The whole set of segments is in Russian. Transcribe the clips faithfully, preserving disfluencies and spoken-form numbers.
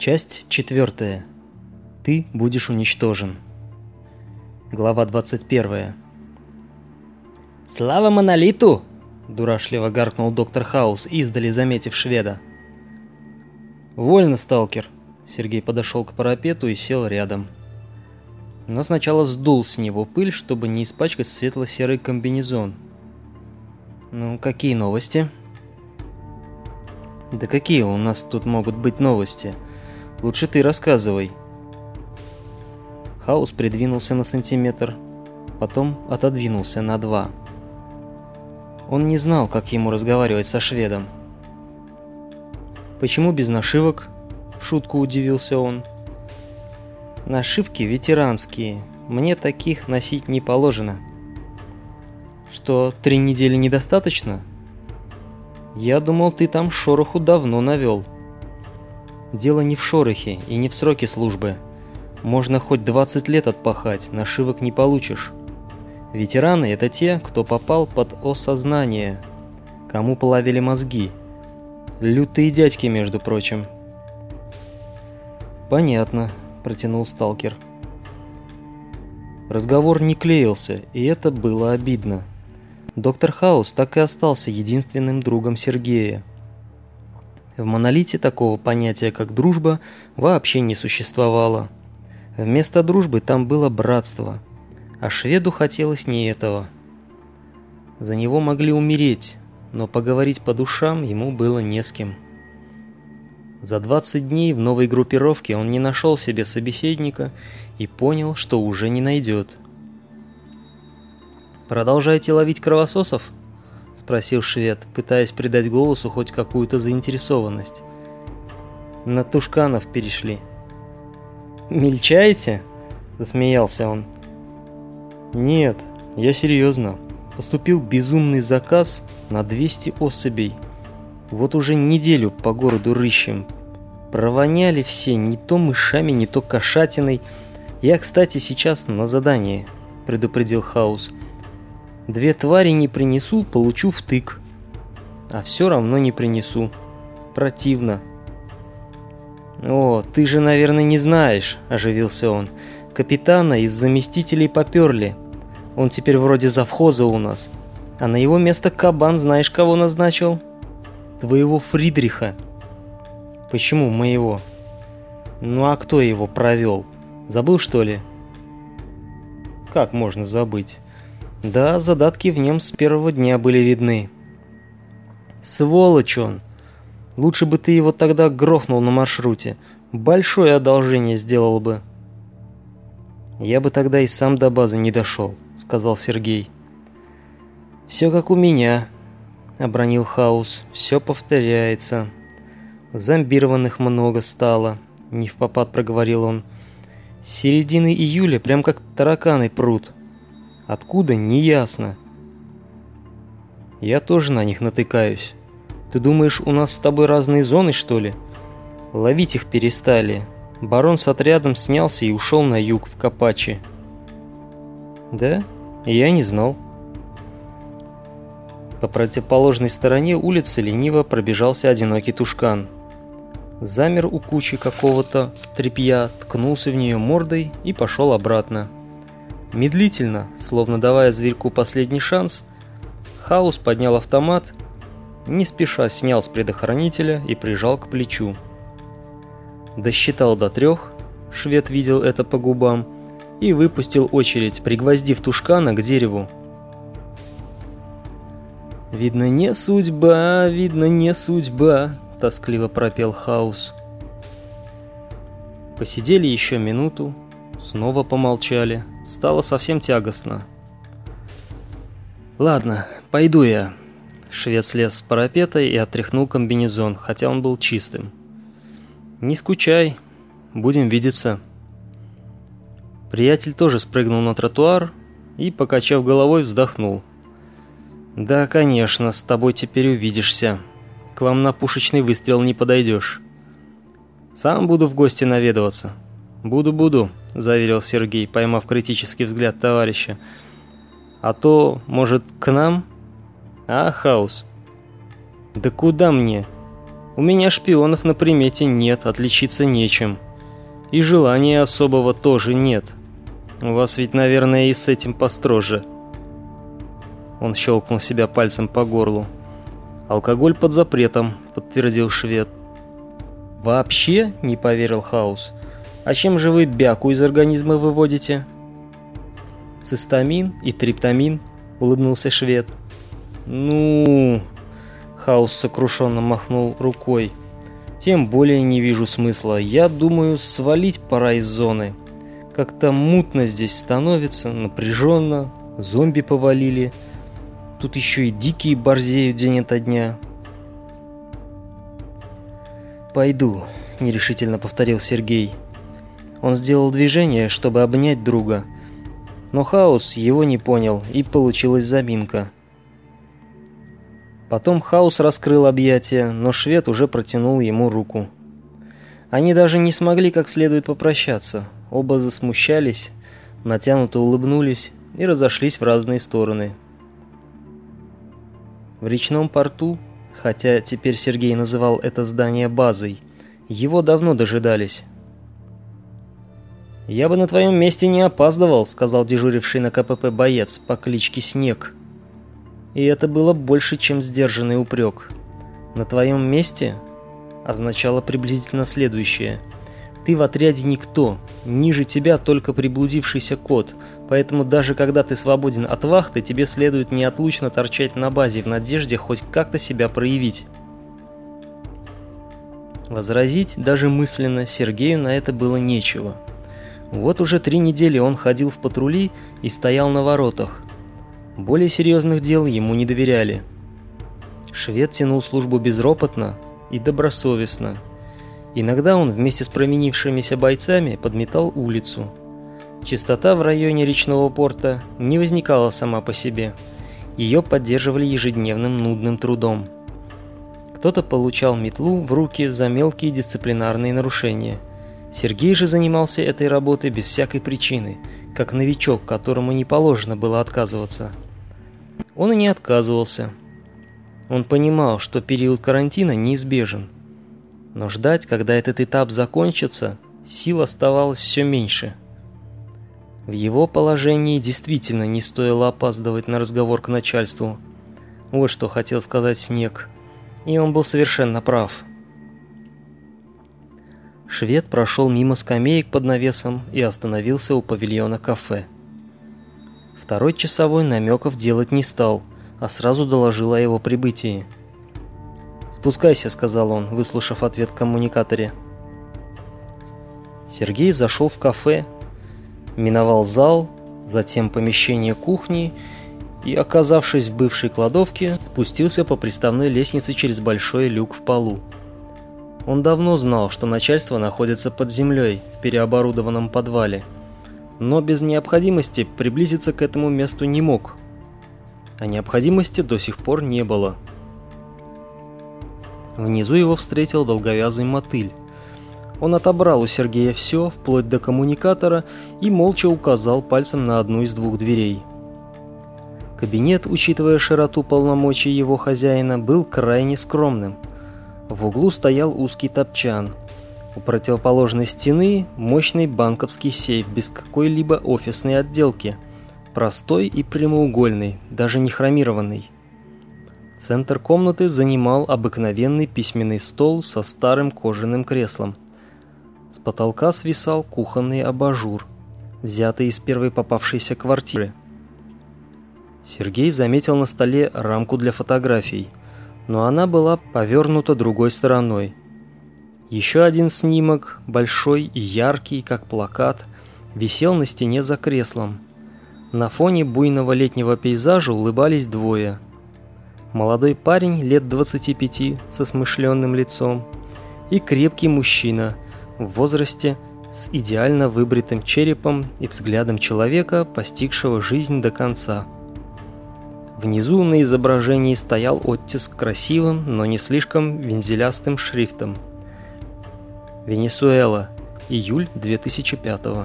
Часть четвертая. Ты будешь уничтожен. Глава двадцать первая. «Слава Монолиту!» — дурашливо гаркнул доктор Хаус, издали заметив шведа. «Вольно, сталкер!» — Сергей подошел к парапету и сел рядом. Но сначала сдул с него пыль, чтобы не испачкать светло-серый комбинезон. «Ну, какие новости?» «Да какие у нас тут могут быть новости? Лучше ты рассказывай». Хаус придвинулся на сантиметр, потом отодвинулся на два. Он не знал, как ему разговаривать со шведом. «Почему без нашивок?» — в шутку удивился он. «Нашивки ветеранские, мне таких носить не положено». «Что, три недели недостаточно?» «Я думал, ты там шороху давно навел». «Дело не в шорохе и не в сроке службы. Можно хоть двадцать лет отпахать, нашивок не получишь. Ветераны — это те, кто попал под осознание, кому половили мозги. Лютые дядьки, между прочим». «Понятно», — протянул сталкер. Разговор не клеился, и это было обидно. Доктор Хаус так и остался единственным другом Сергея. В Монолите такого понятия, как дружба, вообще не существовало. Вместо дружбы там было братство, а шведу хотелось не этого. За него могли умереть, но поговорить по душам ему было не с кем. За двадцать дней в новой группировке он не нашел себе собеседника и понял, что уже не найдет. «Продолжаете ловить кровососов?» — спросил швед, пытаясь придать голосу хоть какую-то заинтересованность. «На тушканов перешли». «Мельчаете?» — засмеялся он. «Нет, я серьезно. Поступил безумный заказ на двести особей. Вот уже неделю по городу рыщем. Провоняли все не то мышами, не то кошатиной. Я, кстати, сейчас на задании», — предупредил Хаус. «Две твари не принесу, получу втык. А все равно не принесу. Противно». «О, ты же, наверное, не знаешь», — оживился он. «Капитана из заместителей поперли. Он теперь вроде завхоза у нас. А на его место кабан знаешь, кого назначил? Твоего Фридриха». «Почему моего?» «Ну а кто его провел? Забыл, что ли?» «Как можно забыть? Да, задатки в нем с первого дня были видны». «Сволочь он! Лучше бы ты его тогда грохнул на маршруте. Большое одолжение сделал бы». «Я бы тогда и сам до базы не дошел», — сказал Сергей. «Все как у меня», — обронил Хаус. «Все повторяется. Зомбированных много стало», — невпопад проговорил он. «С середины июля прям как тараканы прут. Откуда — неясно. Я тоже на них натыкаюсь. Ты думаешь, у нас с тобой разные зоны, что ли? Ловить их перестали. Барон с отрядом снялся и ушел на юг, в Капачи». «Да? Я не знал». По противоположной стороне улицы лениво пробежался одинокий тушкан. Замер у кучи какого-то тряпья, ткнулся в нее мордой и пошел обратно. Медлительно, словно давая зверьку последний шанс, Хаус поднял автомат, не спеша снял с предохранителя и прижал к плечу. Досчитал до трех, швед видел это по губам, и выпустил очередь, пригвоздив тушкана к дереву. «Видно, не судьба, видно, не судьба», — тоскливо пропел Хаус. Посидели еще минуту, снова помолчали. Стало совсем тягостно. «Ладно, пойду я». Швед слез с парапета и отряхнул комбинезон, хотя он был чистым. «Не скучай, будем видеться». Приятель тоже спрыгнул на тротуар и, покачав головой, вздохнул. «Да, конечно, с тобой теперь увидишься. К вам на пушечный выстрел не подойдешь. Сам буду в гости наведываться». «Буду-буду», — заверил Сергей, поймав критический взгляд товарища. «А то, может, к нам?» «А, Хаус?» «Да куда мне?» У меня шпионов на примете нет, отличиться нечем. И желания особого тоже нет. У вас ведь, наверное, и с этим построже». Он щелкнул себя пальцем по горлу. «Алкоголь под запретом», — подтвердил швед. «Вообще?» — не поверил Хаус. «А чем же вы бяку из организма выводите?» «Цистамин и триптамин», — улыбнулся швед. «Ну...» — Хаус сокрушенно махнул рукой. «Тем более не вижу смысла. Я думаю, свалить пора из зоны. Как-то мутно здесь становится, напряженно, зомби повалили. Тут еще и дикие борзеют день ото дня». «Пойду», — нерешительно повторил Сергей. Он сделал движение, чтобы обнять друга, но Хаус его не понял, и получилась заминка. Потом Хаус раскрыл объятия, но швед уже протянул ему руку. Они даже не смогли как следует попрощаться. Оба засмущались, натянуто улыбнулись и разошлись в разные стороны. В речном порту, хотя теперь Сергей называл это здание базой, его давно дожидались. «Я бы на твоем месте не опаздывал», — сказал дежуривший на КПП боец по кличке Снег. И это было больше, чем сдержанный упрек. «На твоем месте» означало приблизительно следующее. «Ты в отряде никто, ниже тебя только приблудившийся кот, поэтому даже когда ты свободен от вахты, тебе следует неотлучно торчать на базе в надежде хоть как-то себя проявить». Возразить даже мысленно Сергею на это было нечего. Вот уже три недели он ходил в патрули и стоял на воротах. Более серьезных дел ему не доверяли. Швед тянул службу безропотно и добросовестно. Иногда он вместе с променившимися бойцами подметал улицу. Чистота в районе речного порта не возникала сама по себе. Ее поддерживали ежедневным нудным трудом. Кто-то получал метлу в руки за мелкие дисциплинарные нарушения. Сергей же занимался этой работой без всякой причины, как новичок, которому не положено было отказываться. Он и не отказывался. Он понимал, что период карантина неизбежен. Но ждать, когда этот этап закончится, сил оставалось все меньше. В его положении действительно не стоило опаздывать на разговор к начальству. Вот что хотел сказать Снег. И он был совершенно прав. Швед прошел мимо скамеек под навесом и остановился у павильона кафе. Второй часовой намеков делать не стал, а сразу доложил о его прибытии. «Спускайся», — сказал он, выслушав ответ в коммуникаторе. Сергей зашел в кафе, миновал зал, затем помещение кухни и, оказавшись в бывшей кладовке, спустился по приставной лестнице через большой люк в полу. Он давно знал, что начальство находится под землей в переоборудованном подвале, но без необходимости приблизиться к этому месту не мог. А необходимости до сих пор не было. Внизу его встретил долговязый мотыль. Он отобрал у Сергея все, вплоть до коммуникатора, и молча указал пальцем на одну из двух дверей. Кабинет, учитывая широту полномочий его хозяина, был крайне скромным. В углу стоял узкий топчан. У противоположной стены мощный банковский сейф без какой-либо офисной отделки. Простой и прямоугольный, даже не хромированный. Центр комнаты занимал обыкновенный письменный стол со старым кожаным креслом. С потолка свисал кухонный абажур, взятый из первой попавшейся квартиры. Сергей заметил на столе рамку для фотографий, но она была повернута другой стороной. Еще один снимок, большой и яркий, как плакат, висел на стене за креслом. На фоне буйного летнего пейзажа улыбались двое. Молодой парень лет двадцати пяти со смышленным лицом и крепкий мужчина в возрасте с идеально выбритым черепом и взглядом человека, постигшего жизнь до конца. Внизу на изображении стоял оттиск красивым, но не слишком вензелястым шрифтом. Венесуэла, июль две тысячи пятого.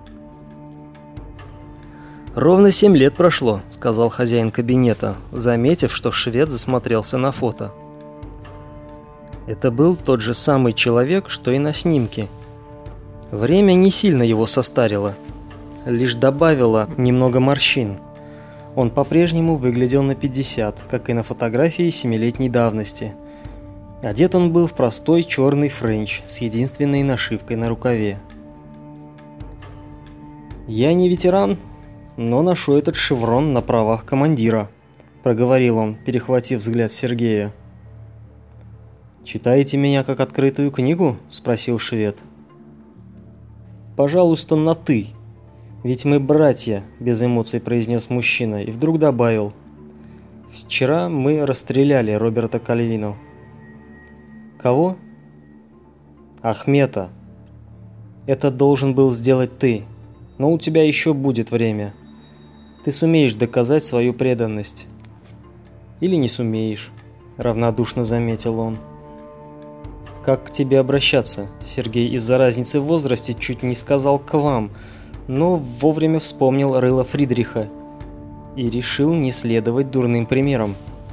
«Ровно семь лет прошло», — сказал хозяин кабинета, заметив, что швед засмотрелся на фото. Это был тот же самый человек, что и на снимке. Время не сильно его состарило, лишь добавило немного морщин. Он по-прежнему выглядел на пятьдесят, как и на фотографии семилетней давности. Одет он был в простой черный френч с единственной нашивкой на рукаве. «Я не ветеран, но ношу этот шеврон на правах командира», — проговорил он, перехватив взгляд Сергея. «Читаете меня как открытую книгу?» — спросил швед. «Пожалуйста, на «ты». Ведь мы братья», — без эмоций произнес мужчина и вдруг добавил. «Вчера мы расстреляли Роберта Кальвино». «Кого?» «Ахмета. Это должен был сделать ты, но у тебя еще будет время. Ты сумеешь доказать свою преданность». «Или не сумеешь», — равнодушно заметил он. «Как к тебе обращаться?» Сергей из-за разницы в возрасте чуть не сказал «к вам», но вовремя вспомнил рыло Фридриха и решил не следовать дурным примерам.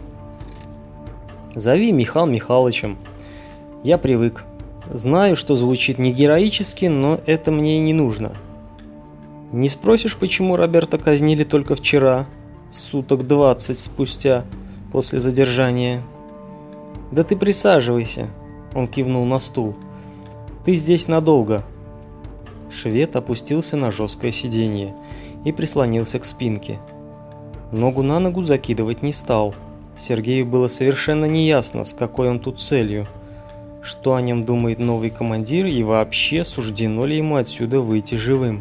«Зови Михаил Михайловичем. Я привык. Знаю, что звучит не героически, но это мне и не нужно. Не спросишь, почему Роберта казнили только вчера, суток двадцать спустя после задержания?» «Да ты присаживайся», — он кивнул на стул. «Ты здесь надолго». Швед опустился на жесткое сиденье и прислонился к спинке. Ногу на ногу закидывать не стал. Сергею было совершенно неясно, с какой он тут целью, что о нем думает новый командир и вообще суждено ли ему отсюда выйти живым.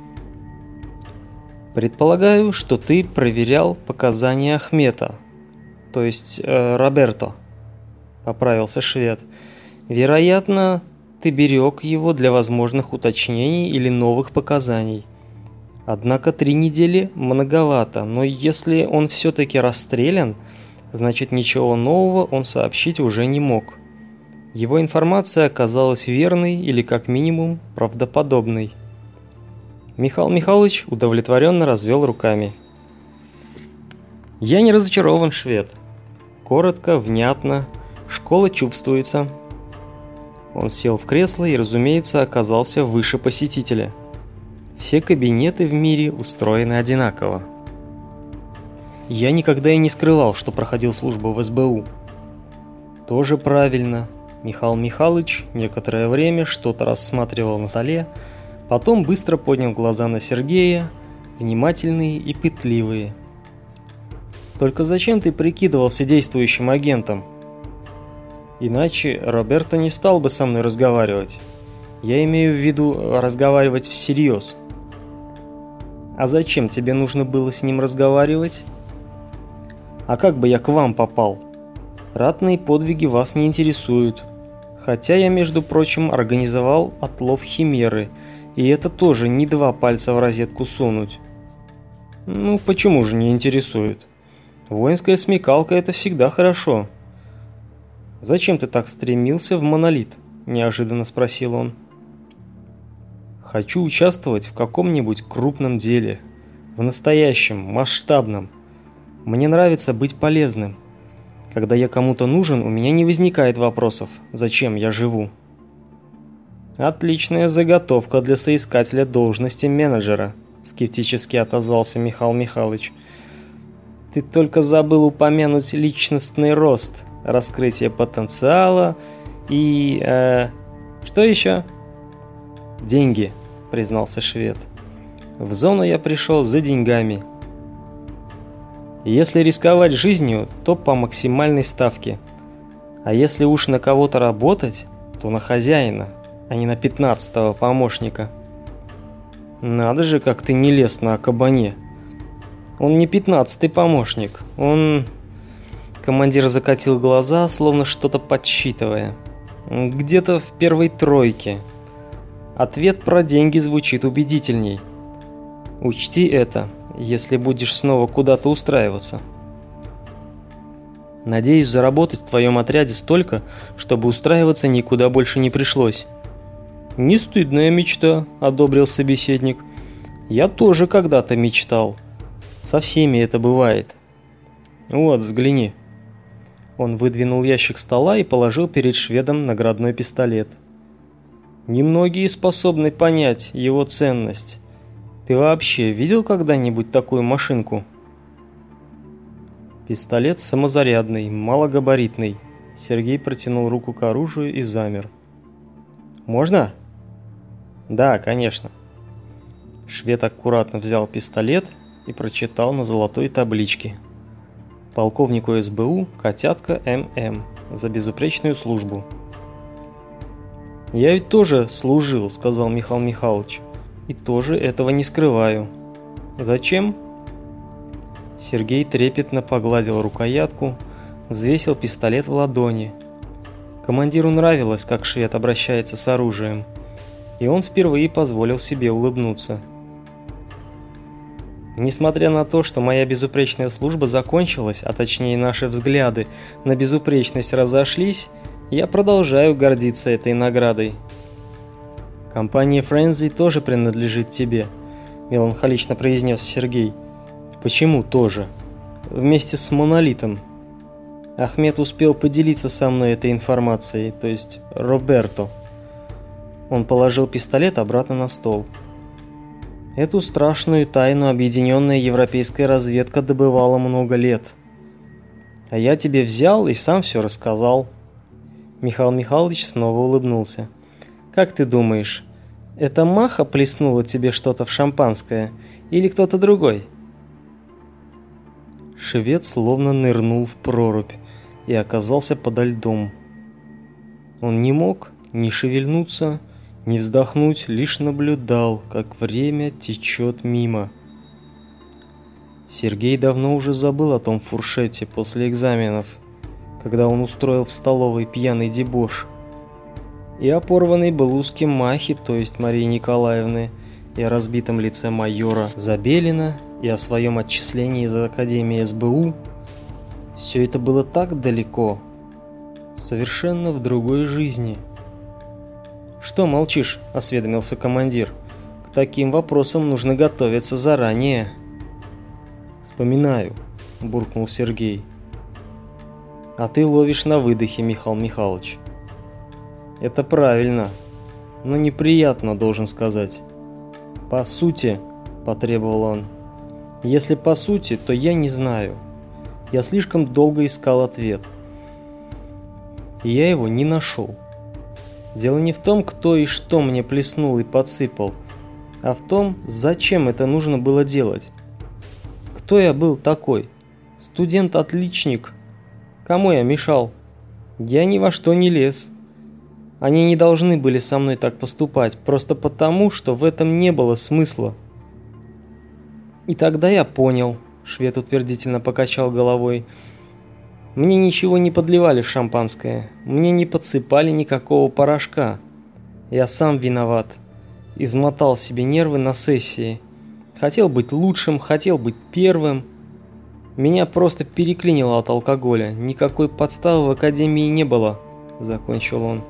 «Предполагаю, что ты проверял показания Ахмета, то есть э, Роберто», — поправился швед. «Вероятно, ты берег его для возможных уточнений или новых показаний. Однако три недели многовато, но если он все-таки расстрелян, значит ничего нового он сообщить уже не мог. Его информация оказалась верной или как минимум правдоподобной». Михаил Михайлович удовлетворенно развел руками. «Я не разочарован, швед. Коротко, внятно, школа чувствуется». Он сел в кресло и, разумеется, оказался выше посетителя. Все кабинеты в мире устроены одинаково. «Я никогда и не скрывал, что проходил службу в эс бэ у». «Тоже правильно». Михаил Михайлович некоторое время что-то рассматривал на столе, потом быстро поднял глаза на Сергея, внимательные и пытливые. «Только зачем ты прикидывался действующим агентом? Иначе Роберто не стал бы со мной разговаривать. Я имею в виду разговаривать всерьез». «А зачем тебе нужно было с ним разговаривать?» «А как бы я к вам попал? Ратные подвиги вас не интересуют. Хотя я, между прочим, организовал отлов химеры, и это тоже не два пальца в розетку сунуть». «Ну, почему же не интересует? Воинская смекалка — это всегда хорошо». «Зачем ты так стремился в монолит?» – неожиданно спросил он. «Хочу участвовать в каком-нибудь крупном деле, в настоящем, масштабном. Мне нравится быть полезным. Когда я кому-то нужен, у меня не возникает вопросов, зачем я живу». «Отличная заготовка для соискателя должности менеджера», – скептически отозвался Михаил Михайлович. «Ты только забыл упомянуть личностный рост, раскрытие потенциала и... Э, что еще?» «Деньги», — признался швед. «В зону я пришел за деньгами. Если рисковать жизнью, то по максимальной ставке. А если уж на кого-то работать, то на хозяина, а не на пятнадцатого помощника». «Надо же, как ты не лез на кабане. Он не пятнадцатый помощник, он...» Командир закатил глаза, словно что-то подсчитывая. «Где-то в первой тройке. Ответ про деньги звучит убедительней. Учти это, если будешь снова куда-то устраиваться. Надеюсь заработать в твоем отряде столько, чтобы устраиваться никуда больше не пришлось». «Не стыдная мечта», — одобрил собеседник. «Я тоже когда-то мечтал. Со всеми это бывает. Вот, взгляни». Он выдвинул ящик стола и положил перед шведом наградной пистолет. Немногие способны понять его ценность. Ты вообще видел когда-нибудь такую машинку? Пистолет самозарядный, малогабаритный. Сергей протянул руку к оружию и замер. Можно? Да, конечно. Швед аккуратно взял пистолет и прочитал на золотой табличке: полковнику эс бэ у Котятка эм эм за безупречную службу. «Я ведь тоже служил», — сказал Михаил Михайлович, — «и тоже этого не скрываю. Зачем?» Сергей трепетно погладил рукоятку, взвесил пистолет в ладони. Командиру нравилось, как швед обращается с оружием, и он впервые позволил себе улыбнуться. «Несмотря на то, что моя безупречная служба закончилась, а точнее наши взгляды на безупречность разошлись, я продолжаю гордиться этой наградой. Компания Френзи тоже принадлежит тебе», — меланхолично произнес Сергей. «Почему тоже? Вместе с Монолитом. Ахмед успел поделиться со мной этой информацией, то есть Роберто». Он положил пистолет обратно на стол. «Эту страшную тайну объединенная европейская разведка добывала много лет. А я тебе взял и сам все рассказал». Михаил Михайлович снова улыбнулся. «Как ты думаешь, это Маха плеснула тебе что-то в шампанское или кто-то другой?» Швед словно нырнул в прорубь и оказался подо льдом. Он не мог ни шевельнуться, ни вздохнуть, лишь наблюдал, как время течет мимо. Сергей давно уже забыл о том фуршете после экзаменов, когда он устроил в столовой пьяный дебош, и о порванной блузке Махи, то есть Марии Николаевны, и о разбитом лице майора Забелина, и о своем отчислении из Академии эс бэ у. Все это было так далеко, совершенно в другой жизни. «Что молчишь?» — осведомился командир. «К таким вопросам нужно готовиться заранее». «Вспоминаю», — буркнул Сергей. «А ты ловишь на выдохе, Михаил Михайлович». «Это правильно, но неприятно, должен сказать». «По сути», — потребовал он. «Если по сути, то я не знаю. Я слишком долго искал ответ. И я его не нашел. Дело не в том, кто и что мне плеснул и подсыпал, а в том, зачем это нужно было делать. Кто я был такой? Студент-отличник? Кому я мешал? Я ни во что не лез. Они не должны были со мной так поступать, просто потому, что в этом не было смысла». «И тогда я понял», — швед утвердительно покачал головой. «Мне ничего не подливали в шампанское, мне не подсыпали никакого порошка. Я сам виноват. Измотал себе нервы на сессии. Хотел быть лучшим, хотел быть первым. Меня просто переклинило от алкоголя. Никакой подставы в академии не было», — закончил он.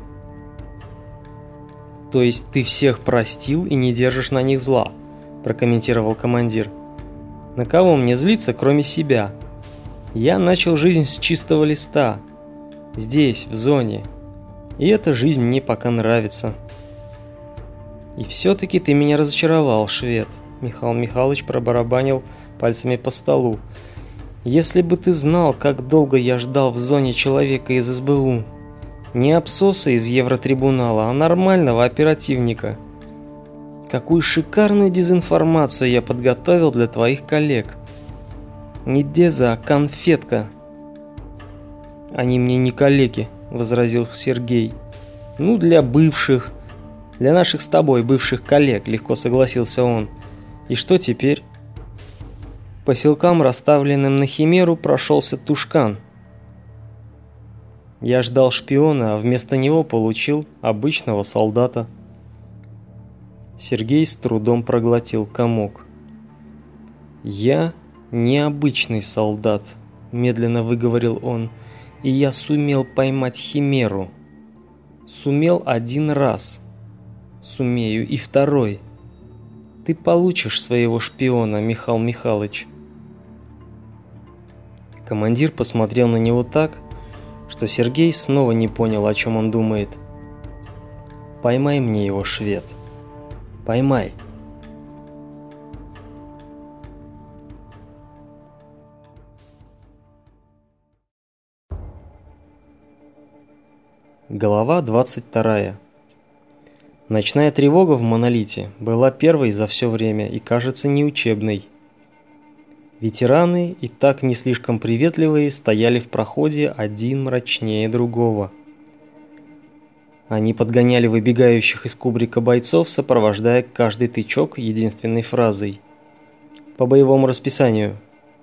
«То есть ты всех простил и не держишь на них зла?» — прокомментировал командир. «На кого мне злиться, кроме себя? Я начал жизнь с чистого листа. Здесь, в зоне. И эта жизнь мне пока нравится». «И все-таки ты меня разочаровал, швед», — Михаил Михайлович пробарабанил пальцами по столу. «Если бы ты знал, как долго я ждал в зоне человека из эс бэ у. Не абсоса из Евротрибунала, а нормального оперативника. Какую шикарную дезинформацию я подготовил для твоих коллег. Не деза, а конфетка». «Они мне не коллеги», — возразил Сергей. «Ну, для бывших, для наших с тобой бывших коллег», — легко согласился он. «И что теперь?» По селкам, расставленным на Химеру, прошелся Тушкан. Я ждал шпиона, а вместо него получил обычного солдата. Сергей с трудом проглотил комок. «Я необычный солдат», — медленно выговорил он, — «и я сумел поймать Химеру. Сумел один раз. Сумею и второй. Ты получишь своего шпиона, Михаил Михайлович». Командир посмотрел на него так, что Сергей снова не понял, о чем он думает. «Поймай мне его, швед. Поймай». Глава двадцать вторая. Ночная тревога в «Монолите» была первой за все время и, кажется, не учебной. Ветераны, и так не слишком приветливые, стояли в проходе один мрачнее другого. Они подгоняли выбегающих из кубрика бойцов, сопровождая каждый тычок единственной фразой: «По боевому расписанию».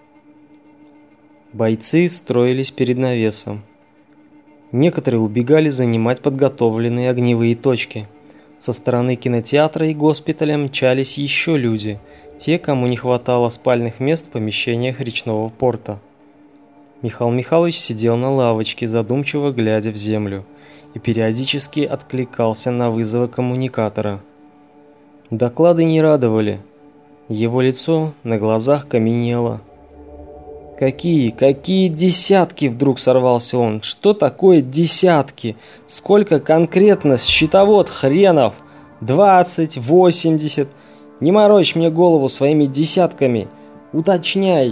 Бойцы строились перед навесом. Некоторые убегали занимать подготовленные огневые точки. Со стороны кинотеатра и госпиталя мчались еще люди, те, кому не хватало спальных мест в помещениях речного порта. Михаил Михайлович сидел на лавочке, задумчиво глядя в землю, и периодически откликался на вызовы коммуникатора. Доклады не радовали. Его лицо на глазах каменело. «Какие, какие десятки?» — вдруг сорвался он. «Что такое десятки? Сколько конкретно, счетовод хренов? Двадцать, восемьдесят? Не морочь мне голову своими десятками. Уточняй!»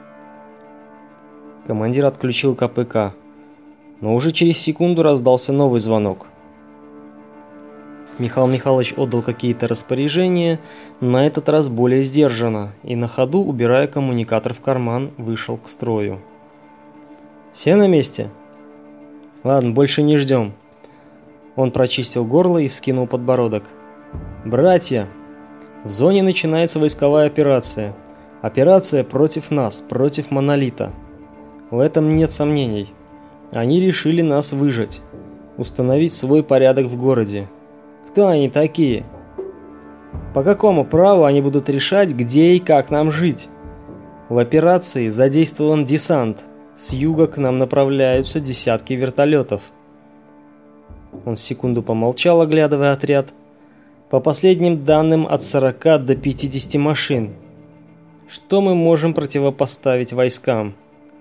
Командир отключил ка пэ ка, но уже через секунду раздался новый звонок. Михаил Михайлович отдал какие-то распоряжения, на этот раз более сдержанно, и на ходу, убирая коммуникатор в карман, вышел к строю. «Все на месте? Ладно, больше не ждем». Он прочистил горло и вскинул подбородок. «Братья, в зоне начинается войсковая операция. Операция против нас, против Монолита. В этом нет сомнений. Они решили нас выжать, установить свой порядок в городе. Кто они такие? По какому праву они будут решать, где и как нам жить? В операции задействован десант. С юга к нам направляются десятки вертолетов». Он секунду помолчал, оглядывая отряд. «По последним данным, от сорока до пятидесяти машин. Что мы можем противопоставить войскам?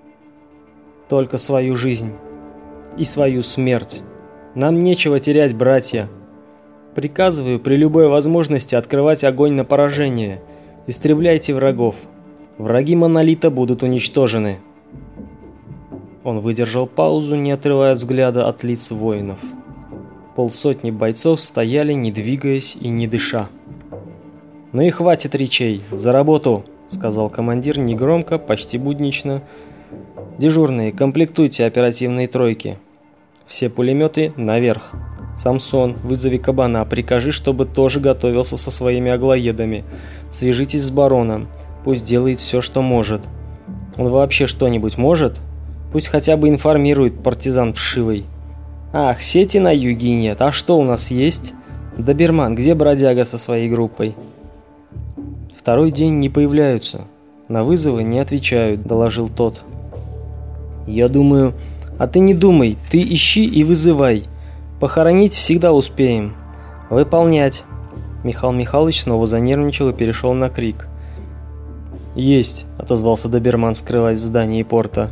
Только свою жизнь и свою смерть. Нам нечего терять, братья. Приказываю при любой возможности открывать огонь на поражение. Истребляйте врагов. Враги Монолита будут уничтожены». Он выдержал паузу, не отрывая взгляда от лиц воинов. Полсотни бойцов стояли, не двигаясь и не дыша. «Ну и хватит речей, за работу!» — сказал командир негромко, почти буднично. «Дежурные, комплектуйте оперативные тройки. Все пулеметы наверх. Самсон, вызови кабана, прикажи, чтобы тоже готовился со своими аглоедами. Свяжитесь с бароном, пусть делает все, что может. Он вообще что-нибудь может? Пусть хотя бы информирует партизан вшивый. Ах, сети на юге нет, а что у нас есть? Доберман, где бродяга со своей группой?» «Второй день не появляются, на вызовы не отвечают», — доложил тот. «Я думаю... А ты не думай, ты ищи и вызывай. Похоронить всегда успеем. Выполнять». Михаил Михайлович снова занервничал и перешел на крик. «Есть», — отозвался доберман, скрываясь в здании порта.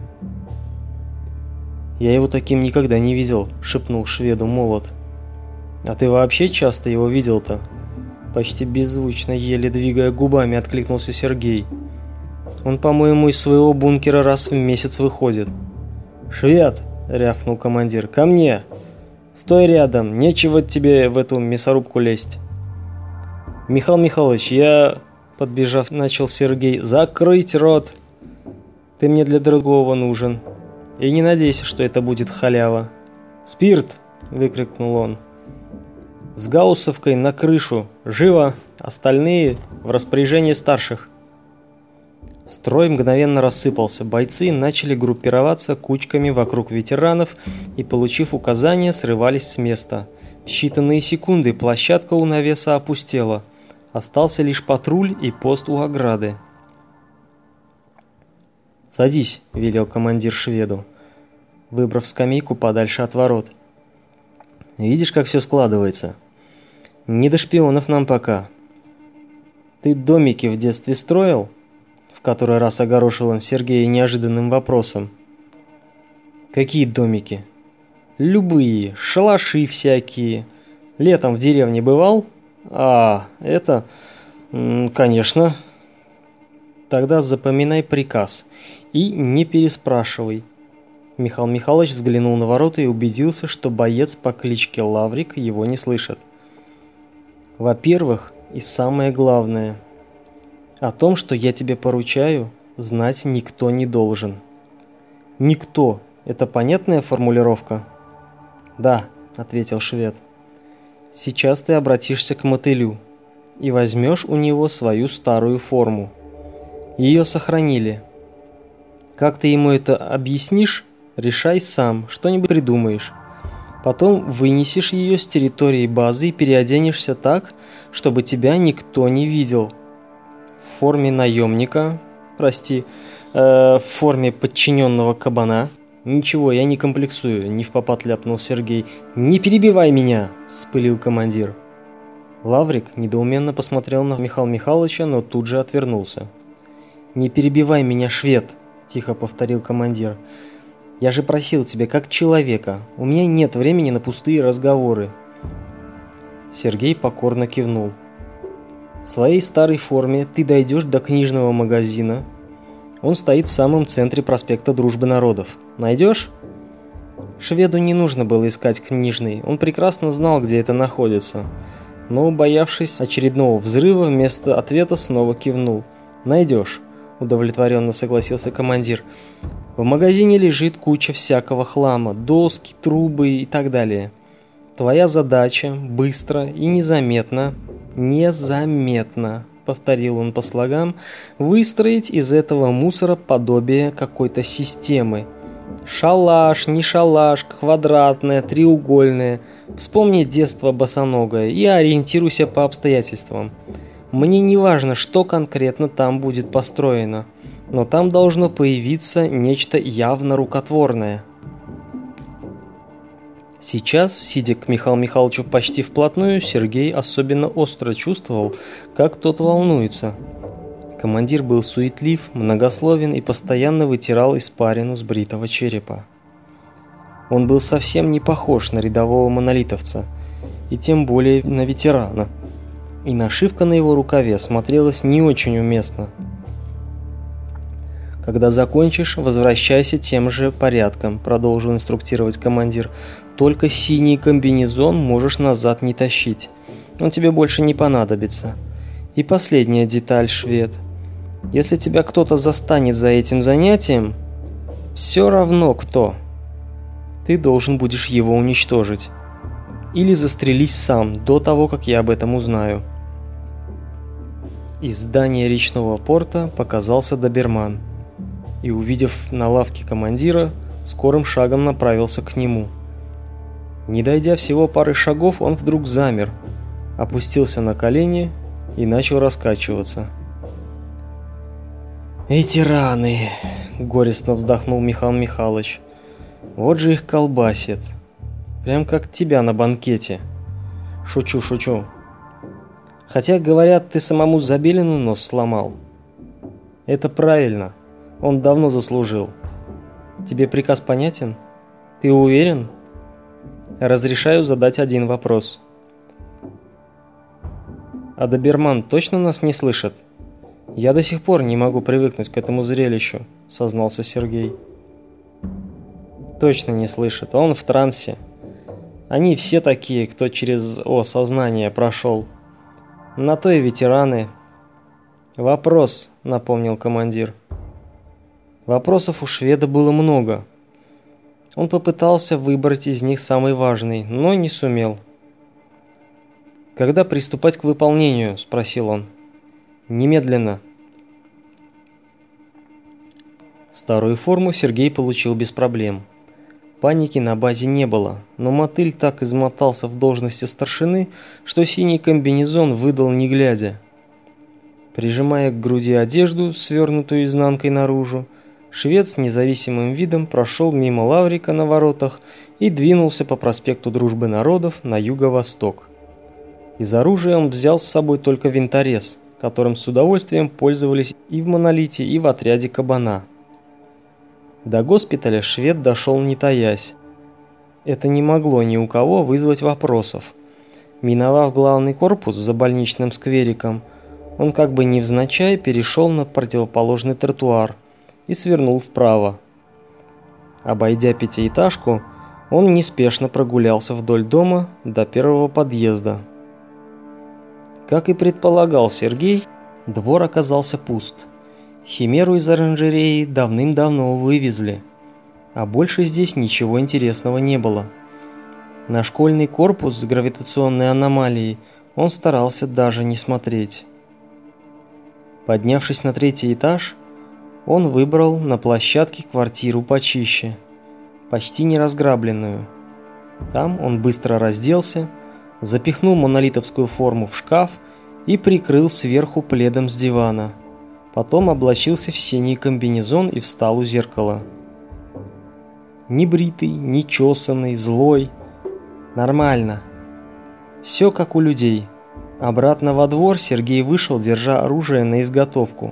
«Я его таким никогда не видел», — шепнул шведу молот. «А ты вообще часто его видел-то?» Почти беззвучно, еле двигая губами, откликнулся Сергей. «Он, по-моему, из своего бункера раз в месяц выходит». «Швед!» — рявкнул командир. «Ко мне! Стой рядом, нечего тебе в эту мясорубку лезть!» «Михаил Михайлович, я...» — подбежав, начал Сергей. «Закрыть рот! Ты мне для другого нужен. И не надейся, что это будет халява!» «Спирт!» — выкрикнул он. «С гауссовкой на крышу! Живо! Остальные в распоряжении старших!» Строй мгновенно рассыпался, бойцы начали группироваться кучками вокруг ветеранов и, получив указания, срывались с места. В считанные секунды площадка у навеса опустела, остался лишь патруль и пост у ограды. «Садись», — велел командир шведу, выбрав скамейку подальше от ворот. «Видишь, как все складывается? Не до шпионов нам пока. Ты домики в детстве строил? В который раз огорошил он Сергея неожиданным вопросом. «Какие домики?» «Любые, шалаши всякие. Летом в деревне бывал?» «А, это... конечно». «Тогда запоминай приказ и не переспрашивай». Михаил Михайлович взглянул на ворота и убедился, что боец по кличке Лаврик его не слышит. «Во-первых, и самое главное, о том, что я тебе поручаю, знать никто не должен». «Никто» — это понятная формулировка? «Да», — ответил швед. «Сейчас ты обратишься к мотылю и возьмешь у него свою старую форму. Ее сохранили. Как ты ему это объяснишь, решай сам, что-нибудь придумаешь. Потом вынесешь ее с территории базы и переоденешься так, чтобы тебя никто не видел. В форме наемника, прости, э, в форме подчиненного кабана». «Ничего, я не комплексую», — невпопад ляпнул Сергей. «Не перебивай меня!» — вспылил командир. Лаврик недоуменно посмотрел на Михаила Михайловича, но тут же отвернулся. «Не перебивай меня, швед!» — тихо повторил командир. «Я же просил тебя как человека. У меня нет времени на пустые разговоры». Сергей покорно кивнул. «В своей старой форме ты дойдешь до книжного магазина. Он стоит в самом центре проспекта Дружбы Народов. Найдешь?» Шведу не нужно было искать книжный, он прекрасно знал, где это находится. Но, боявшись очередного взрыва, вместо ответа снова кивнул. «Найдешь», — удовлетворенно согласился командир. «В магазине лежит куча всякого хлама, доски, трубы и так далее. Твоя задача быстро и незаметно, незаметно, повторил он по слогам, выстроить из этого мусора подобие какой-то системы. Шалаш, не шалаш, квадратная, треугольная. Вспомни детство босоногое и ориентируйся по обстоятельствам. Мне не важно, что конкретно там будет построено, но там должно появиться нечто явно рукотворное». Сейчас, сидя к Михаилу Михайловичу почти вплотную, Сергей особенно остро чувствовал, как тот волнуется. Командир был суетлив, многословен и постоянно вытирал испарину с бритого черепа. Он был совсем не похож на рядового монолитовца, и тем более на ветерана, и нашивка на его рукаве смотрелась не очень уместно. «Когда закончишь, возвращайся тем же порядком», — продолжил инструктировать командир. «Только синий комбинезон можешь назад не тащить. Он тебе больше не понадобится. И последняя деталь, швед. Если тебя кто-то застанет за этим занятием, все равно кто, ты должен будешь его уничтожить. Или застрелись сам до того, как я об этом узнаю». Из здания речного порта показался доберман и, увидев на лавке командира, скорым шагом направился к нему. Не дойдя всего пары шагов, он вдруг замер, опустился на колени и начал раскачиваться. «Эти раны!» — горестно вздохнул Михаил Михайлович. «Вот же их колбасит! Прям как тебя на банкете!» «Шучу, шучу! Хотя, говорят, ты самому Забелину нос сломал. Это правильно, он давно заслужил. Тебе приказ понятен? Ты уверен? Разрешаю задать один вопрос. А доберман точно нас не слышит? Я до сих пор не могу привыкнуть к этому зрелищу», — сознался Сергей. «Точно не слышит, он в трансе. Они все такие, кто через О сознание прошел. На то и ветераны». «Вопрос», — напомнил командир. Вопросов у шведа было много. Он попытался выбрать из них самый важный, но не сумел. «Когда приступать к выполнению?» – спросил он. «Немедленно». Старую форму Сергей получил без проблем. Паники на базе не было, но мотыль так измотался в должности старшины, что синий комбинезон выдал не глядя. Прижимая к груди одежду, свернутую изнанкой наружу, швед с независимым видом прошел мимо Лаврика на воротах и двинулся по проспекту Дружбы Народов на юго-восток. Из оружия он взял с собой только винторез, которым с удовольствием пользовались и в Монолите, и в отряде Кабана. До госпиталя швед дошел не таясь. Это не могло ни у кого вызвать вопросов. Миновав главный корпус за больничным сквериком, он как бы невзначай перешел на противоположный тротуар и свернул вправо. Обойдя пятиэтажку, он неспешно прогулялся вдоль дома до первого подъезда. Как и предполагал Сергей, двор оказался пуст. Химеру из оранжереи давным-давно вывезли, а больше здесь ничего интересного не было. На школьный корпус с гравитационной аномалией он старался даже не смотреть. Поднявшись на третий этаж, он выбрал на площадке квартиру почище, почти не разграбленную. Там он быстро разделся, запихнул монолитовскую форму в шкаф и прикрыл сверху пледом с дивана. Потом облачился в синий комбинезон и встал у зеркала. Небритый, нечесанный, злой. Нормально. Все как у людей. Обратно во двор Сергей вышел, держа оружие на изготовку.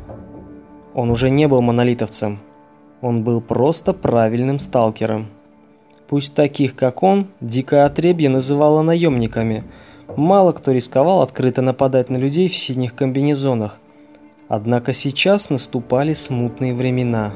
Он уже не был монолитовцем. Он был просто правильным сталкером. Пусть таких, как он, дикое отребье называло наемниками. Мало кто рисковал открыто нападать на людей в синих комбинезонах. Однако сейчас наступали смутные времена.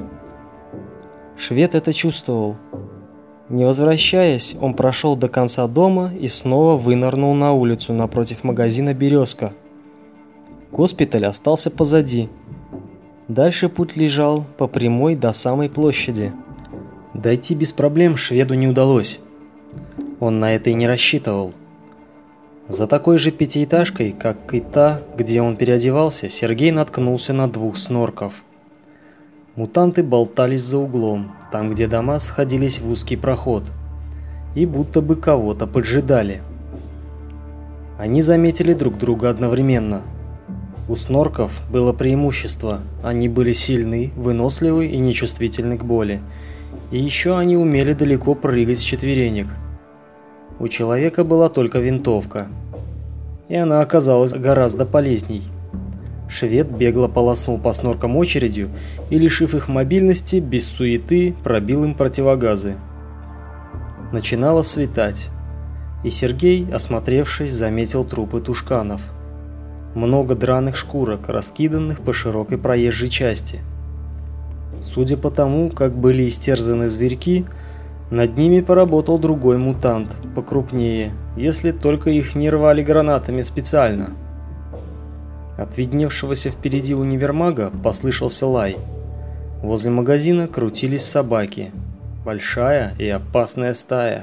Швед это чувствовал. Не возвращаясь, он прошел до конца дома и снова вынырнул на улицу напротив магазина «Березка». Госпиталь остался позади. Дальше путь лежал по прямой до самой площади. Дойти без проблем шведу не удалось. Он на это и не рассчитывал. За такой же пятиэтажкой, как и та, где он переодевался, Сергей наткнулся на двух снорков. Мутанты болтались за углом, там, где дома сходились в узкий проход, и будто бы кого-то поджидали. Они заметили друг друга одновременно. У снорков было преимущество: они были сильны, выносливы и нечувствительны к боли. И еще они умели далеко прыгать с четверенек. У человека была только винтовка, и она оказалась гораздо полезней. Швед бегло полоснул по сноркам очередью и, лишив их мобильности, без суеты пробил им противогазы. Начинало светать, и Сергей, осмотревшись, заметил трупы тушканов. Много драных шкурок, раскиданных по широкой проезжей части. Судя по тому, как были истерзаны зверьки, над ними поработал другой мутант, покрупнее, если только их не рвали гранатами специально. От видневшегося впереди универмага послышался лай. Возле магазина крутились собаки. Большая и опасная стая.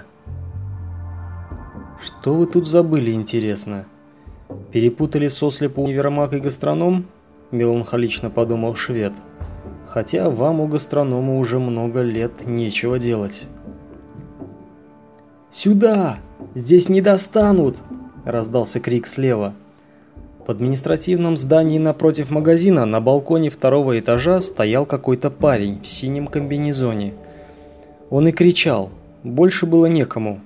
«Что вы тут забыли, интересно? Перепутали сослепу универмаг и гастроном?» – меланхолично подумал швед. «Хотя вам у гастронома уже много лет нечего делать». «Сюда! Здесь не достанут!» – раздался крик слева. В административном здании напротив магазина на балконе второго этажа стоял какой-то парень в синем комбинезоне. Он и кричал, больше было некому.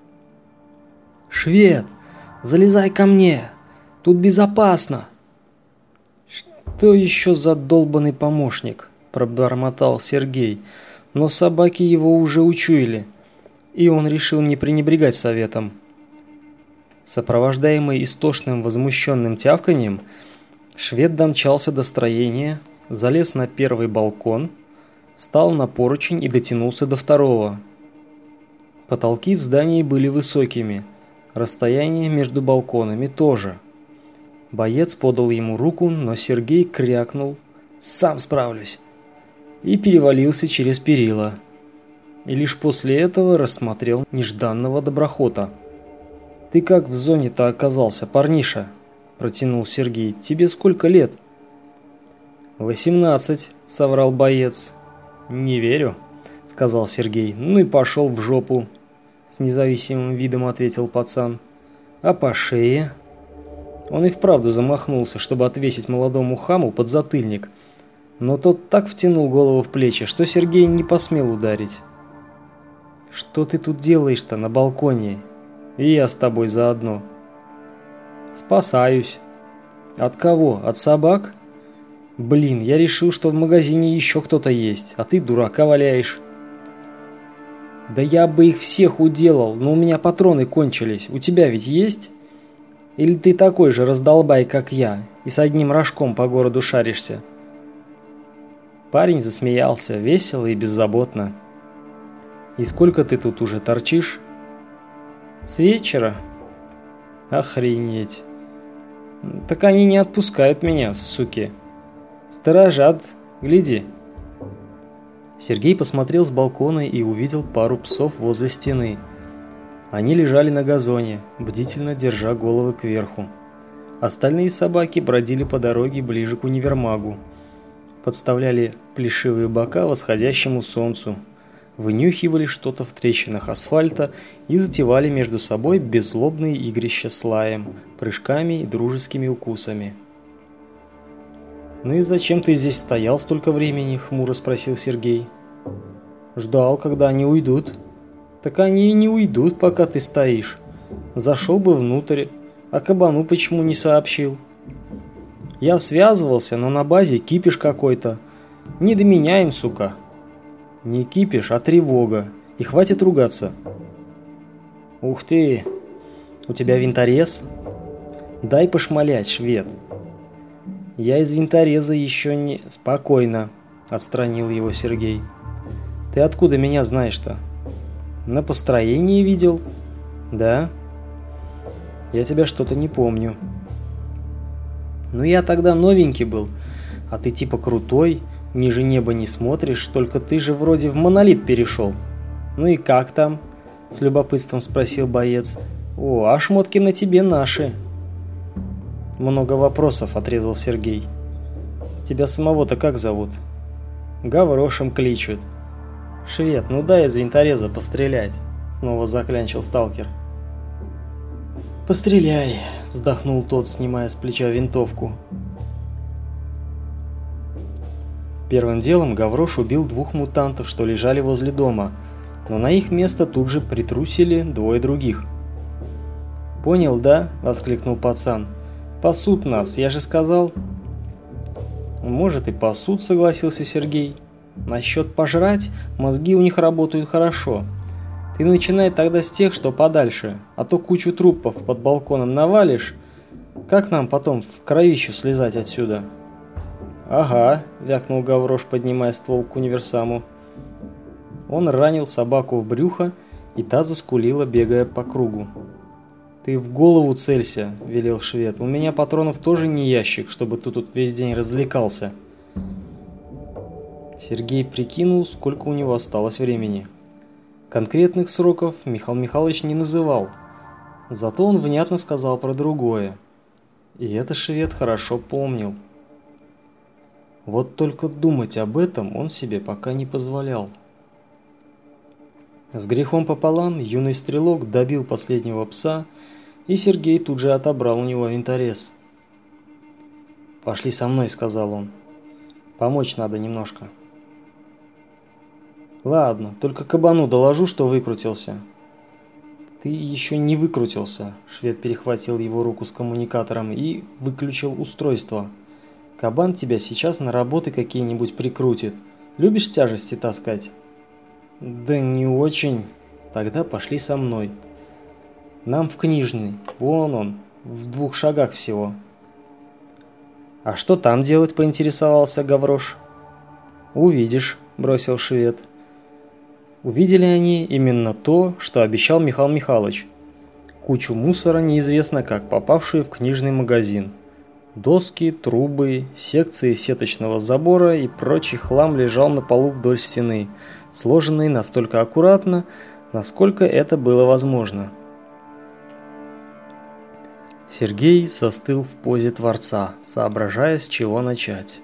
«Швед, залезай ко мне! Тут безопасно!» «Что еще за долбанный помощник?» – пробормотал Сергей, но собаки его уже учуяли, и он решил не пренебрегать советом. Сопровождаемый истошным возмущенным тявканьем, швед домчался до строения, залез на первый балкон, встал на поручень и дотянулся до второго. Потолки в здании были высокими, расстояние между балконами тоже. Боец подал ему руку, но Сергей крякнул: «Сам справлюсь!» и перевалился через перила. И лишь после этого рассмотрел нежданного доброхота. «Ты как в зоне-то оказался, парниша?» – протянул Сергей. «Тебе сколько лет?» «Восемнадцать», – соврал боец. «Не верю», – сказал Сергей. «Ну и пошел в жопу», – с независимым видом ответил пацан. «А по шее?» Он и вправду замахнулся, чтобы отвесить молодому хаму подзатыльник, но тот так втянул голову в плечи, что Сергей не посмел ударить. «Что ты тут делаешь-то на балконе? И я с тобой заодно». «Спасаюсь». От кого? От собак? Блин, я решил, что в магазине еще кто-то есть, а ты дурака валяешь. Да я бы их всех уделал, но у меня патроны кончились. У тебя ведь есть? Или ты такой же раздолбай, как я, и с одним рожком по городу шаришься? Парень засмеялся, весело и беззаботно. И сколько ты тут уже торчишь? С вечера? Охренеть. Так они не отпускают меня, суки. Сторожат, гляди. Сергей посмотрел с балкона и увидел пару псов возле стены. Они лежали на газоне, бдительно держа головы кверху. Остальные собаки бродили по дороге ближе к универмагу. Подставляли плешивые бока восходящему солнцу, вынюхивали что-то в трещинах асфальта и затевали между собой беззлобные игрища с лаем, прыжками и дружескими укусами. «Ну и зачем ты здесь стоял столько времени?» — хмуро спросил Сергей. «Ждал, когда они уйдут». «Так они и не уйдут, пока ты стоишь. Зашел бы внутрь, а кабану почему не сообщил?» «Я связывался, но на базе кипиш какой-то. Не до меня им, сука». «Не кипиш, а тревога. И хватит ругаться». «Ух ты! У тебя винторез? Дай пошмалять, швед». «Я из винтореза еще не...» «Спокойно», — отстранил его Сергей. «Ты откуда меня знаешь-то?» «На построении видел?» «Да?» «Я тебя что-то не помню». «Ну я тогда новенький был, а ты типа крутой, ниже неба не смотришь, только ты же вроде в монолит перешел». «Ну и как там?» — с любопытством спросил боец. «О, а шмотки на тебе наши». «Много вопросов», — отрезал Сергей. «Тебя самого-то как зовут?» «Гаврошем кличут». «Швед, ну дай из винтореза пострелять», — снова заклянчил сталкер. «Постреляй», — вздохнул тот, снимая с плеча винтовку. Первым делом Гаврош убил двух мутантов, что лежали возле дома, но на их место тут же притрусили двое других. «Понял, да?» — воскликнул пацан. «Пасут нас, я же сказал». «Может и пасут», — согласился Сергей. «Насчет пожрать, мозги у них работают хорошо. Ты начинай тогда с тех, что подальше, а то кучу трупов под балконом навалишь. Как нам потом в кровищу слезать отсюда?» «Ага», — вякнул Гаврош, поднимая ствол к универсаму. Он ранил собаку в брюхо, и та заскулила, бегая по кругу. «Ты в голову целься», — велел швед. «У меня патронов тоже не ящик, чтобы ты тут весь день развлекался». Сергей прикинул, сколько у него осталось времени. Конкретных сроков Михаил Михайлович не называл, зато он внятно сказал про другое. И это швед хорошо помнил. Вот только думать об этом он себе пока не позволял. С грехом пополам юный стрелок добил последнего пса, и Сергей тут же отобрал у него винторез. «Пошли со мной», — сказал он. «Помочь надо немножко». «Ладно, только кабану доложу, что выкрутился». «Ты еще не выкрутился», — швед перехватил его руку с коммуникатором и выключил устройство. «Кабан тебя сейчас на работы какие-нибудь прикрутит. Любишь тяжести таскать?» «Да не очень». «Тогда пошли со мной. Нам в книжный, вон он, в двух шагах всего». «А что там делать?» — поинтересовался Гаврош. «Увидишь», — бросил швед. Увидели они именно то, что обещал Михаил Михайлович. Кучу мусора, неизвестно как попавшую в книжный магазин. Доски, трубы, секции сеточного забора и прочий хлам лежал на полу вдоль стены, сложенный настолько аккуратно, насколько это было возможно. Сергей застыл в позе творца, соображая, с чего начать.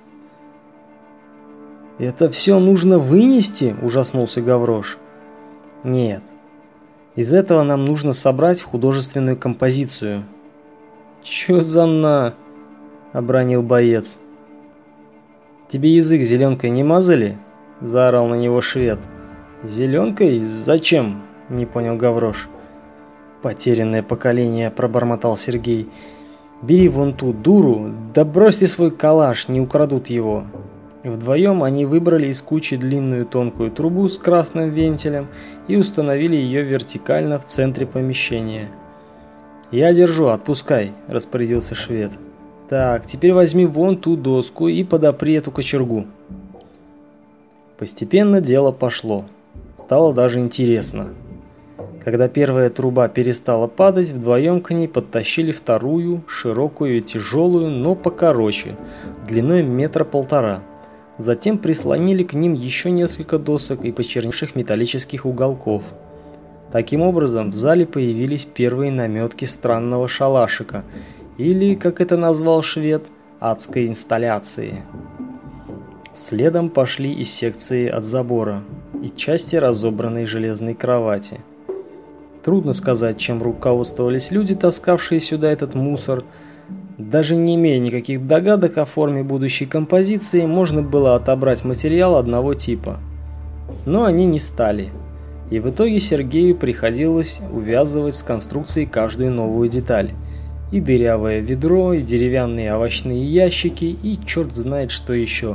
«Это все нужно вынести?» – ужаснулся Гаврош. «Нет. Из этого нам нужно собрать художественную композицию». «Чё за на?» – обронил боец. «Тебе язык зеленкой не мазали?» – заорал на него швед. «Зеленкой? Зачем?» – не понял Гаврош. «Потерянное поколение», – пробормотал Сергей. Бери вон ту дуру, да брось ты свой калаш, не украдут его». Вдвоем они выбрали из кучи длинную тонкую трубу с красным вентилем и установили ее вертикально в центре помещения. «Я держу, отпускай», – распорядился швед. «Так, теперь возьми вон ту доску и подопри эту кочергу». Постепенно дело пошло. Стало даже интересно. Когда первая труба перестала падать, вдвоем к ней подтащили вторую, широкую и тяжелую, но покороче, длиной метра полтора. Затем прислонили к ним еще несколько досок и почерневших металлических уголков. Таким образом, в зале появились первые наметки странного шалашика, или, как это назвал швед, адской инсталляции. Следом пошли и секции от забора, и части разобранной железной кровати. Трудно сказать, чем руководствовались люди, таскавшие сюда этот мусор. Даже не имея никаких догадок о форме будущей композиции, можно было отобрать материал одного типа. Но они не стали. И в итоге Сергею приходилось увязывать с конструкцией каждую новую деталь. И дырявое ведро, и деревянные овощные ящики, и черт знает что еще.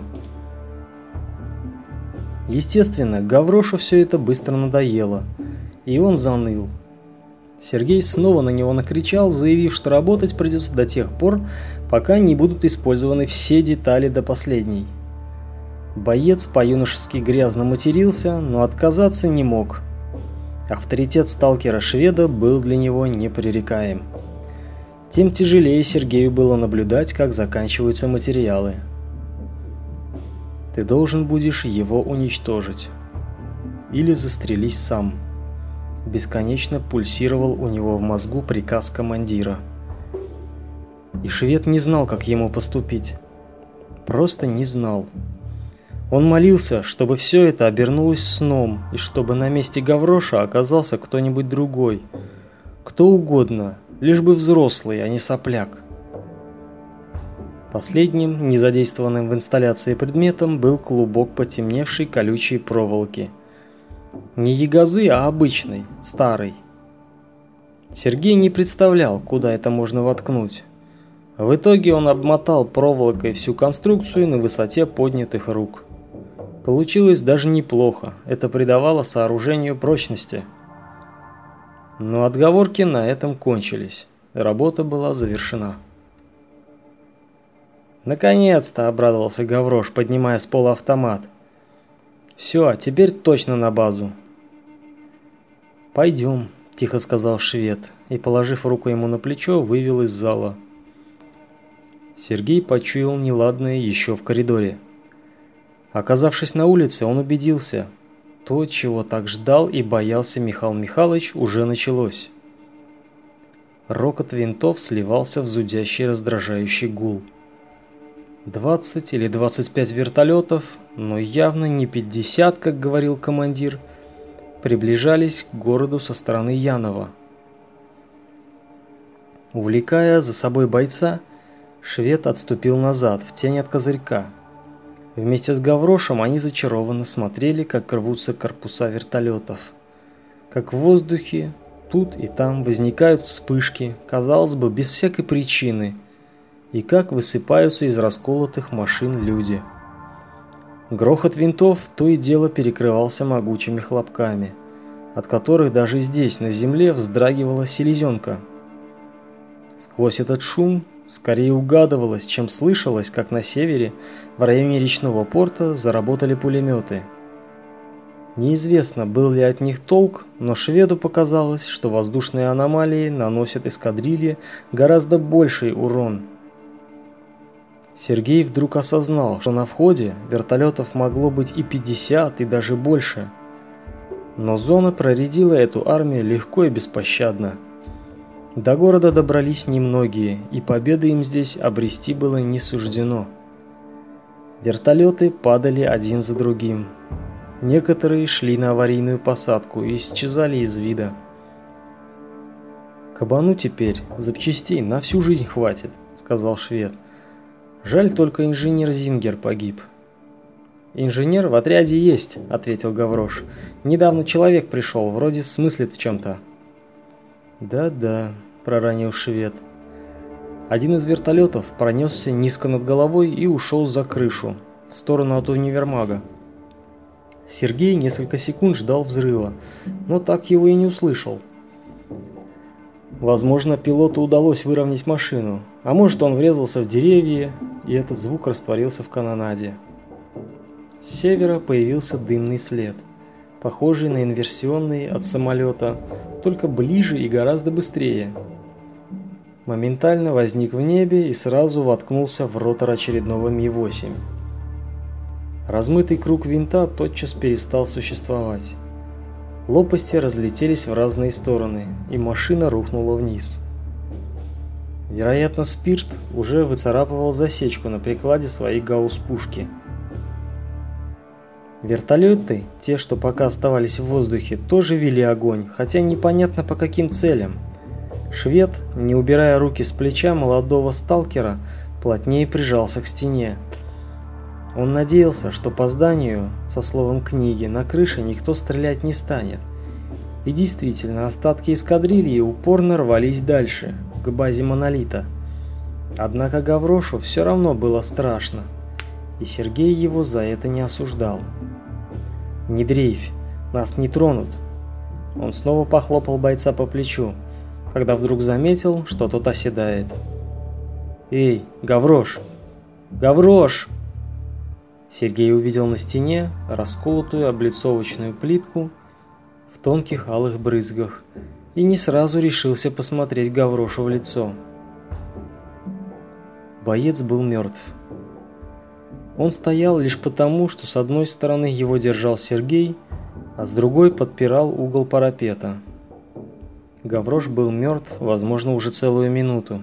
Естественно, Гаврошу все это быстро надоело, и он заныл. Сергей снова на него накричал, заявив, что работать придется до тех пор, пока не будут использованы все детали до последней. Боец по-юношески грязно матерился, но отказаться не мог. Авторитет сталкера-шведа был для него непререкаем. Тем тяжелее Сергею было наблюдать, как заканчиваются материалы. «Ты должен будешь его уничтожить. Или застрелись сам». Бесконечно пульсировал у него в мозгу приказ командира. И швед не знал, как ему поступить. Просто не знал. Он молился, чтобы все это обернулось сном, и чтобы на месте Гавроша оказался кто-нибудь другой. Кто угодно, лишь бы взрослый, а не сопляк. Последним, незадействованным в инсталляции предметом, был клубок потемневшей колючей проволоки. Не ягозы, а обычный, старый. Сергей не представлял, куда это можно воткнуть. В итоге он обмотал проволокой всю конструкцию на высоте поднятых рук. Получилось даже неплохо, это придавало сооружению прочности. Но отговорки на этом кончились, работа была завершена. «Наконец-то!» – обрадовался Гаврош, поднимая с пола автомат. «Все, теперь точно на базу». «Пойдем», – тихо сказал швед, и, положив руку ему на плечо, вывел из зала. Сергей почуял неладное еще в коридоре. Оказавшись на улице, он убедился, то, чего так ждал и боялся Михаил Михайлович, уже началось. Рокот винтов сливался в зудящий раздражающий гул. Двадцать или двадцать пять вертолетов, но явно не пятьдесят, как говорил командир, приближались к городу со стороны Янова. Увлекая за собой бойца, швед отступил назад, в тень от козырька. Вместе с Гаврошем они зачарованно смотрели, как рвутся корпуса вертолетов. Как в воздухе тут и там возникают вспышки, казалось бы, без всякой причины, и как высыпаются из расколотых машин люди. Грохот винтов то и дело перекрывался могучими хлопками, от которых даже здесь, на земле, вздрагивала селезенка. Сквозь этот шум скорее угадывалось, чем слышалось, как на севере, в районе речного порта, заработали пулеметы. Неизвестно, был ли от них толк, но шведу показалось, что воздушные аномалии наносят эскадрилье гораздо больший урон. Сергей вдруг осознал, что на входе вертолетов могло быть и пятьдесят, и даже больше. Но зона проредила эту армию легко и беспощадно. До города добрались немногие, и победы им здесь обрести было не суждено. Вертолеты падали один за другим. Некоторые шли на аварийную посадку и исчезали из вида. «Кабану теперь запчастей на всю жизнь хватит», — сказал швед. «Жаль, только инженер Зингер погиб». «Инженер в отряде есть», — ответил Гаврош. «Недавно человек пришел, вроде смыслит в чем-то». «Да-да», — проронил швед. Один из вертолетов пронесся низко над головой и ушел за крышу, в сторону от универмага. Сергей несколько секунд ждал взрыва, но так его и не услышал. Возможно, пилоту удалось выровнять машину, а может, он врезался в деревья, и этот звук растворился в канонаде. С севера появился дымный след, похожий на инверсионный от самолета, только ближе и гораздо быстрее. Моментально возник в небе и сразу воткнулся в ротор очередного Ми восемь. Размытый круг винта тотчас перестал существовать. Лопасти разлетелись в разные стороны, и машина рухнула вниз. Вероятно, спирт уже выцарапывал засечку на прикладе своей гаусс-пушки. Вертолеты, те, что пока оставались в воздухе, тоже вели огонь, хотя непонятно по каким целям. Швед, не убирая руки с плеча молодого сталкера, плотнее прижался к стене. Он надеялся, что по зданию, со словом «книги», на крыше никто стрелять не станет. И действительно, остатки эскадрильи упорно рвались дальше, к базе Монолита. Однако Гаврошу все равно было страшно, и Сергей его за это не осуждал. «Не дрейфь, нас не тронут». Он снова похлопал бойца по плечу, когда вдруг заметил, что тот оседает. «Эй, Гаврош! Гаврош!» Сергей увидел на стене расколотую облицовочную плитку в тонких алых брызгах и не сразу решился посмотреть Гаврошу в лицо. Боец был мертв. Он стоял лишь потому, что с одной стороны его держал Сергей, а с другой подпирал угол парапета. Гаврош был мертв, возможно, уже целую минуту.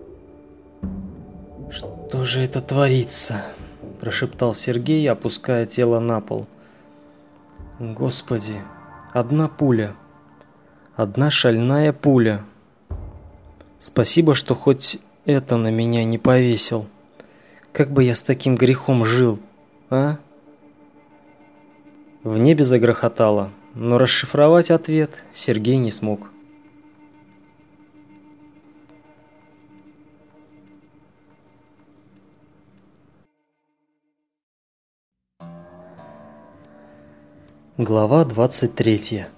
«Что же это творится?» – прошептал Сергей, опуская тело на пол. «Господи, одна пуля, одна шальная пуля. Спасибо, что хоть это на меня не повесил. Как бы я с таким грехом жил, а?» В небе загрохотало, но расшифровать ответ Сергей не смог. Глава двадцать третья.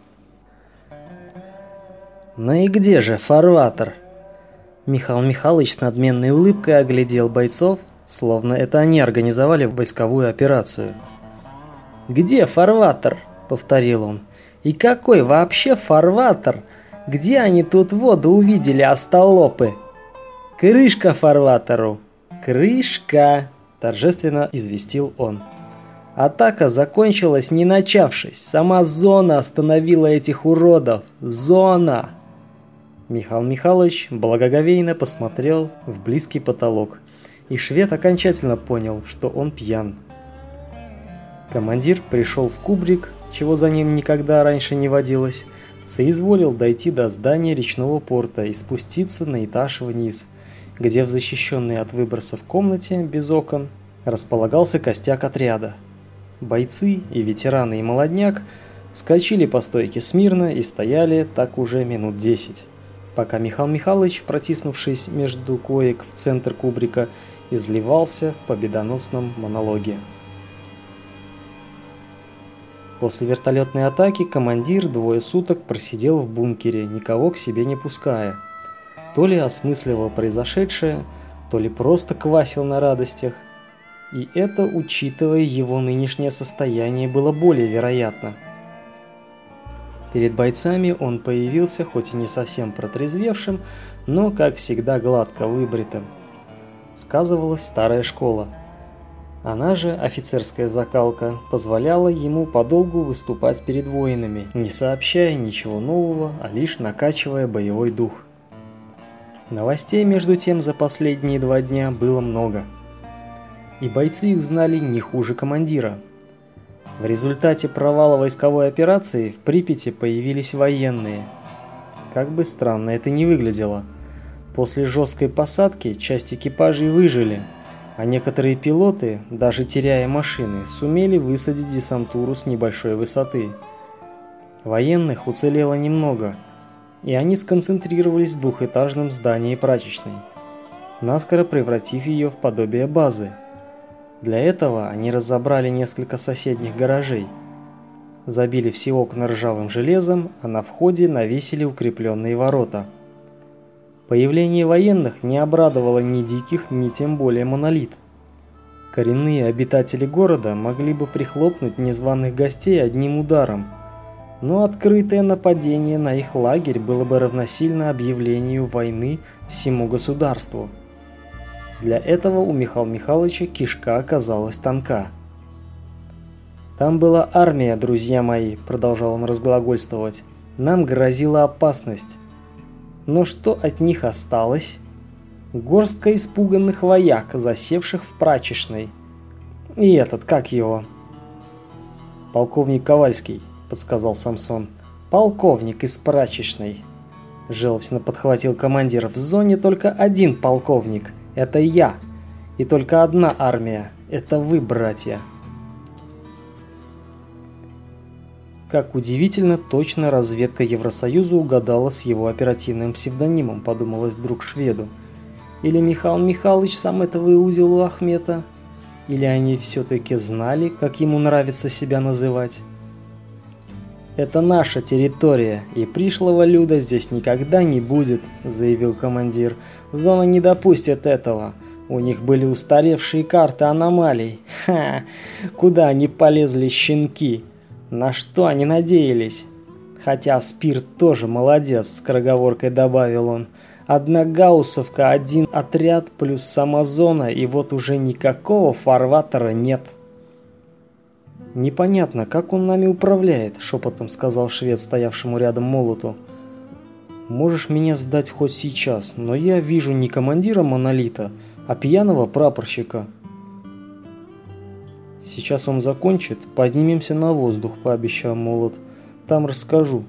«Ну и где же фарватер?» Михаил Михайлович с надменной улыбкой оглядел бойцов, словно это они организовали войсковую операцию. «Где фарватер?» — повторил он. «И какой вообще фарватер? Где они тут воду увидели, остолопы? Крышка фарватеру! Крышка!» — торжественно известил он. «Атака закончилась, не начавшись. Сама зона остановила этих уродов. Зона!» Михаил Михайлович благоговейно посмотрел в близкий потолок, и швед окончательно понял, что он пьян. Командир пришел в кубрик, чего за ним никогда раньше не водилось, соизволил дойти до здания речного порта и спуститься на этаж вниз, где в защищенной от выбросов комнате без окон располагался костяк отряда. Бойцы и ветераны и молодняк вскочили по стойке смирно и стояли так уже минут десять, пока Михаил Михайлович, протиснувшись между коек в центр кубрика, изливался в победоносном монологе. После вертолетной атаки командир двое суток просидел в бункере, никого к себе не пуская. То ли осмысливал произошедшее, то ли просто квасил на радостях. И это, учитывая его нынешнее состояние, было более вероятно. Перед бойцами он появился, хоть и не совсем протрезвевшим, но, как всегда, гладко выбритым. Сказывалась старая школа. Она же, офицерская закалка, позволяла ему подолгу выступать перед воинами, не сообщая ничего нового, а лишь накачивая боевой дух. Новостей, между тем, за последние два дня было много. И бойцы их знали не хуже командира. В результате провала войсковой операции в Припяти появились военные. Как бы странно это ни выглядело, после жесткой посадки часть экипажей выжили, а некоторые пилоты, даже теряя машины, сумели высадить десантуру с небольшой высоты. Военных уцелело немного, и они сконцентрировались в двухэтажном здании прачечной. наскоро превратив ее в подобие базы. Для этого они разобрали несколько соседних гаражей, забили все окна ржавым железом, а на входе навесили укрепленные ворота. Появление военных не обрадовало ни диких, ни тем более Монолит. Коренные обитатели города могли бы прихлопнуть незваных гостей одним ударом, но открытое нападение на их лагерь было бы равносильно объявлению войны всему государству. Для этого у Михаила Михайловича кишка оказалась тонка. «Там была армия, друзья мои», — продолжал он разглагольствовать. «Нам грозила опасность. Но что от них осталось? Горстка испуганных вояк, засевших в прачечной. И этот, как его?» «Полковник Ковальский», — подсказал Самсон. «Полковник из прачечной», — желчно подхватил командир. «В зоне только один полковник. Это я. И только одна армия. Это вы, братья». Как удивительно точно разведка Евросоюза угадала с его оперативным псевдонимом, подумалось вдруг шведу. Или Михаил Михайлович сам это выудил у Ахмета, или они все-таки знали, как ему нравится себя называть. «Это наша территория, и пришлого люда здесь никогда не будет», — заявил командир. «Зона не допустит этого. У них были устаревшие карты аномалий. Ха! Куда они полезли, щенки? На что они надеялись? Хотя Спирт тоже молодец», — скороговоркой добавил он. «Одна гауссовка, один отряд плюс сама зона, и вот уже никакого фарватера нет». «Непонятно, как он нами управляет», — шепотом сказал швед, стоявшему рядом молоту. «Можешь меня сдать хоть сейчас, но я вижу не командира Монолита, а пьяного прапорщика». «Сейчас он закончит, поднимемся на воздух», — пообещал молот. «Там расскажу».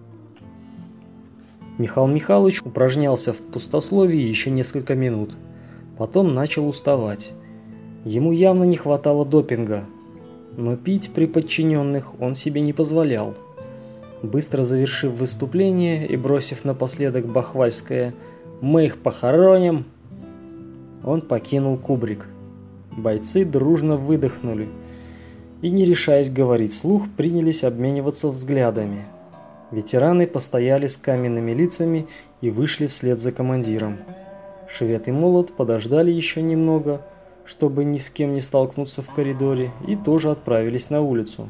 Михаил Михайлович упражнялся в пустословии еще несколько минут. Потом начал уставать. Ему явно не хватало допинга, но пить при подчиненных он себе не позволял. Быстро завершив выступление и бросив напоследок бахвальское «Мы их похороним», он покинул кубрик. Бойцы дружно выдохнули и, не решаясь говорить вслух, принялись обмениваться взглядами. Ветераны постояли с каменными лицами и вышли вслед за командиром. Швед и молот подождали еще немного, чтобы ни с кем не столкнуться в коридоре, и тоже отправились на улицу.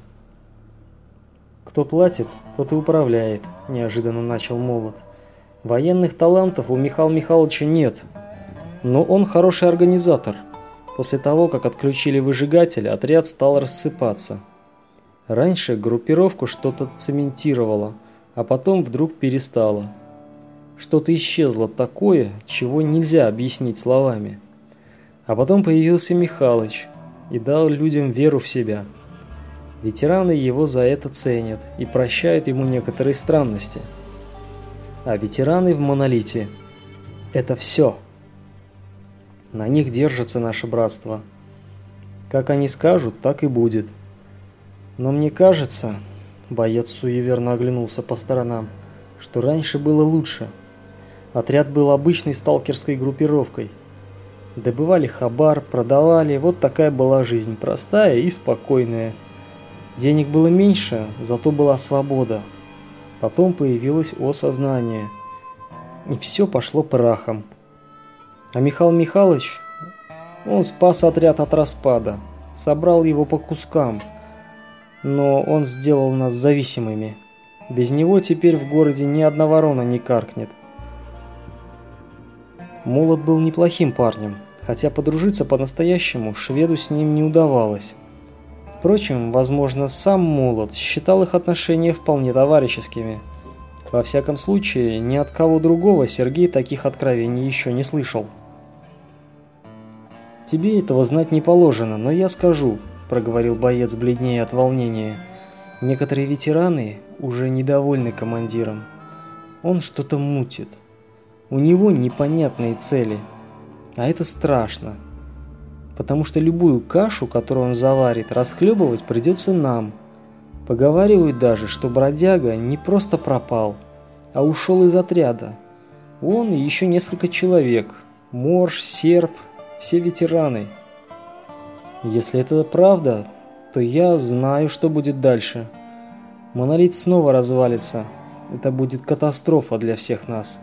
«Кто платит, тот и управляет», – неожиданно начал молот. «Военных талантов у Михаила Михайловича нет, но он хороший организатор. После того, как отключили выжигатель, отряд стал рассыпаться. Раньше группировку что-то цементировало, а потом вдруг перестало. Что-то исчезло такое, чего нельзя объяснить словами. А потом появился Михалыч и дал людям веру в себя. Ветераны его за это ценят и прощают ему некоторые странности. А ветераны в Монолите – это все. На них держится наше братство. Как они скажут, так и будет. Но мне кажется, боец суеверно оглянулся по сторонам, что раньше было лучше. Отряд был обычной сталкерской группировкой. Добывали хабар, продавали, вот такая была жизнь, простая и спокойная. Денег было меньше, зато была свобода. Потом появилось осознание, и все пошло прахом. А Михаил Михайлович, он спас отряд от распада, собрал его по кускам, но он сделал нас зависимыми. Без него теперь в городе ни одна ворона не каркнет. Молот был неплохим парнем, хотя подружиться по-настоящему шведу с ним не удавалось. Впрочем, возможно, сам Молот считал их отношения вполне товарищескими. Во всяком случае, ни от кого другого Сергей таких откровений еще не слышал. «Тебе этого знать не положено, но я скажу», – проговорил боец, бледнее от волнения. «Некоторые ветераны уже недовольны командиром. Он что-то мутит. У него непонятные цели. А это страшно. Потому что любую кашу, которую он заварит, расхлебывать придется нам. Поговаривают даже, что бродяга не просто пропал, а ушел из отряда. Он и еще несколько человек. Морж, серб, все ветераны. Если это правда, то я знаю, что будет дальше. Монолит снова развалится. Это будет катастрофа для всех нас.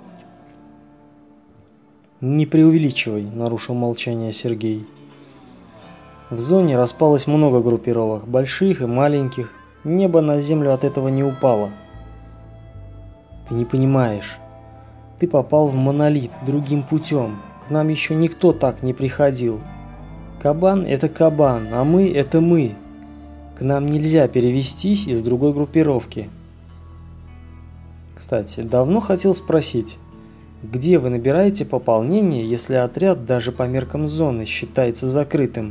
«Не преувеличивай», — нарушил молчание Сергей. В зоне распалось много группировок, больших и маленьких. Небо на землю от этого не упало. Ты не понимаешь. Ты попал в монолит другим путем. К нам еще никто так не приходил. Кабан — это кабан, а мы — это мы. К нам нельзя перевестись из другой группировки. Кстати, давно хотел спросить, где вы набираете пополнение, если отряд даже по меркам зоны считается закрытым?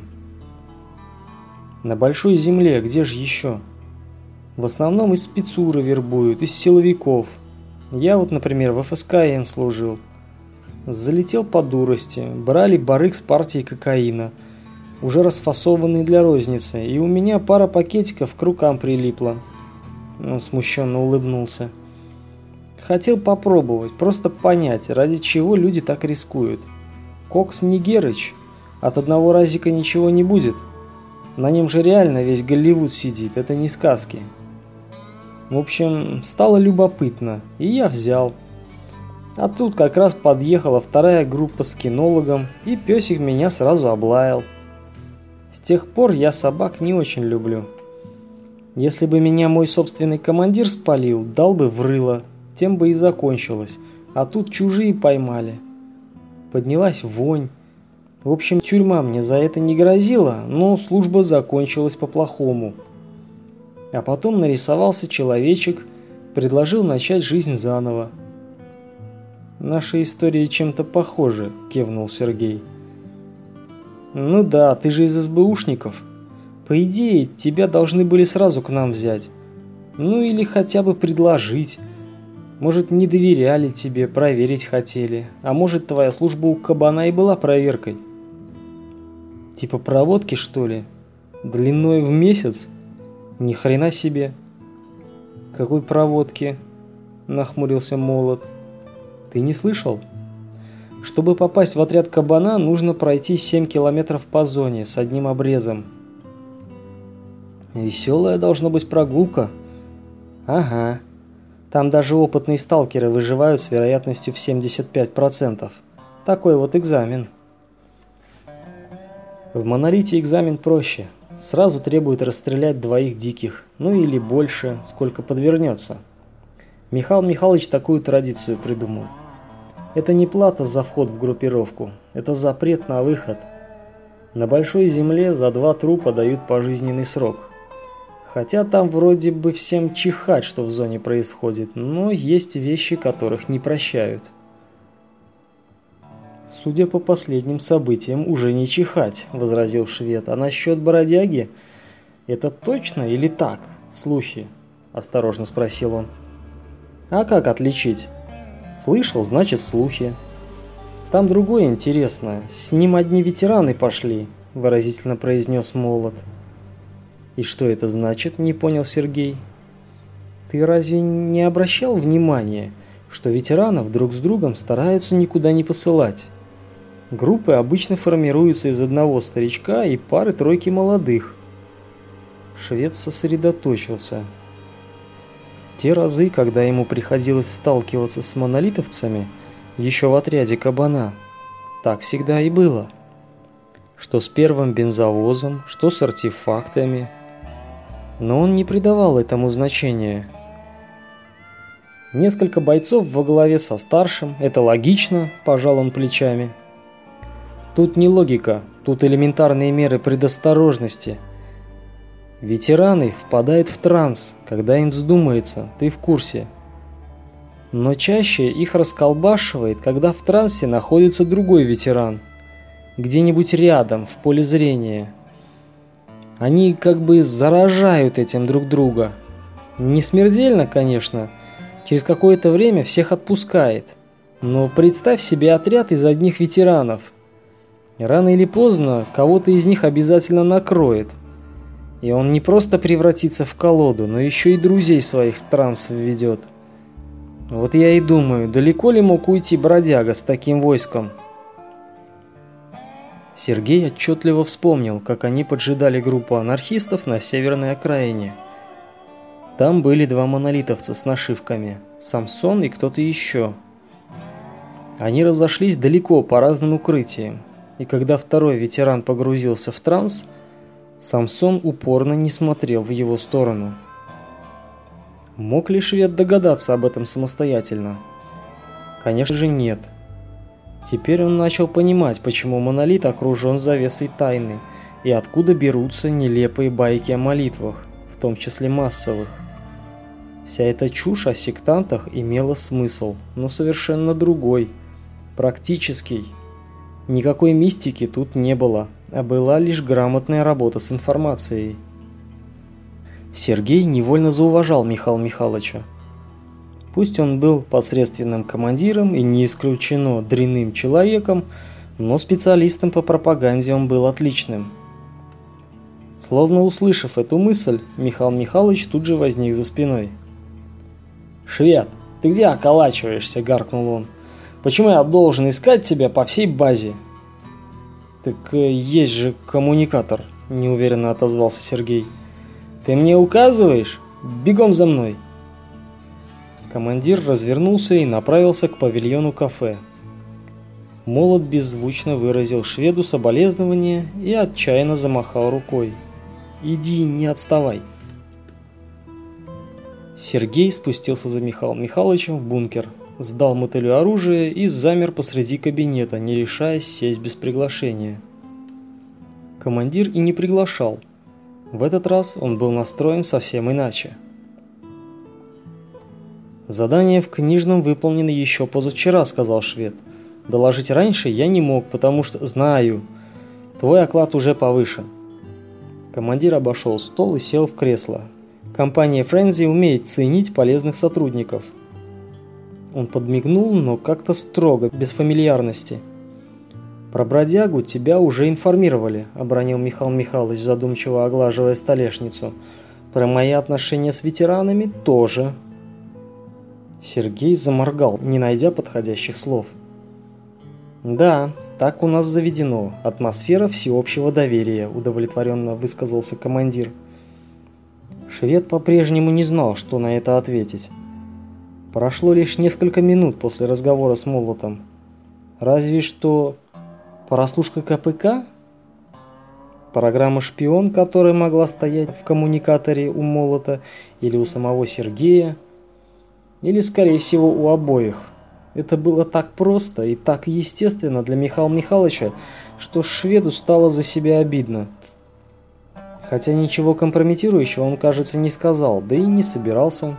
На большой земле, где же еще? В основном из спецуры вербуют, из силовиков. Я вот, например, в эф эс ка эн служил. Залетел по дурости, брали барык с партией кокаина, уже расфасованный для розницы, и у меня пара пакетиков к рукам прилипла. Он смущенно улыбнулся. Хотел попробовать, просто понять, ради чего люди так рискуют. Кокс не Герыч, от одного разика ничего не будет. На нем же реально весь Голливуд сидит, это не сказки. В общем, стало любопытно, и я взял. А тут как раз подъехала вторая группа с кинологом, и песик меня сразу облаял. С тех пор я собак не очень люблю. Если бы меня мой собственный командир спалил, дал бы в рыло, тем бы и закончилось. А тут чужие поймали. Поднялась вонь. В общем, тюрьма мне за это не грозила, но служба закончилась по-плохому. А потом нарисовался человечек, предложил начать жизнь заново. «Наши истории чем-то похожи», — кивнул Сергей. «Ну да, ты же из эс бэ ушников. По идее, тебя должны были сразу к нам взять. Ну или хотя бы предложить. Может, не доверяли тебе, проверить хотели. А может, твоя служба у кабана и была проверкой. Типа проводки, что ли? Длиной в месяц? Ни хрена себе». «Какой проводки?» — нахмурился Молот. «Ты не слышал? Чтобы попасть в отряд кабана, нужно пройти семь километров по зоне с одним обрезом». «Веселая должна быть прогулка». «Ага. Там даже опытные сталкеры выживают с вероятностью в семьдесят пять процентов. Такой вот экзамен». В монолите экзамен проще. Сразу требует расстрелять двоих диких, ну или больше, сколько подвернется. Михаил Михайлович такую традицию придумал. Это не плата за вход в группировку, это запрет на выход. На большой земле за два трупа дают пожизненный срок. Хотя там вроде бы всем чихать, что в зоне происходит, но есть вещи, которых не прощают. «Судя по последним событиям, уже не чихать», — возразил швед. «А насчет бродяги? Это точно или так? Слухи?» — осторожно спросил он. «А как отличить? Слышал, значит слухи. Там другое интересно. С ним одни ветераны пошли», — выразительно произнес Молот. «И что это значит?» — не понял Сергей. «Ты разве не обращал внимания, что ветеранов друг с другом стараются никуда не посылать? Группы обычно формируются из одного старичка и пары-тройки молодых». Швед сосредоточился. Те разы, когда ему приходилось сталкиваться с монолитовцами, еще в отряде кабана, так всегда и было. Что с первым бензовозом, что с артефактами. Но он не придавал этому значения. Несколько бойцов во главе со старшим, это логично, пожал он плечами. Тут не логика, тут элементарные меры предосторожности. Ветераны впадают в транс, когда им вздумается, ты в курсе. Но чаще их расколбашивает, когда в трансе находится другой ветеран, где-нибудь рядом, в поле зрения. Они как бы заражают этим друг друга. Не смертельно, конечно, через какое-то время всех отпускает. Но представь себе отряд из одних ветеранов. Рано или поздно кого-то из них обязательно накроет. И он не просто превратится в колоду, но еще и друзей своих в транс введет. Вот я и думаю, далеко ли мог уйти бродяга с таким войском? Сергей отчетливо вспомнил, как они поджидали группу анархистов на северной окраине. Там были два монолитовца с нашивками – Самсон и кто-то еще. Они разошлись далеко по разным укрытиям, и когда второй ветеран погрузился в транс, Самсон упорно не смотрел в его сторону. Мог ли швед догадаться об этом самостоятельно? Конечно же нет. Теперь он начал понимать, почему монолит окружен завесой тайны, и откуда берутся нелепые байки о молитвах, в том числе массовых. Вся эта чушь о сектантах имела смысл, но совершенно другой, практический. Никакой мистики тут не было, а была лишь грамотная работа с информацией. Сергей невольно зауважал Михаила Михайловича. Пусть он был посредственным командиром и не исключено дрянным человеком, но специалистом по пропаганде он был отличным. Словно услышав эту мысль, Михаил Михайлович тут же возник за спиной. «Швед, ты где околачиваешься?» – гаркнул он. «Почему я должен искать тебя по всей базе?» «Так э, есть же коммуникатор», – неуверенно отозвался Сергей. «Ты мне указываешь? Бегом за мной!» Командир развернулся и направился к павильону кафе. Молот беззвучно выразил шведу соболезнование и отчаянно замахал рукой. «Иди, не отставай!» Сергей спустился за Михаилом Михайловичем в бункер, сдал мотылю оружие и замер посреди кабинета, не решаясь сесть без приглашения. Командир и не приглашал. В этот раз он был настроен совсем иначе. «Задание в книжном выполнено еще позавчера», — сказал швед. «Доложить раньше я не мог, потому что знаю. Твой оклад уже повышен». Командир обошел стол и сел в кресло. Компания Френзи умеет ценить полезных сотрудников. Он подмигнул, но как-то строго, без фамильярности. «Про бродягу тебя уже информировали», — обронил Михаил Михайлович, задумчиво оглаживая столешницу. «Про мои отношения с ветеранами тоже». Сергей заморгал, не найдя подходящих слов. «Да, так у нас заведено. Атмосфера всеобщего доверия», — удовлетворенно высказался командир. Швед по-прежнему не знал, что на это ответить. Прошло лишь несколько минут после разговора с Молотом. Разве что прослушка ка пэ ка? Программа «Шпион», которая могла стоять в коммуникаторе у Молота или у самого Сергея, или, скорее всего, у обоих. Это было так просто и так естественно для Михаила Михайловича, что шведу стало за себя обидно. Хотя ничего компрометирующего он, кажется, не сказал, да и не собирался.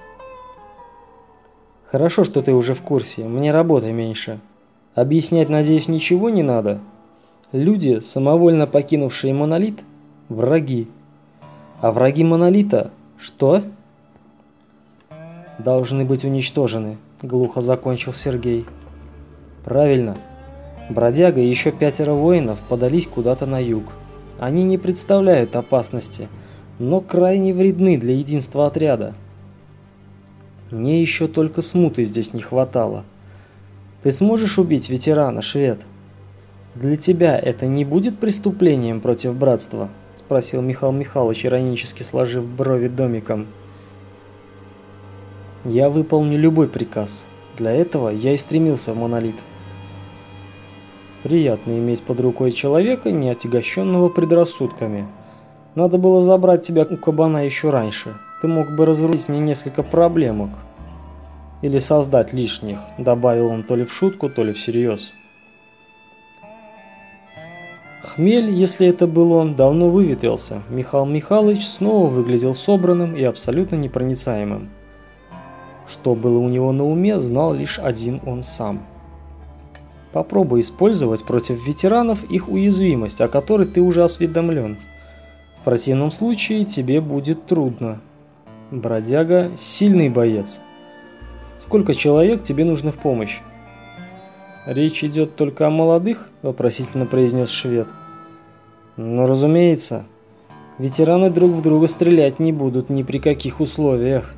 «Хорошо, что ты уже в курсе, мне работы меньше. Объяснять, надеюсь, ничего не надо? Люди, самовольно покинувшие монолит, враги. А враги монолита что? Должны быть уничтожены», — глухо закончил Сергей. «Правильно. Бродяга и еще пятеро воинов подались куда-то на юг. Они не представляют опасности, но крайне вредны для единства отряда. Мне еще только смуты здесь не хватало. Ты сможешь убить ветерана, швед? Для тебя это не будет преступлением против братства?» — спросил Михаил Михайлович, иронически сложив брови домиком. «Я выполню любой приказ. Для этого я и стремился в монолит». Приятно иметь под рукой человека, не отягощенного предрассудками. Надо было забрать тебя у кабана еще раньше. Ты мог бы разрулить мне несколько проблемок. Или создать лишних, добавил он то ли в шутку, то ли всерьез. Хмель, если это был он, давно выветрился. Михаил Михайлович снова выглядел собранным и абсолютно непроницаемым. Что было у него на уме, знал лишь один он сам. Попробуй использовать против ветеранов их уязвимость, о которой ты уже осведомлен. В противном случае тебе будет трудно. Бродяга – сильный боец. Сколько человек тебе нужно в помощь? Речь идет только о молодых? Вопросительно произнес швед. Ну, разумеется. Ветераны друг в друга стрелять не будут ни при каких условиях.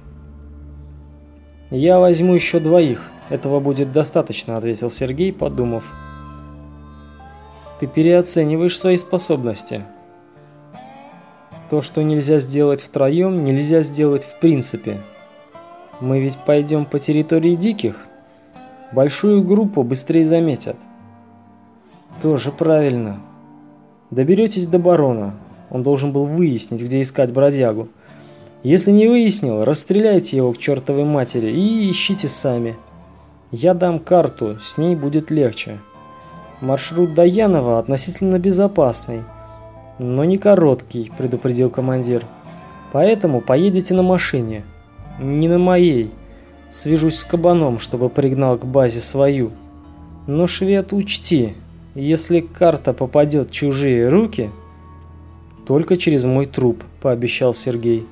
Я возьму еще двоих. Этого будет достаточно, ответил Сергей, подумав. Ты переоцениваешь свои способности. То, что нельзя сделать втроем, нельзя сделать в принципе. Мы ведь пойдем по территории диких. Большую группу быстрее заметят. Тоже правильно. Доберетесь до барона. Он должен был выяснить, где искать бродягу. Если не выяснил, расстреляйте его к чертовой матери и ищите сами. Я дам карту, с ней будет легче. Маршрут до Янова относительно безопасный, но не короткий, предупредил командир. Поэтому поедете на машине. Не на моей. Свяжусь с кабаном, чтобы пригнал к базе свою. Но, швед, учти, если карта попадет в чужие руки, только через мой труп, пообещал Сергей.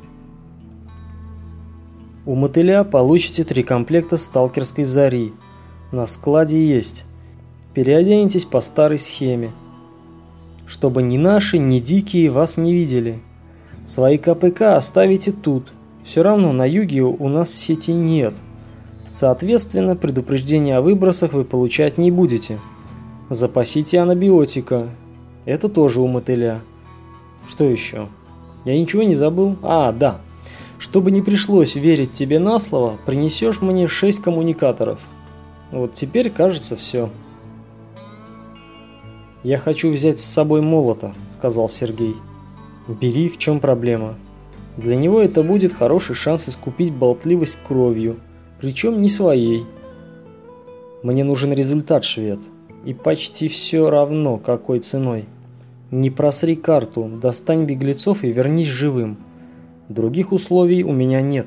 У мотыля получите три комплекта сталкерской зари. На складе есть. Переоденетесь по старой схеме, чтобы ни наши, ни дикие вас не видели. Свои КПК оставите тут. Все равно на юге у нас сети нет. Соответственно, предупреждения о выбросах вы получать не будете. Запасите анабиотика. Это тоже у мотыля. Что еще? Я ничего не забыл? А, да. Чтобы не пришлось верить тебе на слово, принесешь мне шесть коммуникаторов. Вот теперь, кажется, все. «Я хочу взять с собой молота», — сказал Сергей. «Бери, в чем проблема. Для него это будет хороший шанс искупить болтливость кровью, причем не своей. Мне нужен результат, швед, и почти все равно, какой ценой. Не просри карту, достань беглецов и вернись живым. Других условий у меня нет».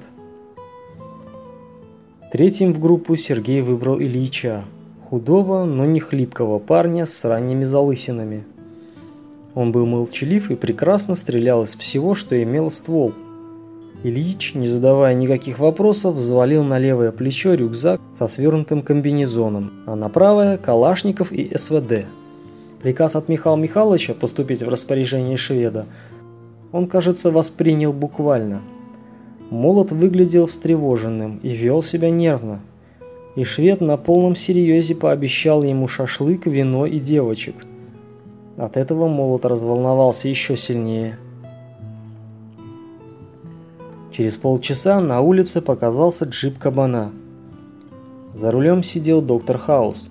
Третьим в группу Сергей выбрал Ильича. Худого, но не хлипкого парня с ранними залысинами. Он был молчалив и прекрасно стрелял из всего, что имело ствол. Ильич, не задавая никаких вопросов, взвалил на левое плечо рюкзак со свернутым комбинезоном, а на правое – калашников и СВД. Приказ от Михаила Михайловича поступить в распоряжение шведа он, кажется, воспринял буквально. Молот выглядел встревоженным и вел себя нервно. И швед на полном серьезе пообещал ему шашлык, вино и девочек. От этого Молот разволновался еще сильнее. Через полчаса на улице показался джип кабана. За рулем сидел доктор Хаус.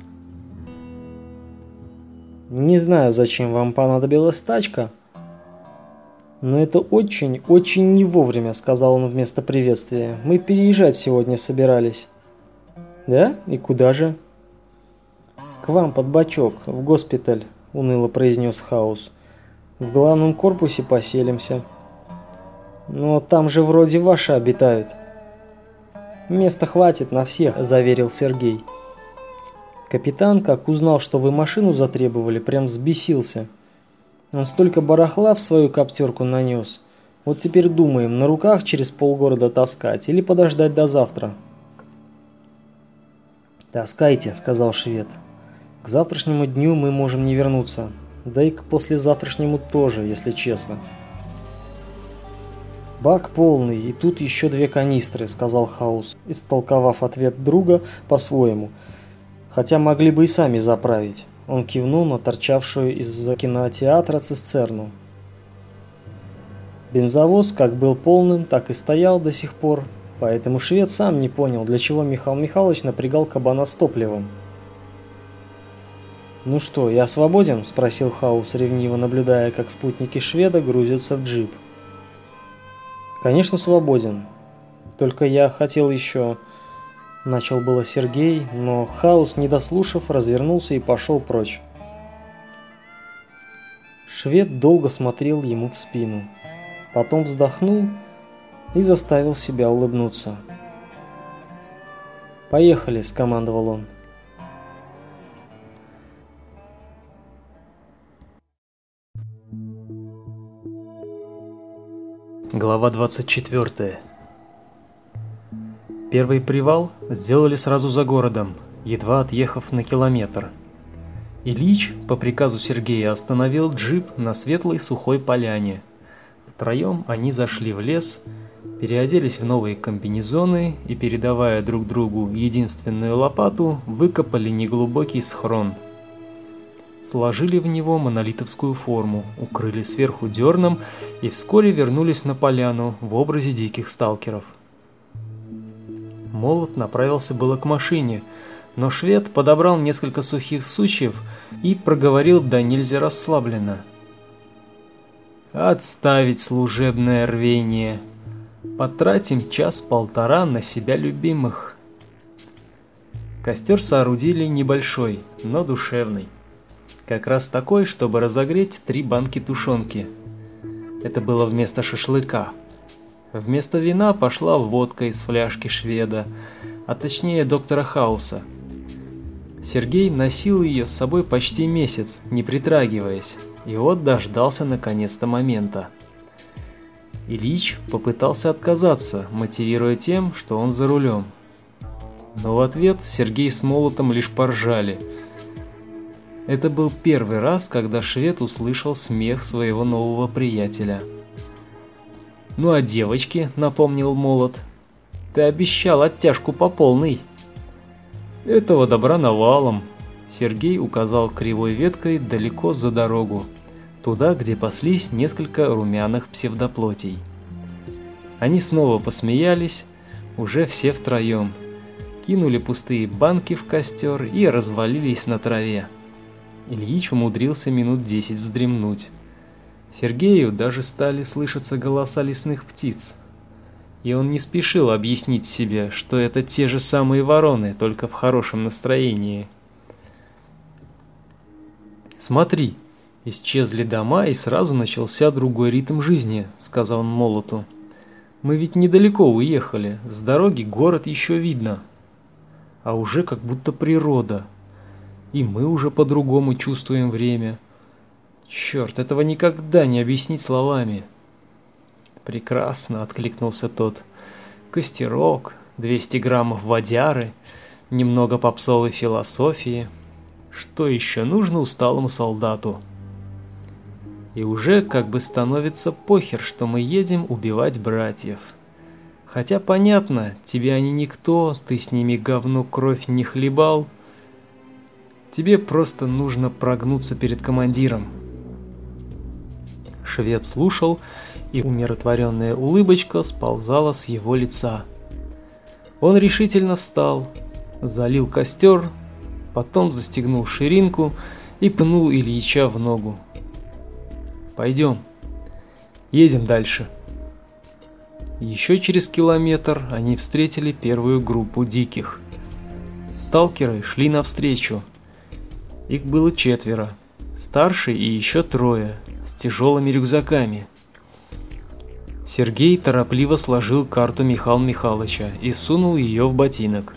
«Не знаю, зачем вам понадобилась тачка, но это очень-очень не вовремя», — сказал он вместо приветствия. «Мы переезжать сегодня собирались». «Да? И куда же?» «К вам под бочок, в госпиталь», — уныло произнес Хаус. «В главном корпусе поселимся». «Но там же вроде ваши обитают». «Места хватит на всех», — заверил Сергей. Капитан, как узнал, что вы машину затребовали, прям взбесился. Он столько барахла в свою коптерку нанес. Вот теперь думаем, на руках через полгорода таскать или подождать до завтра. «Таскайте», — сказал швед. «К завтрашнему дню мы можем не вернуться. Да и к послезавтрашнему тоже, если честно». «Бак полный, и тут еще две канистры», — сказал Хаус, истолковав ответ друга по-своему. «Хотя могли бы и сами заправить». Он кивнул на торчавшую из-за кинотеатра цистерну. Бензовоз как был полным, так и стоял до сих пор. Поэтому швед сам не понял, для чего Михаил Михайлович напрягал кабана с топливом. «Ну что, я свободен?» – спросил Хаус, ревниво наблюдая, как спутники шведа грузятся в джип. «Конечно, свободен. Только я хотел еще...» – начал было Сергей, но Хаус, не дослушав, развернулся и пошел прочь. Швед долго смотрел ему в спину. Потом вздохнул и заставил себя улыбнуться. «Поехали», — скомандовал он. Глава двадцать четвёртая. Первый привал сделали сразу за городом, едва отъехав на километр. Ильич по приказу Сергея остановил джип на светлой сухой поляне. Втроем они зашли в лес, переоделись в новые комбинезоны и, передавая друг другу единственную лопату, выкопали неглубокий схрон. сложили в него монолитовскую форму, укрыли сверху дерном и вскоре вернулись на поляну в образе диких сталкеров. Молот направился было к машине, но швед подобрал несколько сухих сучьев и проговорил да нельзя расслабленно: «Отставить служебное рвение. Потратим час-полтора на себя любимых». Костер соорудили небольшой, но душевный. Как раз такой, чтобы разогреть три банки тушенки. Это было вместо шашлыка. Вместо вина пошла водка из фляжки шведа, а точнее доктора Хауса. Сергей носил ее с собой почти месяц, не притрагиваясь, и вот дождался наконец-то момента. Ильич попытался отказаться, мотивируя тем, что он за рулем. Но в ответ Сергей с Молотом лишь поржали. Это был первый раз, когда швед услышал смех своего нового приятеля. «Ну а девочки», — напомнил Молот, — «ты обещал оттяжку по полной». «Этого добра навалом», — Сергей указал кривой веткой далеко за дорогу, туда, где паслись несколько румяных псевдоплотей. Они снова посмеялись, уже все втроем, кинули пустые банки в костер и развалились на траве. Ильич умудрился минут десять вздремнуть. Сергею даже стали слышаться голоса лесных птиц. И он не спешил объяснить себе, что это те же самые вороны, только в хорошем настроении. «Смотри, исчезли дома, и сразу начался другой ритм жизни», — сказал он Молоту. «Мы ведь недалеко уехали, с дороги город еще видно. А уже как будто природа. И мы уже по-другому чувствуем время. Черт, этого никогда не объяснить словами». «Прекрасно», — откликнулся тот. «Костерок, двести граммов водяры, немного попсовой философии. Что еще нужно усталому солдату?» И уже как бы становится похер, что мы едем убивать братьев. Хотя понятно, тебе они никто, ты с ними говно кровь не хлебал. Тебе просто нужно прогнуться перед командиром. Швед слушал, и умиротворенная улыбочка сползала с его лица. Он решительно встал, залил костер, потом застегнул ширинку и пнул Ильича в ногу. «Пойдем, едем дальше». Еще через километр они встретили первую группу диких. Сталкеры шли навстречу. Их было четверо, старший и еще трое, с тяжелыми рюкзаками. Сергей торопливо сложил карту Михаила Михайловича и сунул ее в ботинок.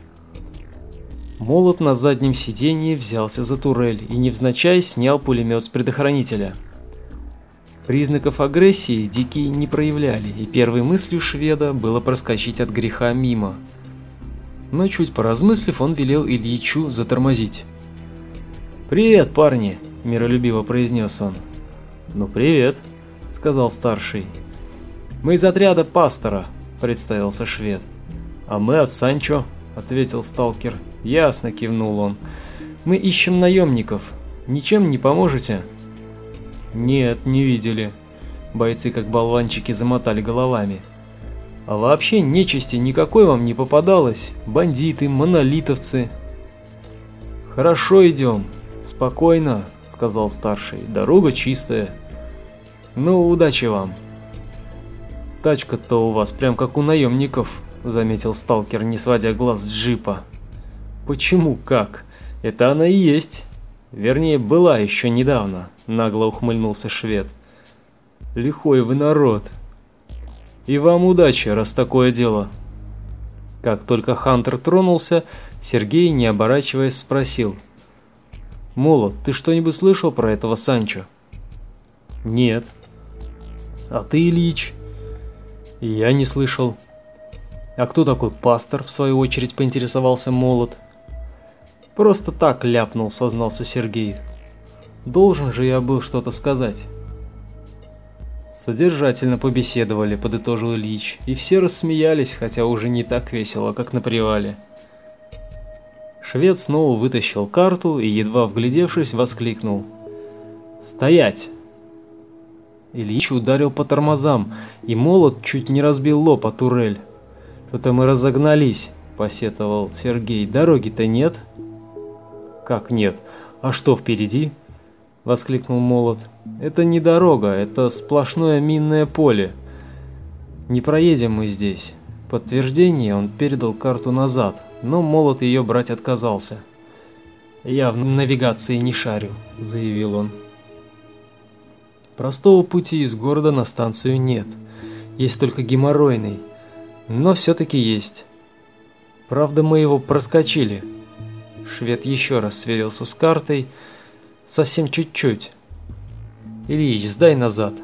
Молот на заднем сиденье взялся за турель и невзначай снял пулемет с предохранителя. Признаков агрессии дикие не проявляли, и первой мыслью шведа было проскочить от греха мимо. Но чуть поразмыслив, он велел Ильичу затормозить. «Привет, парни!» – миролюбиво произнес он. «Ну привет!» – сказал старший. «Мы из отряда пастора», – представился швед. «А мы от Санчо», – ответил сталкер. «Ясно», – кивнул он. «Мы ищем наемников. Ничем не поможете?» «Нет, не видели». Бойцы как болванчики замотали головами. «А вообще нечисти никакой вам не попадалось? Бандиты, монолитовцы?» «Хорошо, идем. Спокойно», — сказал старший. «Дорога чистая». «Ну, удачи вам». «Тачка-то у вас прям как у наемников», — заметил сталкер, не сводя глаз с джипа. «Почему как? Это она и есть. Вернее, была еще недавно», — нагло ухмыльнулся швед. «Лихой вы народ. И вам удачи, раз такое дело». Как только Хантер тронулся, Сергей, не оборачиваясь, спросил: «Молот, ты что-нибудь слышал про этого Санчо?» «Нет». «А ты, Ильич?» «И я не слышал». «А кто такой пастор?» — в свою очередь поинтересовался Молот. «Просто так ляпнул», — сознался Сергей. «Должен же я был что-то сказать». «Содержательно побеседовали», — подытожил Ильич, и все рассмеялись, хотя уже не так весело, как на привале. Швед снова вытащил карту и, едва вглядевшись, воскликнул: «Стоять!» Ильич ударил по тормозам, и молот чуть не разбил лоб о турель. «Что-то мы разогнались», — посетовал Сергей. «Дороги-то нет». «Как нет? А что впереди?» — воскликнул молот. «Это не дорога, это сплошное минное поле. Не проедем мы здесь». В подтверждение он передал карту назад, но молот ее брать отказался. «Я в навигации не шарю», — заявил он. «Простого пути из города на станцию нет, есть только геморройный, но все-таки есть. Правда, мы его проскочили». Швед еще раз сверился с картой, совсем чуть-чуть. «Ильич, сдай назад».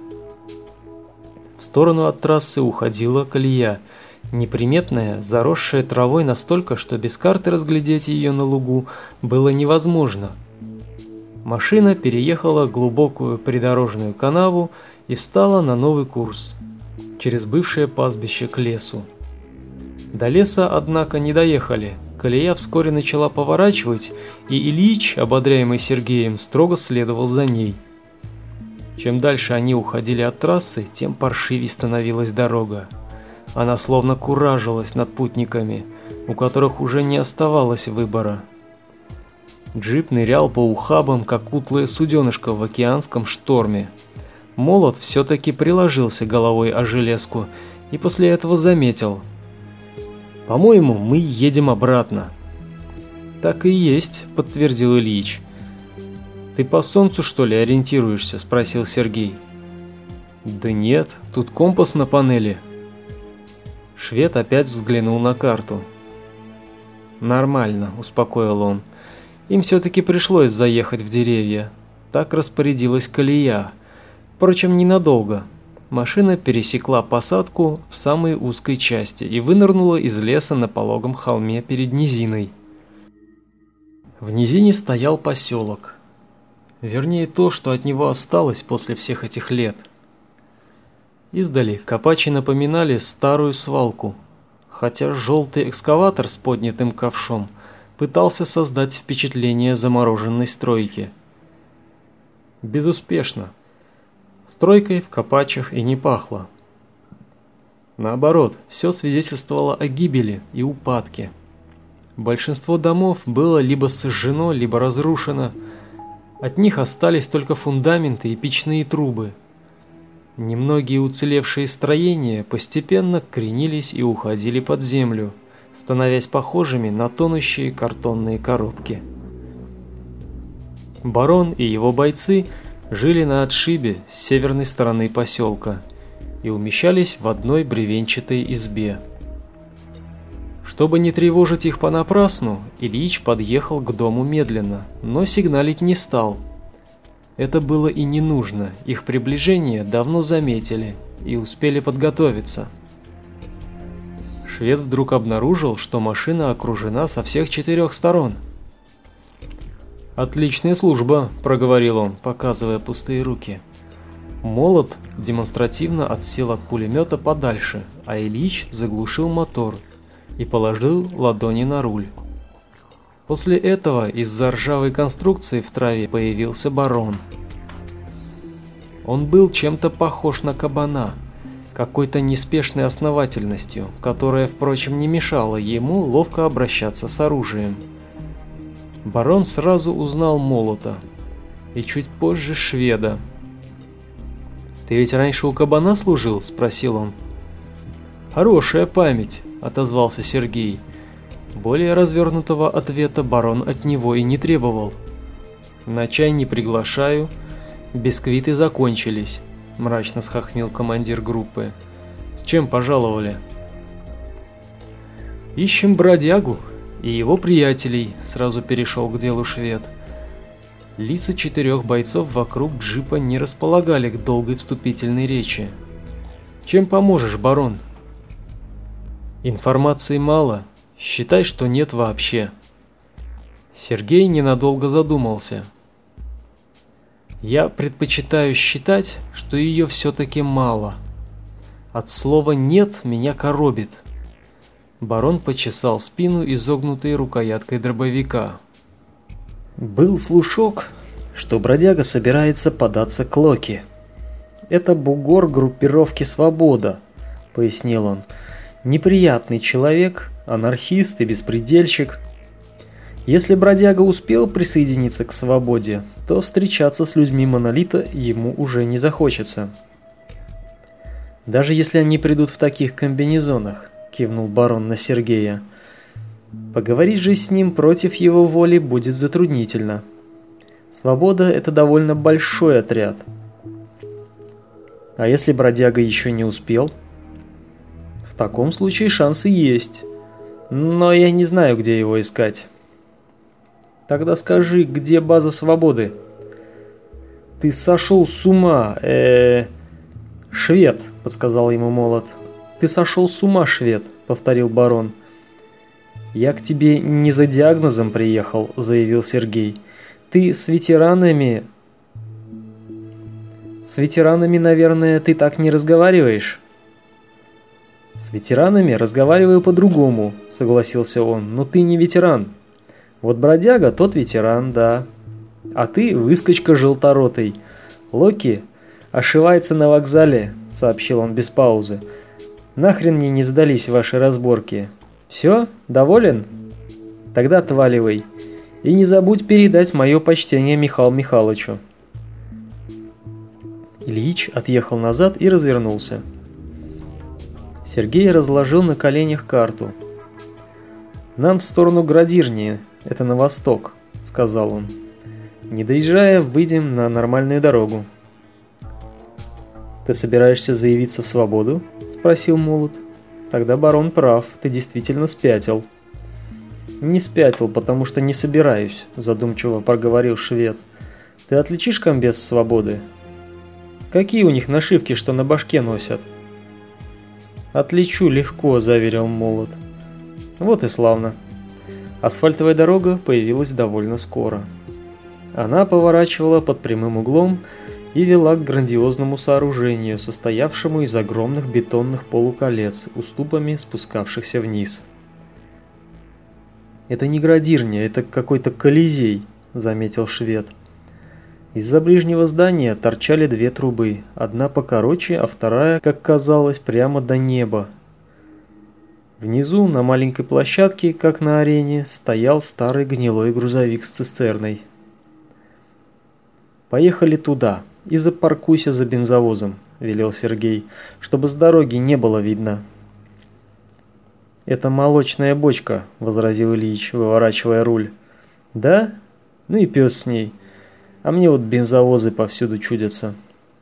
В сторону от трассы уходила колея, неприметная, заросшая травой настолько, что без карты разглядеть ее на лугу было невозможно. Машина переехала глубокую придорожную канаву и встала на новый курс, через бывшее пастбище к лесу. До леса, однако, не доехали. Колея вскоре начала поворачивать, и Ильич, ободряемый Сергеем, строго следовал за ней. Чем дальше они уходили от трассы, тем паршивей становилась дорога. Она словно куражилась над путниками, у которых уже не оставалось выбора. Джип нырял по ухабам, как утлое суденышко в океанском шторме. Молот все-таки приложился головой о железку и после этого заметил: «По-моему, мы едем обратно». «Так и есть», — подтвердил Ильич. «Ты по солнцу, что ли, ориентируешься?» — спросил Сергей. «Да нет, тут компас на панели». Швед опять взглянул на карту. «Нормально», — успокоил он. «Им все-таки пришлось заехать в деревья. Так распорядилась колея. Впрочем, ненадолго». Машина пересекла посадку в самой узкой части и вынырнула из леса на пологом холме перед низиной. В низине стоял поселок. Вернее, то, что от него осталось после всех этих лет. Издали копачи напоминали старую свалку, хотя желтый экскаватор с поднятым ковшом пытался создать впечатление замороженной стройки. Безуспешно. Стройкой в Копачах и не пахло. Наоборот, все свидетельствовало о гибели и упадке. Большинство домов было либо сожжено, либо разрушено. От них остались только фундаменты и печные трубы. Немногие уцелевшие строения постепенно кренились и уходили под землю, становясь похожими на тонущие картонные коробки. Барон и его бойцы жили на отшибе с северной стороны поселка и умещались в одной бревенчатой избе. Чтобы не тревожить их понапрасну, Ильич подъехал к дому медленно, но сигналить не стал. Это было и не нужно, их приближение давно заметили и успели подготовиться. Швед вдруг обнаружил, что машина окружена со всех четырех сторон. «Отличная служба», — проговорил он, показывая пустые руки. Молот демонстративно отсел от пулемета подальше, а Ильич заглушил мотор и положил ладони на руль. После этого из-за ржавой конструкции в траве появился барон. Он был чем-то похож на кабана, какой-то неспешной основательностью, которая, впрочем, не мешала ему ловко обращаться с оружием. Барон сразу узнал молота, и чуть позже шведа. «Ты ведь раньше у кабана служил?» — спросил он. «Хорошая память», — отозвался Сергей. Более развернутого ответа барон от него и не требовал. «На чай не приглашаю, бисквиты закончились», — мрачно схохмел командир группы. «С чем пожаловали?» «Ищем бродягу и его приятелей», — сразу перешел к делу швед. Лица четырех бойцов вокруг джипа не располагали к долгой вступительной речи. «Чем поможешь, барон?» «Информации мало, считай, что нет вообще». Сергей ненадолго задумался. «Я предпочитаю считать, что ее все-таки мало. От слова «нет» меня коробит». Барон почесал спину изогнутой рукояткой дробовика. «Был слушок, что бродяга собирается податься к Локи. «Это бугор группировки «Свобода», — пояснил он. «Неприятный человек, анархист и беспредельщик. Если бродяга успел присоединиться к «Свободе», то встречаться с людьми Монолита ему уже не захочется». «Даже если они придут в таких комбинезонах», — кивнул барон на Сергея. «Поговорить же с ним против его воли будет затруднительно. «Свобода» — это довольно большой отряд. А если бродяга еще не успел? В таком случае шансы есть, но я не знаю, где его искать. Тогда скажи, где база «Свободы»? Ты сошел с ума, э, -э швед, подсказал ему Молот. Ты сошел с ума, швед, повторил барон. Я к тебе не за диагнозом приехал, заявил Сергей. Ты с ветеранами... С ветеранами, наверное, ты так не разговариваешь? С ветеранами разговариваю по-другому, согласился он, но ты не ветеран. Вот бродяга, тот ветеран, да. А ты выскочка желторотый. Локи ошивается на вокзале, сообщил он без паузы. Нахрен мне не сдались ваши разборки. Все? Доволен? Тогда отваливай. И не забудь передать мое почтение Михаилу Михайловичу. Ильич отъехал назад и развернулся. Сергей разложил на коленях карту. «Нам в сторону Градирни, это на восток», — сказал он. «Не доезжая, выйдем на нормальную дорогу». «Ты собираешься заявиться в «Свободу»?» — спросил Молот. «Тогда барон прав, ты действительно спятил». «Не спятил, потому что не собираюсь», — задумчиво проговорил швед. «Ты отличишь комбез «Свободы»?» «Какие у них нашивки, что на башке носят?» «Отличу легко», — заверил Молот. «Вот и славно». Асфальтовая дорога появилась довольно скоро. Она поворачивала под прямым углом и вела к грандиозному сооружению, состоявшему из огромных бетонных полуколец, уступами спускавшихся вниз. «Это не Градирня, это какой-то Колизей», — заметил швед. Из-за ближнего здания торчали две трубы, одна покороче, а вторая, как казалось, прямо до неба. Внизу, на маленькой площадке, как на арене, стоял старый гнилой грузовик с цистерной. «Поехали туда и запаркуйся за бензовозом», — велел Сергей, — «чтобы с дороги не было видно». «Это молочная бочка», — возразил Ильич, выворачивая руль. «Да? Ну и пес с ней. А мне вот бензовозы повсюду чудятся».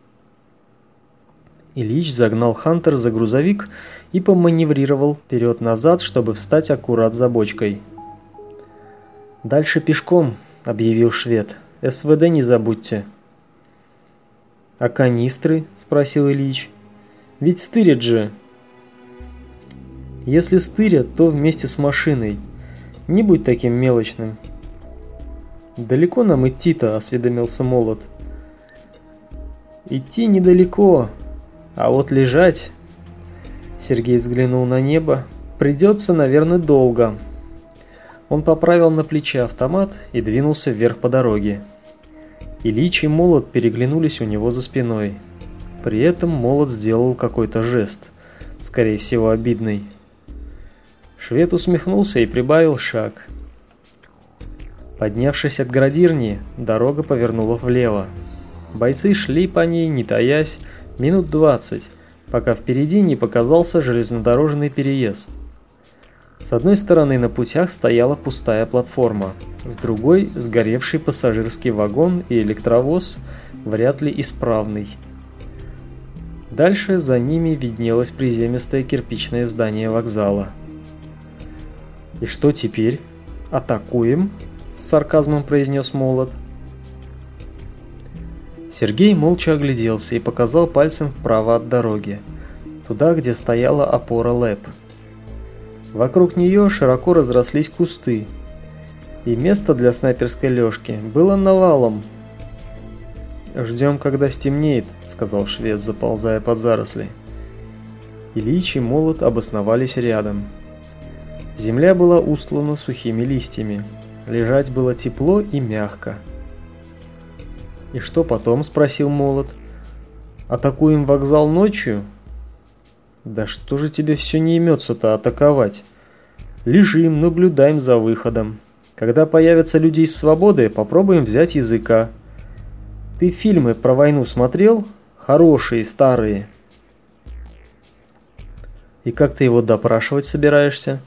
Ильич загнал «Хантер» за грузовик и поманеврировал вперед-назад, чтобы встать аккурат за бочкой. «Дальше пешком», — объявил швед. «СВД не забудьте». «А канистры?» — спросил Ильич. «Ведь стырят же». «Если стырят, то вместе с машиной. Не будь таким мелочным». «Далеко нам идти-то?» — осведомился Молот. «Идти недалеко, а вот лежать...» Сергей взглянул на небо. «Придется, наверное, долго». Он поправил на плече автомат и двинулся вверх по дороге. Ильич и Молот переглянулись у него за спиной. При этом Молот сделал какой-то жест, скорее всего обидный. Швед усмехнулся и прибавил шаг. Поднявшись от Градирни, дорога повернула влево. Бойцы шли по ней, не таясь, минут двадцать, пока впереди не показался железнодорожный переезд. С одной стороны на путях стояла пустая платформа, с другой — сгоревший пассажирский вагон и электровоз, вряд ли исправный. Дальше за ними виднелось приземистое кирпичное здание вокзала. «И что теперь? Атакуем?» — с сарказмом произнес Молот. Сергей молча огляделся и показал пальцем вправо от дороги, туда, где стояла опора ЛЭП. Вокруг нее широко разрослись кусты, и место для снайперской лёжки было навалом. «Ждем, когда стемнеет», — сказал швед, заползая под заросли. Ильич и Молот обосновались рядом. Земля была устлана сухими листьями, лежать было тепло и мягко. «И что потом?» – спросил Молот. «Атакуем вокзал ночью?» «Да что же тебе все не имется-то атаковать? Лежим, наблюдаем за выходом. Когда появятся люди из свободы, попробуем взять языка. Ты фильмы про войну смотрел? Хорошие, старые». «И как ты его допрашивать собираешься?»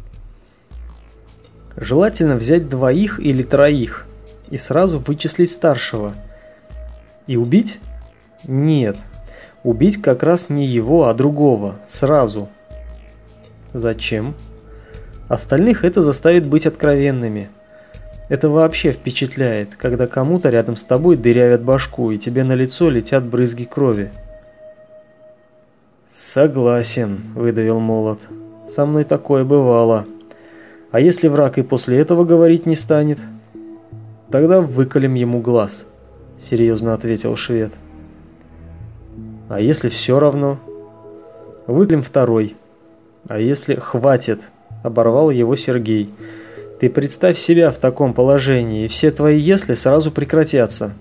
«Желательно взять двоих или троих и сразу вычислить старшего. И убить? Нет. Убить как раз не его, а другого. Сразу». «Зачем?» «Остальных это заставит быть откровенными. Это вообще впечатляет, когда кому-то рядом с тобой дырявят башку, и тебе на лицо летят брызги крови». «Согласен», — выдавил Молот. «Со мной такое бывало. А если враг и после этого говорить не станет?» «Тогда выколем ему глаз», — серьезно ответил швед. «А если все равно?» «Выколем второй». «А если хватит?» — оборвал его Сергей. «Ты представь себя в таком положении, и все твои «если» сразу прекратятся».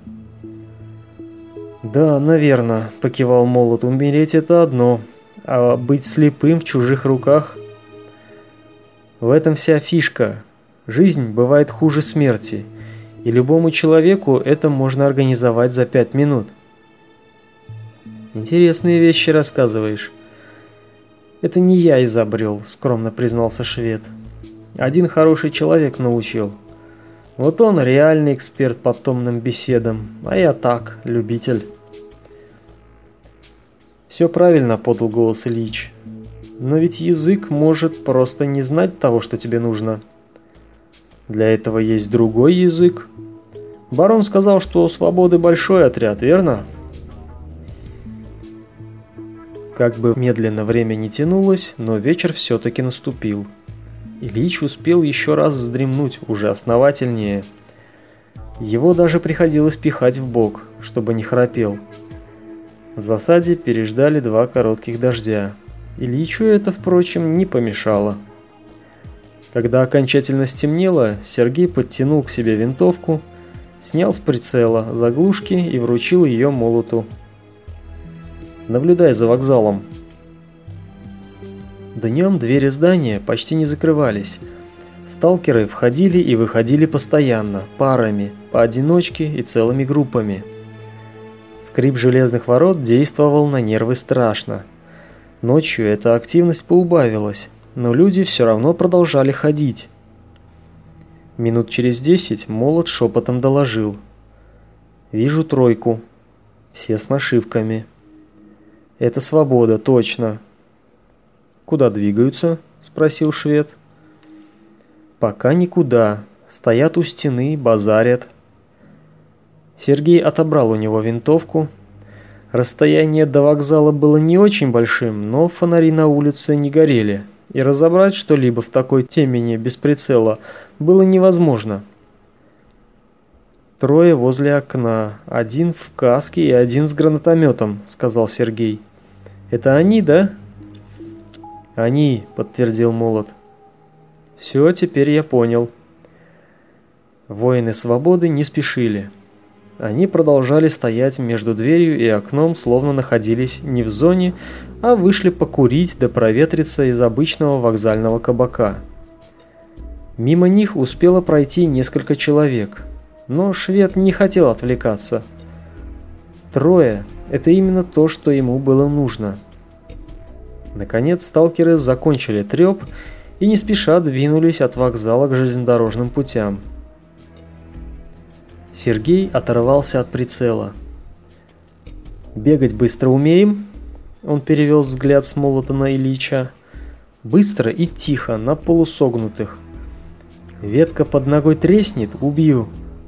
«Да, наверное», — покивал Молот, — «умереть — это одно, а быть слепым в чужих руках...» «В этом вся фишка. Жизнь бывает хуже смерти, и любому человеку это можно организовать за пять минут». «Интересные вещи рассказываешь». «Это не я изобрел», — скромно признался швед. «Один хороший человек научил. Вот он реальный эксперт по томным беседам, а я так, любитель». «Все правильно», — подал голос Ильич. «Но ведь язык может просто не знать того, что тебе нужно. Для этого есть другой язык. Барон сказал, что у свободы большой отряд, верно?» Как бы медленно время не тянулось, но вечер все-таки наступил. Ильич успел еще раз вздремнуть, уже основательнее. Его даже приходилось пихать в бок, чтобы не храпел. В засаде переждали два коротких дождя. Ильичу это, впрочем, не помешало. Когда окончательно стемнело, Сергей подтянул к себе винтовку, снял с прицела заглушки и вручил ее Молоту. «Наблюдай за вокзалом». Днем двери здания почти не закрывались. Сталкеры входили и выходили постоянно, парами, поодиночке и целыми группами. Скрип железных ворот действовал на нервы страшно. Ночью эта активность поубавилась, но люди все равно продолжали ходить. Минут через десять Молот шепотом доложил. «Вижу тройку. Все с нашивками. Это свобода, точно». «Куда двигаются?» — спросил швед. «Пока никуда. Стоят у стены, базарят». Сергей отобрал у него винтовку. Расстояние до вокзала было не очень большим, но фонари на улице не горели, и разобрать что-либо в такой темени без прицела было невозможно. «Трое возле окна, один в каске и один с гранатометом», — сказал Сергей. «Это они, да?» «Они», — подтвердил Молот. «Все, теперь я понял». Воины свободы не спешили. Они продолжали стоять между дверью и окном, словно находились не в зоне, а вышли покурить да проветриться из обычного вокзального кабака. Мимо них успело пройти несколько человек, но швед не хотел отвлекаться. Трое — это именно то, что ему было нужно. Наконец сталкеры закончили треп и не спеша двинулись от вокзала к железнодорожным путям. Сергей оторвался от прицела. «Бегать быстро умеем?» Он перевел взгляд с Молота на Ильича. «Быстро и тихо, на полусогнутых. Ветка под ногой треснет — убью».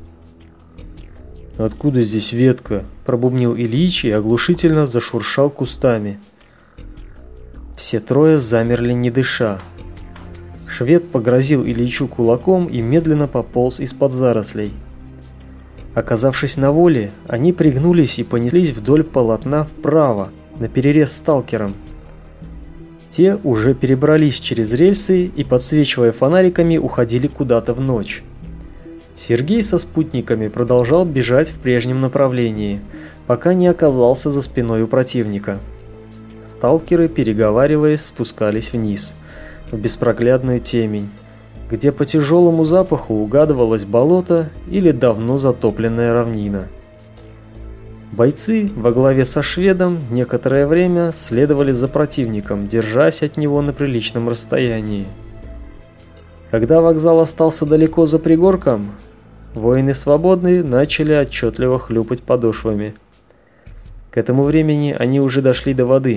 «Откуда здесь ветка?» — пробубнил Ильич и оглушительно зашуршал кустами. Все трое замерли, не дыша. Швед погрозил Ильичу кулаком и медленно пополз из-под зарослей. Оказавшись на воле, они пригнулись и понеслись вдоль полотна вправо, наперерез сталкерам. Те уже перебрались через рельсы и, подсвечивая фонариками, уходили куда-то в ночь. Сергей со спутниками продолжал бежать в прежнем направлении, пока не оказался за спиной у противника. Сталкеры, переговариваясь, спускались вниз, в беспроглядную темень, где по тяжелому запаху угадывалось болото или давно затопленная равнина. Бойцы во главе со шведом некоторое время следовали за противником, держась от него на приличном расстоянии. Когда вокзал остался далеко за пригорком, воины свободные начали отчетливо хлюпать подошвами. К этому времени они уже дошли до воды.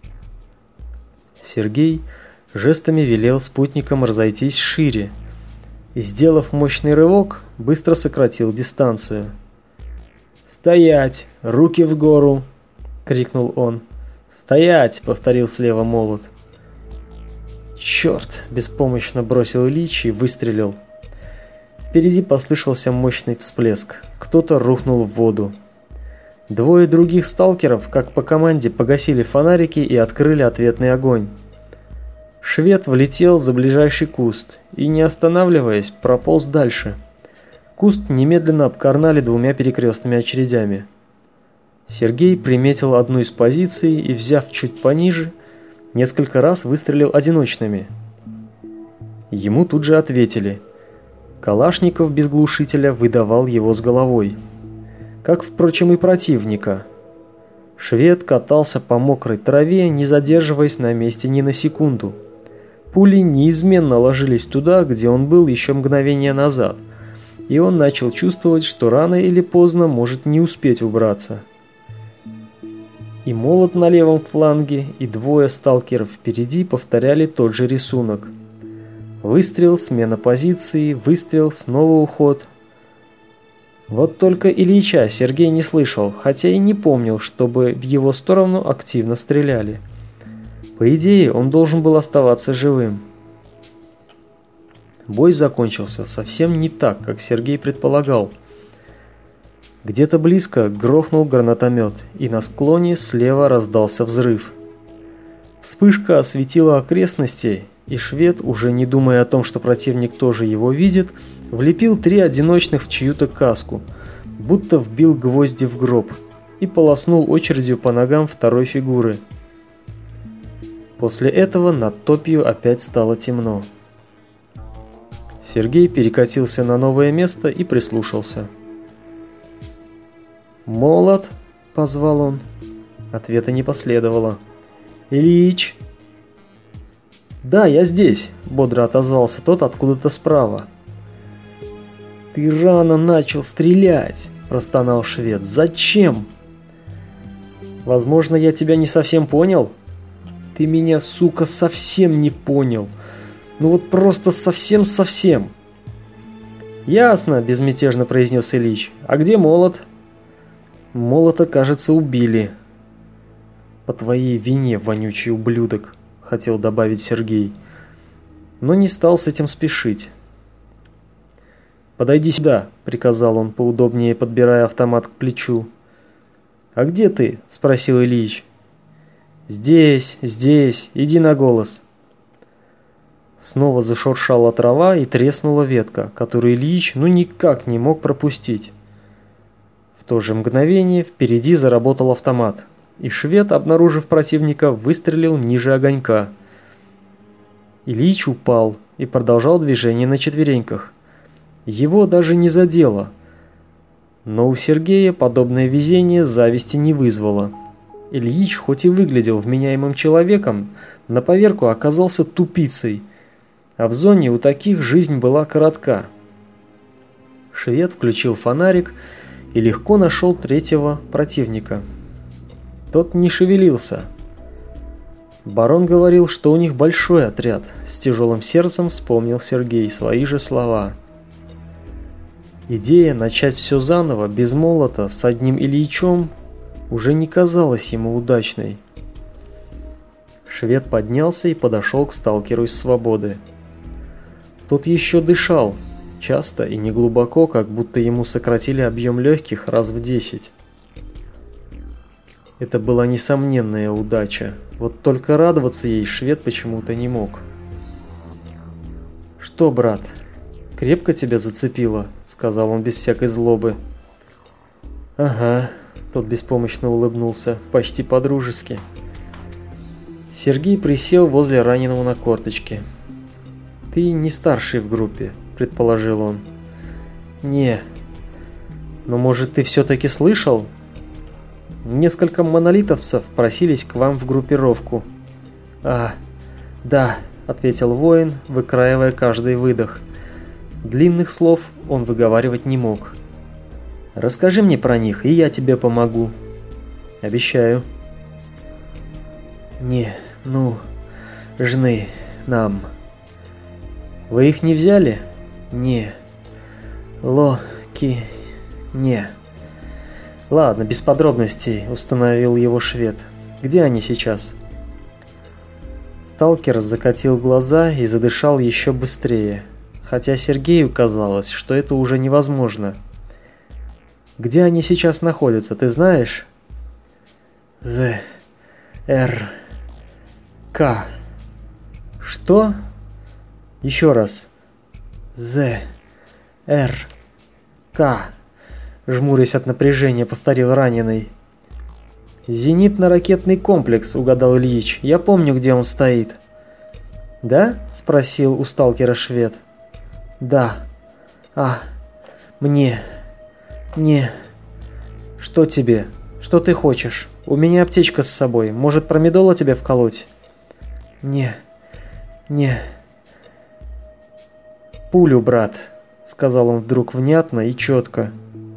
Сергей жестами велел спутникам разойтись шире и, сделав мощный рывок, быстро сократил дистанцию. «Стоять! Руки в гору!» — крикнул он. «Стоять!» — повторил слева Молот. «Черт!» — беспомощно бросил Ильич и выстрелил. Впереди послышался мощный всплеск. Кто-то рухнул в воду. Двое других сталкеров, как по команде, погасили фонарики и открыли ответный огонь. Швед влетел за ближайший куст и, не останавливаясь, прополз дальше. Куст немедленно обкарнали двумя перекрестными очередями. Сергей приметил одну из позиций и, взяв чуть пониже, несколько раз выстрелил одиночными. Ему тут же ответили. Калашников без глушителя выдавал его с головой. Как, впрочем, и противника. Швед катался по мокрой траве, не задерживаясь на месте ни на секунду. Пули неизменно ложились туда, где он был еще мгновение назад, и он начал чувствовать, что рано или поздно может не успеть убраться. И Молот на левом фланге, и двое сталкеров впереди повторяли тот же рисунок. Выстрел, смена позиции, выстрел, снова уход. Вот только Ильича Сергей не слышал, хотя и не помнил, чтобы в его сторону активно стреляли. По идее, он должен был оставаться живым. Бой закончился совсем не так, как Сергей предполагал. Где-то близко грохнул гранатомет, и на склоне слева раздался взрыв. Вспышка осветила окрестности, и швед, уже не думая о том, что противник тоже его видит, влепил три одиночных в чью-то каску, будто вбил гвозди в гроб, и полоснул очередью по ногам второй фигуры. После этого над топью опять стало темно. Сергей перекатился на новое место и прислушался. «Молот!» — позвал он. Ответа не последовало. «Ильич!» «Да, я здесь!» — бодро отозвался тот откуда-то справа. «Ты рано начал стрелять!» — простонал швед. «Зачем?» «Возможно, я тебя не совсем понял?» «Ты меня, сука, совсем не понял! Ну вот просто совсем-совсем!» «Ясно!» — безмятежно произнес Ильич. «А где Молот?» «Молота, кажется, убили». «По твоей вине, вонючий ублюдок», — хотел добавить Сергей, но не стал с этим спешить. «Подойди сюда», — приказал он, поудобнее подбирая автомат к плечу. «А где ты?» — спросил Ильич. «Здесь, здесь, иди на голос». Снова зашуршала трава и треснула ветка, которую Ильич ну никак не мог пропустить. В то же мгновение впереди заработал автомат, и швед, обнаружив противника, выстрелил ниже огонька. Ильич упал и продолжал движение на четвереньках. Его даже не задело. Но у Сергея подобное везение зависти не вызвало. Ильич, хоть и выглядел вменяемым человеком, на поверку оказался тупицей, а в зоне у таких жизнь была коротка. Швед включил фонарик и легко нашел третьего противника. Тот не шевелился. Барон говорил, что у них большой отряд. С тяжелым сердцем вспомнил Сергей свои же слова. Идея начать все заново, без Молота, с одним Ильичом, уже не казалась ему удачной. Швед поднялся и подошел к сталкеру из Свободы. Тот еще дышал, часто и неглубоко, как будто ему сократили объем легких раз в десять. Это была несомненная удача, вот только радоваться ей швед почему-то не мог. «Что, брат, крепко тебя зацепило?» — сказал он без всякой злобы. «Ага», — тот беспомощно улыбнулся, почти по-дружески. Сергей присел возле раненого на корточке. «Ты не старший в группе», — предположил он. «Не. Но, может, ты все-таки слышал? Несколько монолитовцев просились к вам в группировку». «А, да», — ответил воин, выкраивая каждый выдох. Длинных слов он выговаривать не мог. «Расскажи мне про них, и я тебе помогу». «Обещаю». «Не, ну, жны нам». «Вы их не взяли?» «Не. Ло-ки... не». «Ладно, без подробностей», — установил его швед. «Где они сейчас?» Сталкер закатил глаза и задышал еще быстрее, хотя Сергею казалось, что это уже невозможно. «Где они сейчас находятся, ты знаешь?» «З... Р... К...» «Что?» «Еще раз». «З... Р... К...» Жмурясь от напряжения, повторил раненый. «Зенитно-ракетный комплекс», — угадал Ильич. «Я помню, где он стоит». «Да?» — спросил у сталкера швед. «Да. А, мне... не... Что тебе? Что ты хочешь? У меня аптечка с собой. Может, промедола тебе вколоть?» «Не... не...» «Пулю, брат», — сказал он вдруг внятно и четко.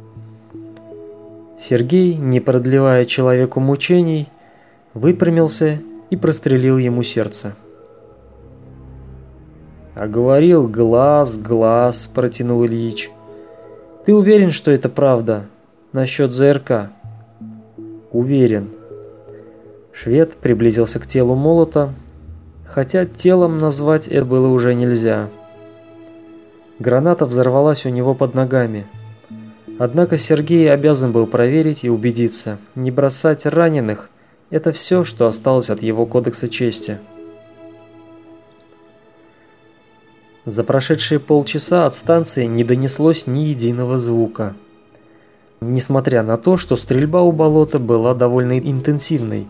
Сергей, не продлевая человеку мучений, выпрямился и прострелил ему сердце. «А говорил, глаз, глаз», — протянул Ильич. «Ты уверен, что это правда? Насчет ЗРК?» «Уверен». Швед приблизился к телу молота, хотя телом назвать это было уже нельзя. Граната взорвалась у него под ногами. Однако Сергей обязан был проверить и убедиться, не бросать раненых – это все, что осталось от его кодекса чести. За прошедшие полчаса от станции не донеслось ни единого звука. Несмотря на то, что стрельба у болота была довольно интенсивной.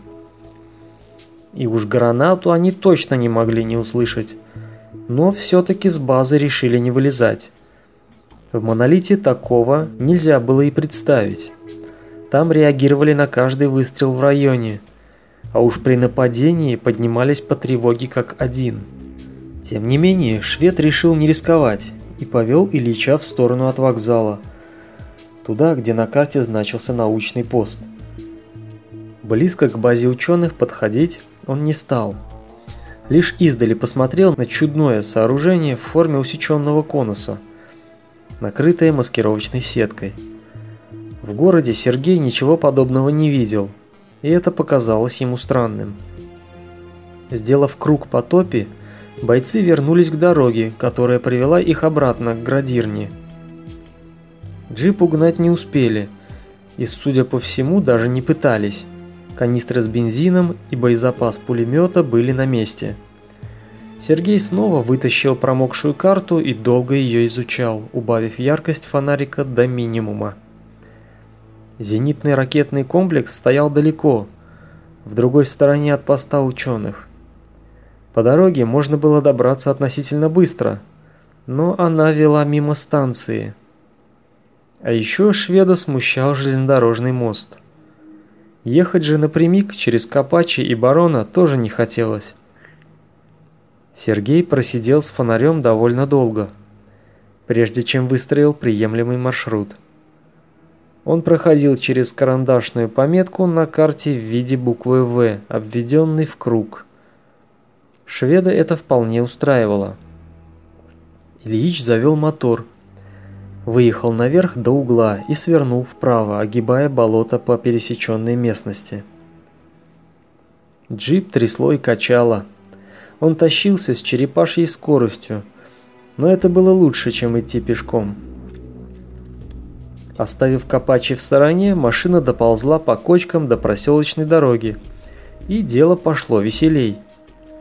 И уж гранату они точно не могли не услышать, но все-таки с базы решили не вылезать. В Монолите такого нельзя было и представить. Там реагировали на каждый выстрел в районе, а уж при нападении поднимались по тревоге как один. Тем не менее, швед решил не рисковать и повел Ильича в сторону от вокзала, туда, где на карте значился научный пост. Близко к базе ученых подходить он не стал. Лишь издали посмотрел на чудное сооружение в форме усеченного конуса, накрытое маскировочной сеткой. В городе Сергей ничего подобного не видел, и это показалось ему странным. Сделав круг по топи, бойцы вернулись к дороге, которая привела их обратно к градирне. Джип угнать не успели, и, судя по всему, даже не пытались. Канистры с бензином и боезапас пулемета были на месте. Сергей снова вытащил промокшую карту и долго ее изучал, убавив яркость фонарика до минимума. Зенитный ракетный комплекс стоял далеко, в другой стороне от поста ученых. По дороге можно было добраться относительно быстро, но она вела мимо станции. А еще шведа смущал железнодорожный мост. Ехать же напрямик через Копачи и Барона тоже не хотелось. Сергей просидел с фонарем довольно долго, прежде чем выстроил приемлемый маршрут. Он проходил через карандашную пометку на карте в виде буквы «В», обведенной в круг. Шведа это вполне устраивало. Ильич завел мотор, выехал наверх до угла и свернул вправо, огибая болото по пересеченной местности. Джип трясло и качало. Он тащился с черепашьей скоростью, но это было лучше, чем идти пешком. Оставив Копачи в стороне, машина доползла по кочкам до проселочной дороги, и дело пошло веселей.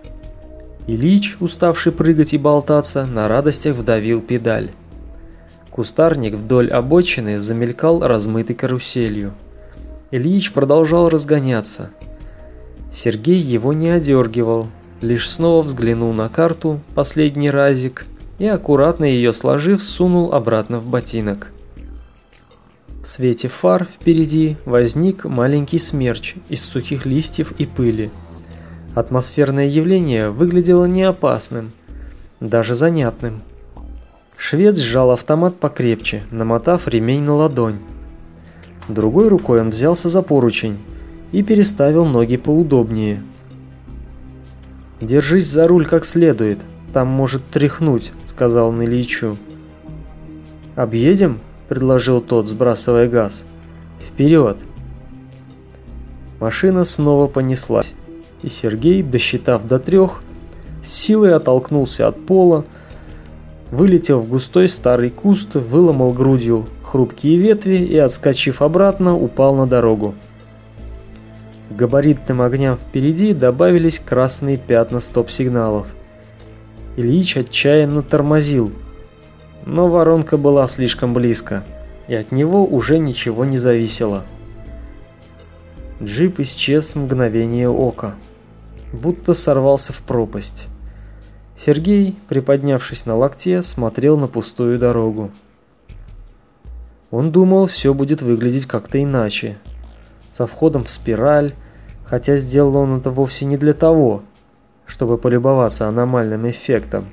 Ильич, уставший прыгать и болтаться, на радостях вдавил педаль. Кустарник вдоль обочины замелькал размытой каруселью. Ильич продолжал разгоняться. Сергей его не одергивал, лишь снова взглянул на карту последний разик и, аккуратно ее сложив, сунул обратно в ботинок. В свете фар впереди возник маленький смерч из сухих листьев и пыли. Атмосферное явление выглядело не опасным, даже занятным. Швед сжал автомат покрепче, намотав ремень на ладонь. Другой рукой он взялся за поручень и переставил ноги поудобнее. «Держись за руль как следует, там может тряхнуть», — сказал он Ильичу. «Объедем?» — предложил тот, сбрасывая газ. «Вперед!» Машина снова понеслась, и Сергей, досчитав до трех, с силой оттолкнулся от пола, вылетел в густой старый куст, выломал грудью хрупкие ветви и, отскочив обратно, упал на дорогу. К габаритным огням впереди добавились красные пятна стоп-сигналов. Ильич отчаянно тормозил, но воронка была слишком близко, и от него уже ничего не зависело. Джип исчез в мгновение ока, будто сорвался в пропасть. Сергей, приподнявшись на локте, смотрел на пустую дорогу. Он думал, все будет выглядеть как-то иначе, со входом в спираль, хотя сделал он это вовсе не для того, чтобы полюбоваться аномальным эффектом.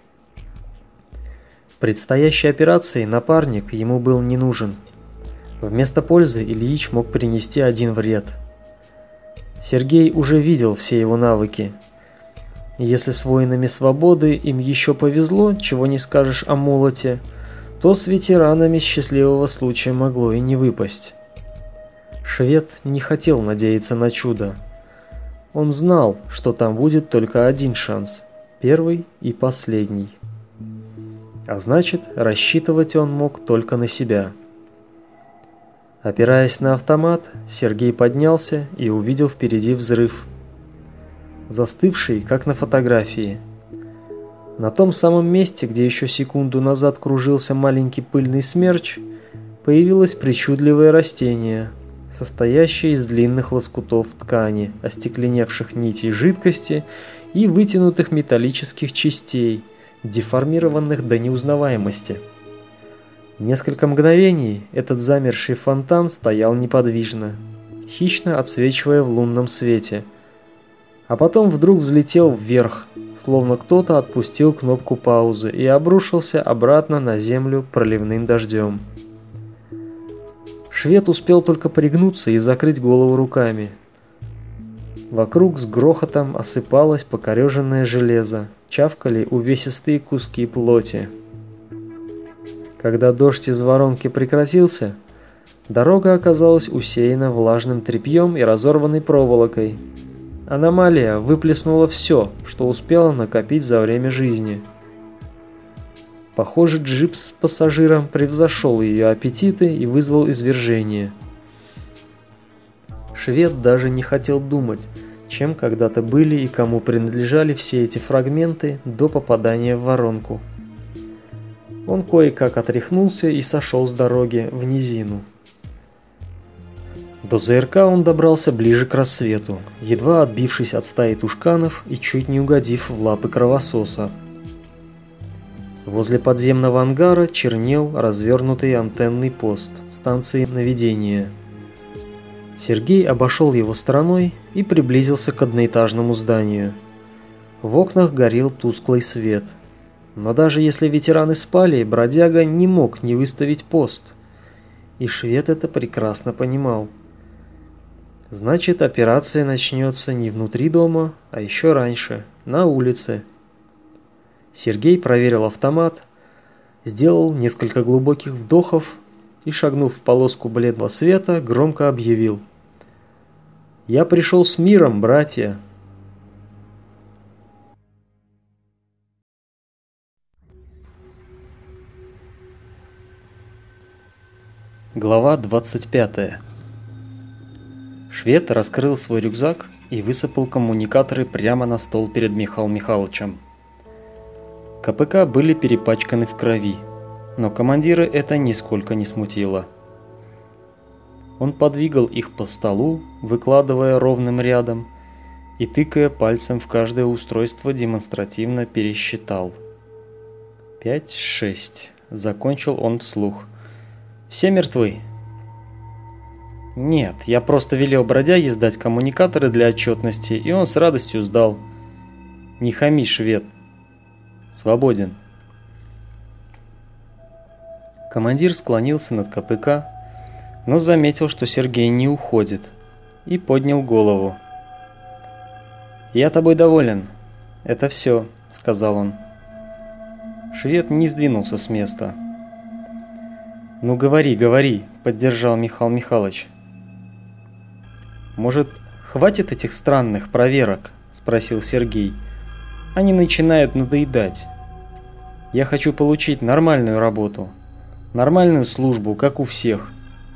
В предстоящей операции напарник ему был не нужен. Вместо пользы Ильич мог принести один вред. Сергей уже видел все его навыки. И если с воинами свободы им еще повезло, чего не скажешь о молоте, то с ветеранами счастливого случая могло и не выпасть. Швед не хотел надеяться на чудо. Он знал, что там будет только один шанс, первый и последний. А значит, рассчитывать он мог только на себя. Опираясь на автомат, Сергей поднялся и увидел впереди взрыв, застывший, как на фотографии. На том самом месте, где еще секунду назад кружился маленький пыльный смерч, появилось причудливое растение, состоящее из длинных лоскутов ткани, остекленевших нитей жидкости и вытянутых металлических частей, деформированных до неузнаваемости. Несколько мгновений этот замерший фонтан стоял неподвижно, хищно отсвечивая в лунном свете, а потом вдруг взлетел вверх, словно кто-то отпустил кнопку паузы и обрушился обратно на землю проливным дождем. Швед успел только пригнуться и закрыть голову руками. Вокруг с грохотом осыпалось покореженное железо, чавкали увесистые куски плоти. Когда дождь из воронки прекратился, дорога оказалась усеяна влажным тряпьем и разорванной проволокой. Аномалия выплеснула все, что успела накопить за время жизни. Похоже, джип с пассажиром превзошел ее аппетиты и вызвал извержение. Швед даже не хотел думать, чем когда-то были и кому принадлежали все эти фрагменты до попадания в воронку. Он кое-как отряхнулся и сошел с дороги в низину. До ЗРК он добрался ближе к рассвету, едва отбившись от стаи тушканов и чуть не угодив в лапы кровососа. Возле подземного ангара чернел развернутый антенный пост станции наведения. Сергей обошел его стороной и приблизился к одноэтажному зданию. В окнах горел тусклый свет. Но даже если ветераны спали, бродяга не мог не выставить пост. И швед это прекрасно понимал. Значит, операция начнется не внутри дома, а еще раньше, на улице. Сергей проверил автомат, сделал несколько глубоких вдохов и, шагнув в полоску бледного света, громко объявил: «Я пришел с миром, братья!» Глава двадцать пятая. Швед раскрыл свой рюкзак и высыпал коммуникаторы прямо на стол перед Михаилом Михайловичем. КПК были перепачканы в крови. Но командира это нисколько не смутило. Он подвигал их по столу, выкладывая ровным рядом, и, тыкая пальцем в каждое устройство, демонстративно пересчитал. «Пять, шесть», — закончил он вслух. «Все мертвы?» «Нет, я просто велел бродяге сдать коммуникаторы для отчетности, и он с радостью сдал. Не хами, швед. Свободен». Командир склонился над КПК, но заметил, что Сергей не уходит, и поднял голову. «Я тобой доволен. Это все», — сказал он. Швед не сдвинулся с места. «Ну говори, говори», — поддержал Михаил Михайлович. «Может, хватит этих странных проверок?» — спросил Сергей. «Они начинают надоедать. Я хочу получить нормальную работу, нормальную службу, как у всех».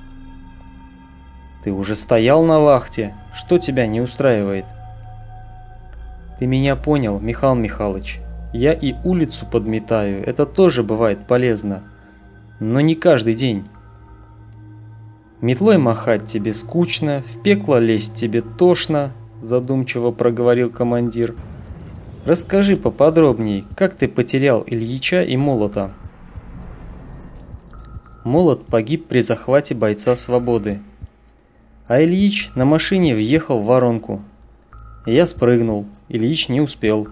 «Ты уже стоял на вахте. Что тебя не устраивает?» «Ты меня понял, Михаил Михайлович. Я и улицу подметаю, это тоже бывает полезно. Но не каждый день. Метлой махать тебе скучно, в пекло лезть тебе тошно», задумчиво проговорил командир. «Расскажи поподробнее, как ты потерял Ильича и Молота?» Молот погиб при захвате бойца Свободы, а Ильич на машине въехал в воронку. Я спрыгнул, Ильич не успел.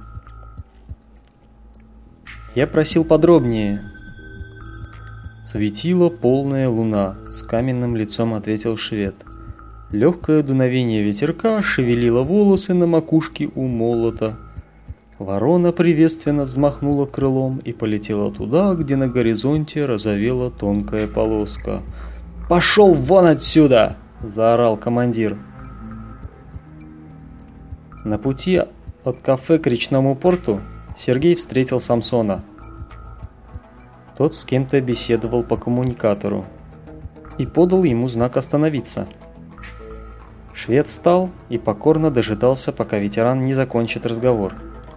Я просил подробнее. «Светила полная луна», — с каменным лицом ответил швед. Легкое дуновение ветерка шевелило волосы на макушке у Молота. Ворона приветственно взмахнула крылом и полетела туда, где на горизонте разовела тонкая полоска. «Пошел вон отсюда!» — заорал командир. На пути от кафе к речному порту Сергей встретил Самсона. Тот с кем-то беседовал по коммуникатору и подал ему знак остановиться. Швед встал и покорно дожидался, пока ветеран не закончит разговор.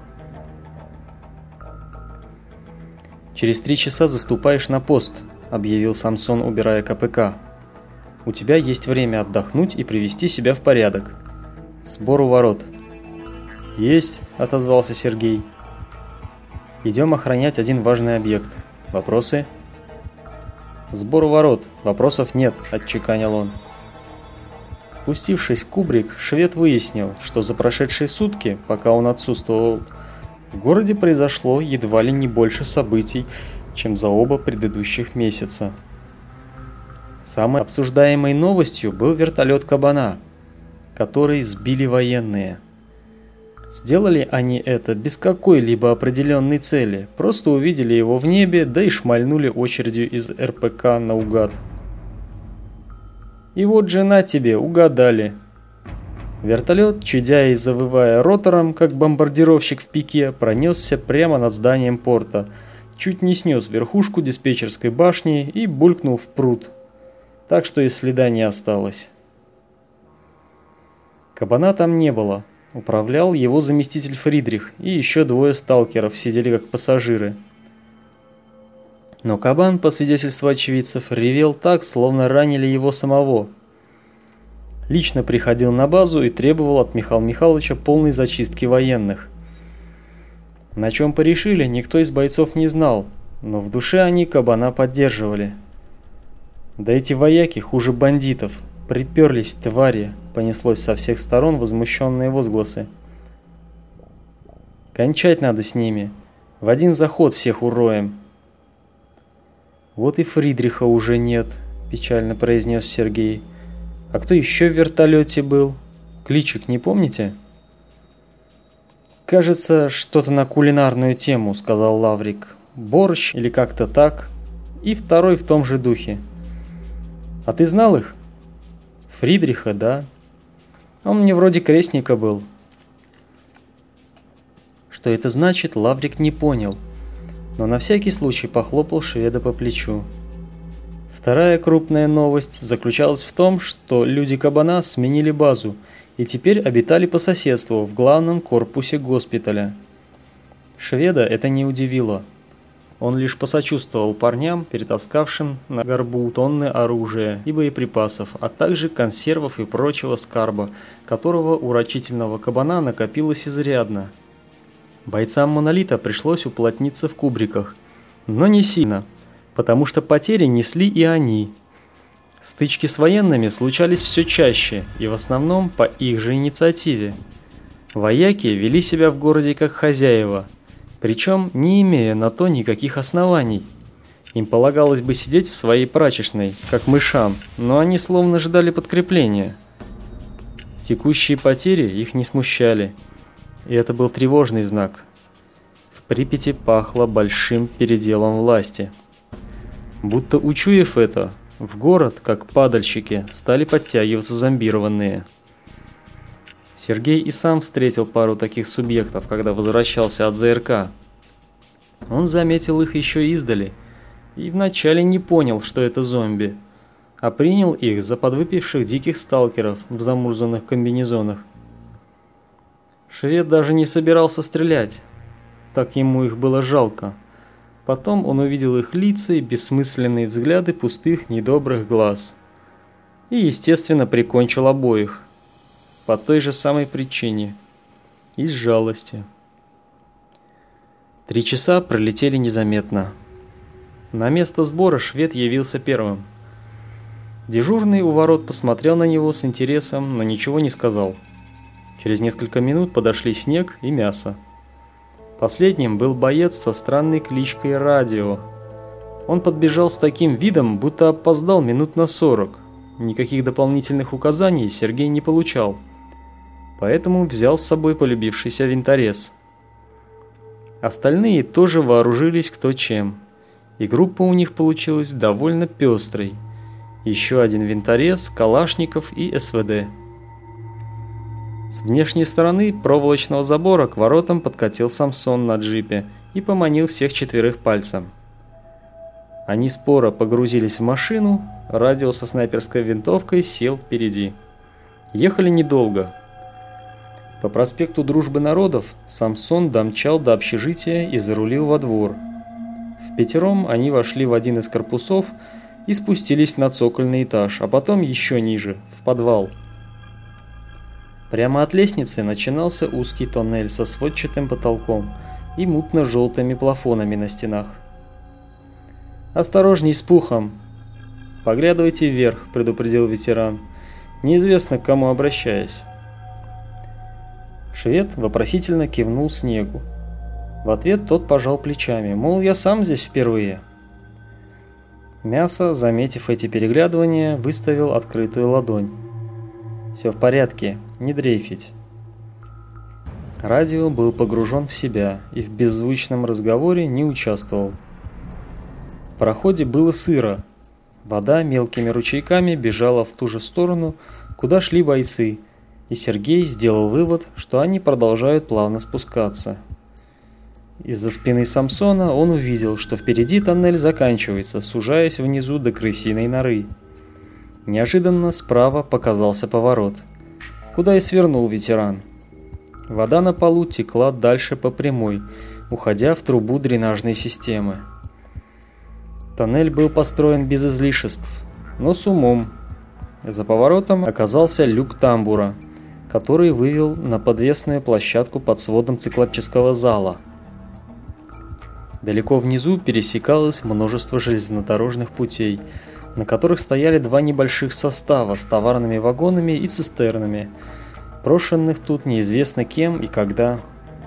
«Через три часа заступаешь на пост», — объявил Самсон, убирая КПК. «У тебя есть время отдохнуть и привести себя в порядок. Сбор у ворот». «Есть», — отозвался Сергей. «Идем охранять один важный объект. Вопросы?» «Сбор у ворот. Вопросов нет», — отчеканил он. Спустившись в кубрик, швед выяснил, что за прошедшие сутки, пока он отсутствовал, в городе произошло едва ли не больше событий, чем за оба предыдущих месяца. Самой обсуждаемой новостью был вертолет «Кабана», который сбили военные. Сделали они это без какой-либо определенной цели, просто увидели его в небе, да и шмальнули очередью из эр пэ ка наугад. И вот жена тебе, угадали. Вертолет, чадя и завывая ротором, как бомбардировщик в пике, пронесся прямо над зданием порта, чуть не снес верхушку диспетчерской башни и булькнул в пруд, так что и следа не осталось. Кабана там не было. Управлял его заместитель Фридрих, и еще двое сталкеров сидели как пассажиры. Но Кабан, по свидетельству очевидцев, ревел так, словно ранили его самого. Лично приходил на базу и требовал от Михаила Михайловича полной зачистки военных. На чем порешили, никто из бойцов не знал, но в душе они Кабана поддерживали. Да эти вояки хуже бандитов. «Приперлись, твари!» — понеслось со всех сторон возмущенные возгласы. «Кончать надо с ними. В один заход всех уроем». «Вот и Фридриха уже нет», — печально произнес Сергей. «А кто еще в вертолете был? Кличек не помните?» «Кажется, что-то на кулинарную тему», — сказал Лаврик. «Борщ или как-то так. И второй в том же духе». «А ты знал их?» «Фридриха, да. Он мне вроде крестника был». Что это значит, Лаврик не понял, но на всякий случай похлопал шведа по плечу. Вторая крупная новость заключалась в том, что люди Кабана сменили базу и теперь обитали по соседству в главном корпусе госпиталя. Шведа это не удивило. Он лишь посочувствовал парням, перетаскавшим на горбу тонны оружия и боеприпасов, а также консервов и прочего скарба, которого у рачительного кабана накопилось изрядно. Бойцам «Монолита» пришлось уплотниться в кубриках, но не сильно, потому что потери несли и они. Стычки с военными случались все чаще и в основном по их же инициативе. Вояки вели себя в городе как хозяева, причем не имея на то никаких оснований. Им полагалось бы сидеть в своей прачечной, как мышам, но они словно ждали подкрепления. Текущие потери их не смущали, и это был тревожный знак. В Припяти пахло большим переделом власти. Будто учуяв это, в город, как падальщики, стали подтягиваться зомбированные. Сергей и сам встретил пару таких субъектов, когда возвращался от ЗРК. Он заметил их еще издали и вначале не понял, что это зомби, а принял их за подвыпивших диких сталкеров в замурзанных комбинезонах. Швед даже не собирался стрелять, так ему их было жалко. Потом он увидел их лица и бессмысленные взгляды пустых недобрых глаз. И, естественно, прикончил обоих. По той же самой причине. Из жалости. Три часа пролетели незаметно. На место сбора швед явился первым. Дежурный у ворот посмотрел на него с интересом, но ничего не сказал. Через несколько минут подошли Снег и Мясо. Последним был боец со странной кличкой Радио. Он подбежал с таким видом, будто опоздал минут на сорок. Никаких дополнительных указаний Сергей не получал, поэтому взял с собой полюбившийся винторез. Остальные тоже вооружились кто чем, и группа у них получилась довольно пестрой. Еще один винторез, калашников и СВД. С внешней стороны проволочного забора к воротам подкатил Самсон на джипе и поманил всех четверых пальцем. Они споро погрузились в машину, Радио со снайперской винтовкой сел впереди. Ехали недолго. По проспекту Дружбы Народов Самсон домчал до общежития и зарулил во двор. Впятером они вошли в один из корпусов и спустились на цокольный этаж, а потом еще ниже, в подвал. Прямо от лестницы начинался узкий тоннель со сводчатым потолком и мутно-желтыми плафонами на стенах. «Осторожней с пухом! Поглядывайте вверх», — предупредил ветеран, неизвестно к кому обращаясь. Швед вопросительно кивнул Снегу. В ответ тот пожал плечами, мол, я сам здесь впервые. Мясо, заметив эти переглядывания, выставил открытую ладонь. «Все в порядке, не дрейфить». Радио был погружен в себя и в беззвучном разговоре не участвовал. В проходе было сыро. Вода мелкими ручейками бежала в ту же сторону, куда шли бойцы, и Сергей сделал вывод, что они продолжают плавно спускаться. Из-за спины Самсона он увидел, что впереди тоннель заканчивается, сужаясь внизу до крысиной норы. Неожиданно справа показался поворот, куда и свернул ветеран. Вода на полу текла дальше по прямой, уходя в трубу дренажной системы. Тоннель был построен без излишеств, но с умом. За поворотом оказался люк тамбура, который вывел на подвесную площадку под сводом циклопического зала. Далеко внизу пересекалось множество железнодорожных путей, на которых стояли два небольших состава с товарными вагонами и цистернами, брошенных тут неизвестно кем и когда.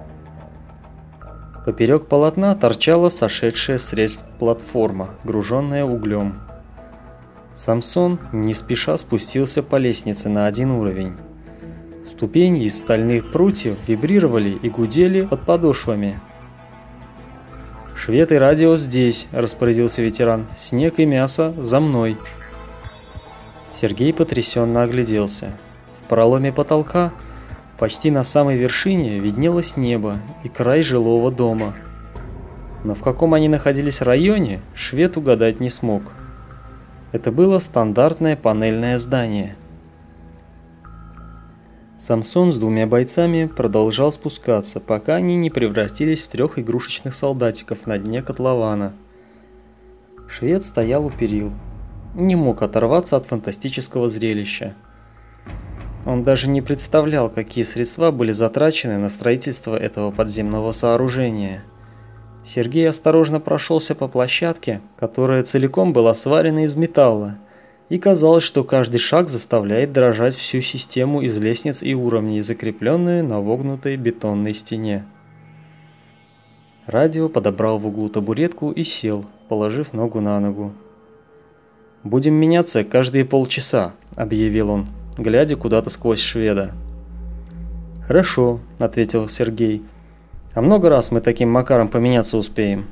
Поперек полотна торчала сошедшая с рельс платформа, груженная углем. Самсон не спеша спустился по лестнице на один уровень. Ступени из стальных прутьев вибрировали и гудели под подошвами. «Швед и Радио здесь», — распорядился ветеран. «Снег и Мясо за мной». Сергей потрясенно огляделся. В проломе потолка, почти на самой вершине, виднелось небо и край жилого дома. Но в каком они находились районе, швед угадать не смог. Это было стандартное панельное здание. Самсон с двумя бойцами продолжал спускаться, пока они не превратились в трех игрушечных солдатиков на дне котлована. Швед стоял у перил, не мог оторваться от фантастического зрелища. Он даже не представлял, какие средства были затрачены на строительство этого подземного сооружения. Сергей осторожно прошелся по площадке, которая целиком была сварена из металла, и казалось, что каждый шаг заставляет дрожать всю систему из лестниц и уровней, закрепленную на вогнутой бетонной стене. Радио подобрал в углу табуретку и сел, положив ногу на ногу. «Будем меняться каждые полчаса», — объявил он, глядя куда-то сквозь шведа. «Хорошо», — ответил Сергей. «А много раз мы таким макаром поменяться успеем?»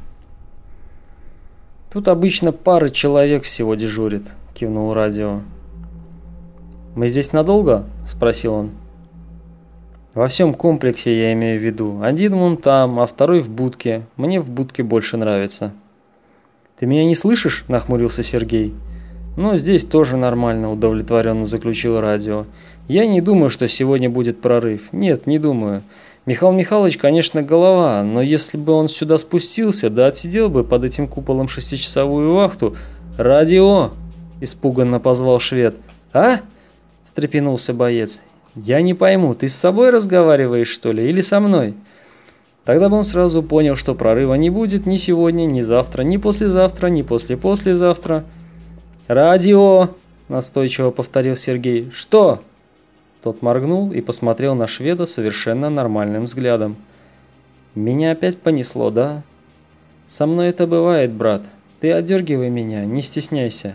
«Тут обычно пара человек всего дежурит», — кивнул радио. «Мы здесь надолго?» — спросил он. «Во всем комплексе я имею в виду. Один вон там, а второй в будке. Мне в будке больше нравится». «Ты меня не слышишь?» — нахмурился Сергей. «Ну, здесь тоже нормально», — удовлетворенно заключил радио. «Я не думаю, что сегодня будет прорыв. Нет, не думаю. Михаил Михайлович, конечно, голова, но если бы он сюда спустился, да отсидел бы под этим куполом шестичасовую вахту...» «Радио!» — испуганно позвал швед. «А?» — встрепенулся боец. «Я не пойму, ты с собой разговариваешь, что ли, или со мной?» Тогда бы он сразу понял, что прорыва не будет ни сегодня, ни завтра, ни послезавтра, ни после-послезавтра. «Радио!» — настойчиво повторил Сергей. «Что?» Тот моргнул и посмотрел на шведа совершенно нормальным взглядом. «Меня опять понесло, да?» «Со мной это бывает, брат. Ты одергивай меня, не стесняйся».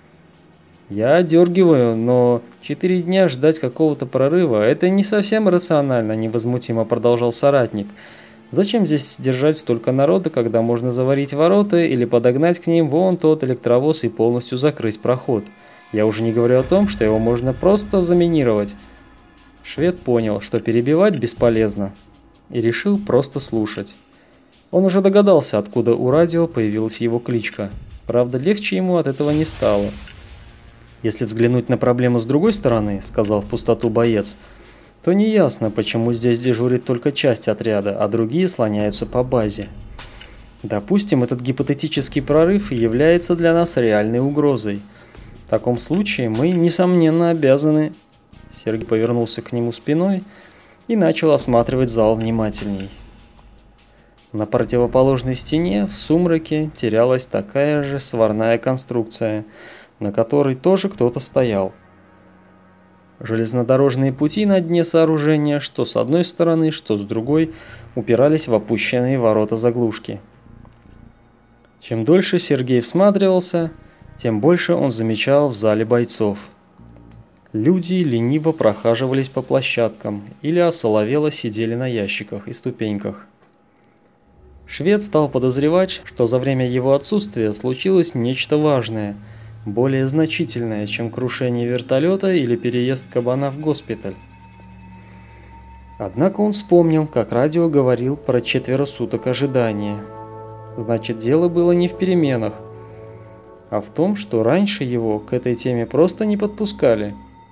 «Я одергиваю, но четыре дня ждать какого-то прорыва — это не совсем рационально», — невозмутимо продолжал соратник. «Зачем здесь держать столько народа, когда можно заварить ворота или подогнать к ним вон тот электровоз и полностью закрыть проход? Я уже не говорю о том, что его можно просто заминировать». Швед понял, что перебивать бесполезно, и решил просто слушать. Он уже догадался, откуда у радио появилась его кличка. Правда, легче ему от этого не стало. «Если взглянуть на проблему с другой стороны, — сказал в пустоту боец, — то неясно, почему здесь дежурит только часть отряда, а другие слоняются по базе. Допустим, этот гипотетический прорыв является для нас реальной угрозой. В таком случае мы, несомненно, обязаны...» Сергей повернулся к нему спиной и начал осматривать зал внимательней. На противоположной стене в сумраке терялась такая же сварная конструкция, на которой тоже кто-то стоял. Железнодорожные пути на дне сооружения, что с одной стороны, что с другой, упирались в опущенные ворота заглушки. Чем дольше Сергей всматривался, тем больше он замечал в зале бойцов. Люди лениво прохаживались по площадкам или осоловело сидели на ящиках и ступеньках. Швед стал подозревать, что за время его отсутствия случилось нечто важное, более значительное, чем крушение вертолета или переезд кабана в госпиталь. Однако он вспомнил, как радио говорил про четверо суток ожидания. Значит, дело было не в переменах, а в том, что раньше его к этой теме просто не подпускали.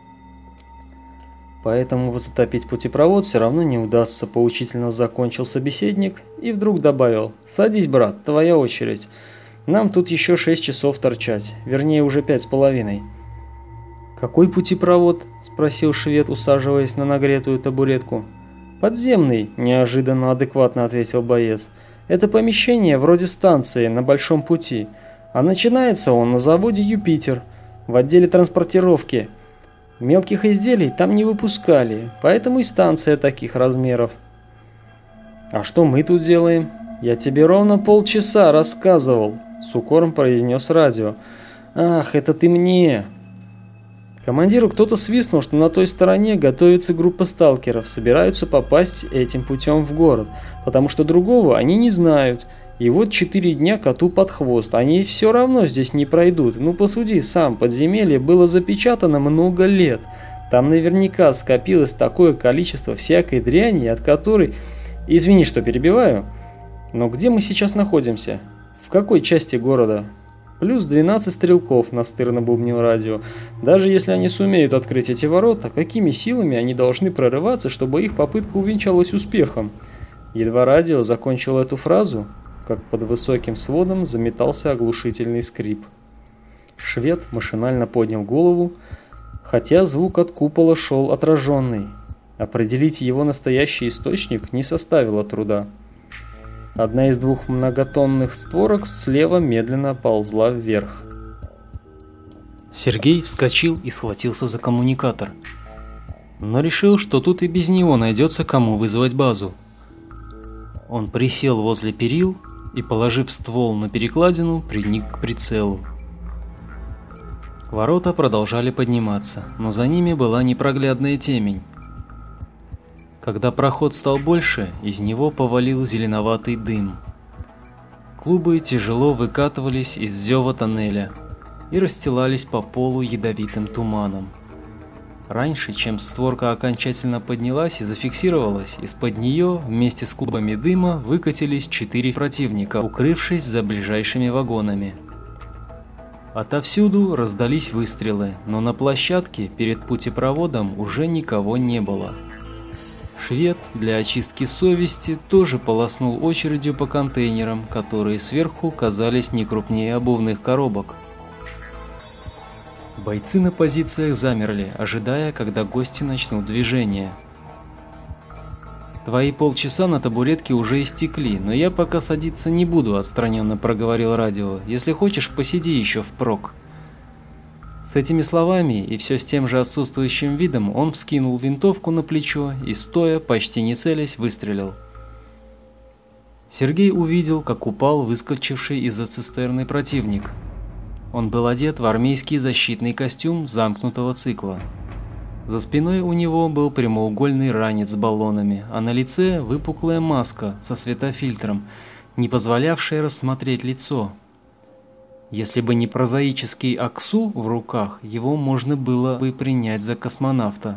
Поэтому затопить путепровод все равно не удастся, поучительно закончил собеседник и вдруг добавил: «Садись, брат, твоя очередь. Нам тут еще шесть часов торчать, вернее уже пять с половиной». «Какой путепровод?» – спросил швед, усаживаясь на нагретую табуретку. «Подземный», – неожиданно адекватно ответил боец. «Это помещение вроде станции на большом пути, а начинается он на заводе «Юпитер» в отделе транспортировки. Мелких изделий там не выпускали, поэтому и станция таких размеров». «А что мы тут делаем?» «Я тебе ровно полчаса рассказывал», — с укором произнес радио. «Ах, это ты мне!» Командиру кто-то свистнул, что на той стороне готовится группа сталкеров, собираются попасть этим путем в город, потому что другого они не знают. И вот четыре дня коту под хвост, они все равно здесь не пройдут. Ну посуди сам, подземелье было запечатано много лет. Там наверняка скопилось такое количество всякой дряни, от которой... Извини, что перебиваю, но где мы сейчас находимся? В какой части города? Плюс двенадцать стрелков, настырно бубнил радио. Даже если они сумеют открыть эти ворота, какими силами они должны прорываться, чтобы их попытка увенчалась успехом? Едва радио закончил эту фразу, как под высоким сводом заметался оглушительный скрип. Швед машинально поднял голову, хотя звук от купола шел отраженный. Определить его настоящий источник не составило труда. Одна из двух многотонных створок слева медленно ползла вверх. Сергей вскочил и схватился за коммуникатор, но решил, что тут и без него найдется кому вызвать базу. Он присел возле перил и, положив ствол на перекладину, приник к прицелу. Ворота продолжали подниматься, но за ними была непроглядная темень. Когда проход стал больше, из него повалил зеленоватый дым. Клубы тяжело выкатывались из зева тоннеля и расстилались по полу ядовитым туманом. Раньше, чем створка окончательно поднялась и зафиксировалась, из-под нее вместе с клубами дыма выкатились четыре противника, укрывшись за ближайшими вагонами. Отовсюду раздались выстрелы, но на площадке перед путепроводом уже никого не было. Швед для очистки совести тоже полоснул очередью по контейнерам, которые сверху казались не крупнее обувных коробок. Бойцы на позициях замерли, ожидая, когда гости начнут движение. «Твои полчаса на табуретке уже истекли, но я пока садиться не буду», — отстраненно проговорил радио. «Если хочешь, посиди еще впрок». С этими словами и все с тем же отсутствующим видом он вскинул винтовку на плечо и, стоя, почти не целясь, выстрелил. Сергей увидел, как упал выскочивший из-за цистерны противник. Он был одет в армейский защитный костюм замкнутого цикла. За спиной у него был прямоугольный ранец с баллонами, а на лице выпуклая маска со светофильтром, не позволявшая рассмотреть лицо. Если бы не прозаический аксу в руках, его можно было бы принять за космонавта.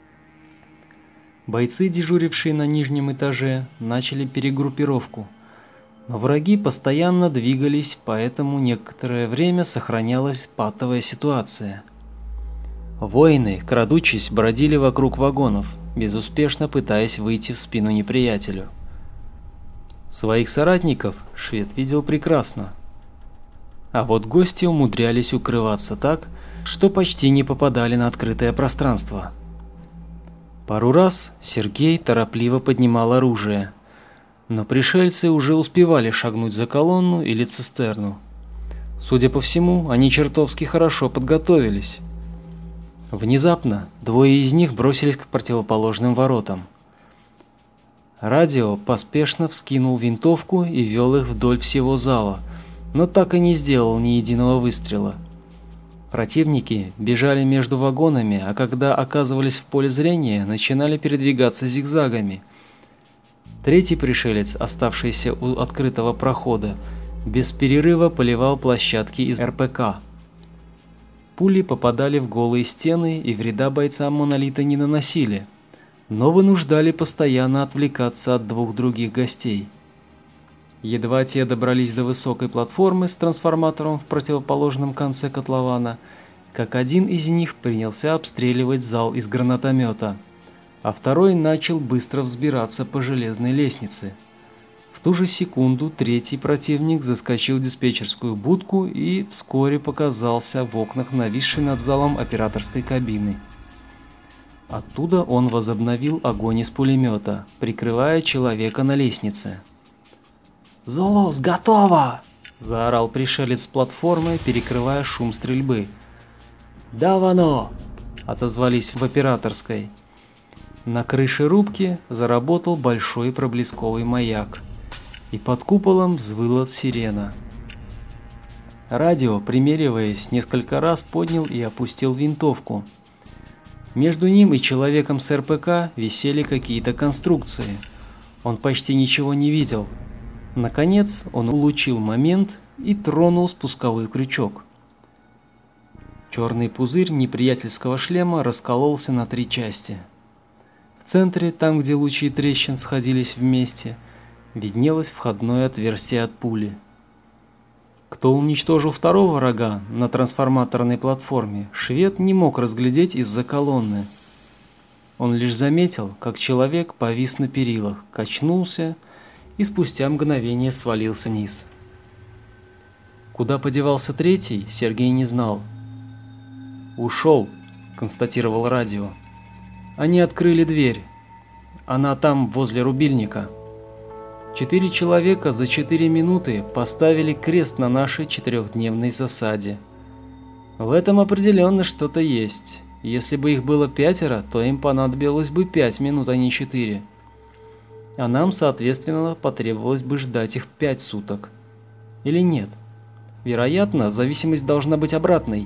Бойцы, дежурившие на нижнем этаже, начали перегруппировку. Но враги постоянно двигались, поэтому некоторое время сохранялась патовая ситуация. Воины, крадучись, бродили вокруг вагонов, безуспешно пытаясь выйти в спину неприятелю. Своих соратников швед видел прекрасно. А вот гости умудрялись укрываться так, что почти не попадали на открытое пространство. Пару раз Сергей торопливо поднимал оружие, но пришельцы уже успевали шагнуть за колонну или цистерну. Судя по всему, они чертовски хорошо подготовились. Внезапно двое из них бросились к противоположным воротам. Радио поспешно вскинул винтовку и вел их вдоль всего зала, но так и не сделал ни единого выстрела. Противники бежали между вагонами, а когда оказывались в поле зрения, начинали передвигаться зигзагами. Третий пришелец, оставшийся у открытого прохода, без перерыва поливал площадки из эр пэ ка. Пули попадали в голые стены и вреда бойцам монолита не наносили, но вынуждали постоянно отвлекаться от двух других гостей. Едва те добрались до высокой платформы с трансформатором в противоположном конце котлована, как один из них принялся обстреливать зал из гранатомета, а второй начал быстро взбираться по железной лестнице. В ту же секунду третий противник заскочил в диспетчерскую будку и вскоре показался в окнах нависшей над залом операторской кабины. Оттуда он возобновил огонь из пулемета, прикрывая человека на лестнице. «Зулус, готово!» — заорал пришелец с платформы, перекрывая шум стрельбы. «Давано!» — отозвались в операторской. На крыше рубки заработал большой проблесковый маяк, и под куполом взвыла сирена. Радио, примериваясь, несколько раз поднял и опустил винтовку. Между ним и человеком с эр пэ ка висели какие-то конструкции. Он почти ничего не видел. Наконец он улучил момент и тронул спусковой крючок. Черный пузырь неприятельского шлема раскололся на три части. В центре, там где лучи трещин сходились вместе, виднелось входное отверстие от пули. Кто уничтожил второго врага на трансформаторной платформе, швед не мог разглядеть из-за колонны. Он лишь заметил, как человек повис на перилах, качнулся и спустя мгновение свалился вниз. Куда подевался третий, Сергей не знал. «Ушел», — констатировал радио. «Они открыли дверь. Она там, возле рубильника». Четыре человека за четыре минуты поставили крест на нашей четырехдневной засаде. В этом определенно что-то есть. Если бы их было пятеро, то им понадобилось бы пять минут, а не четыре. А нам, соответственно, потребовалось бы ждать их пять суток. Или нет? Вероятно, зависимость должна быть обратной.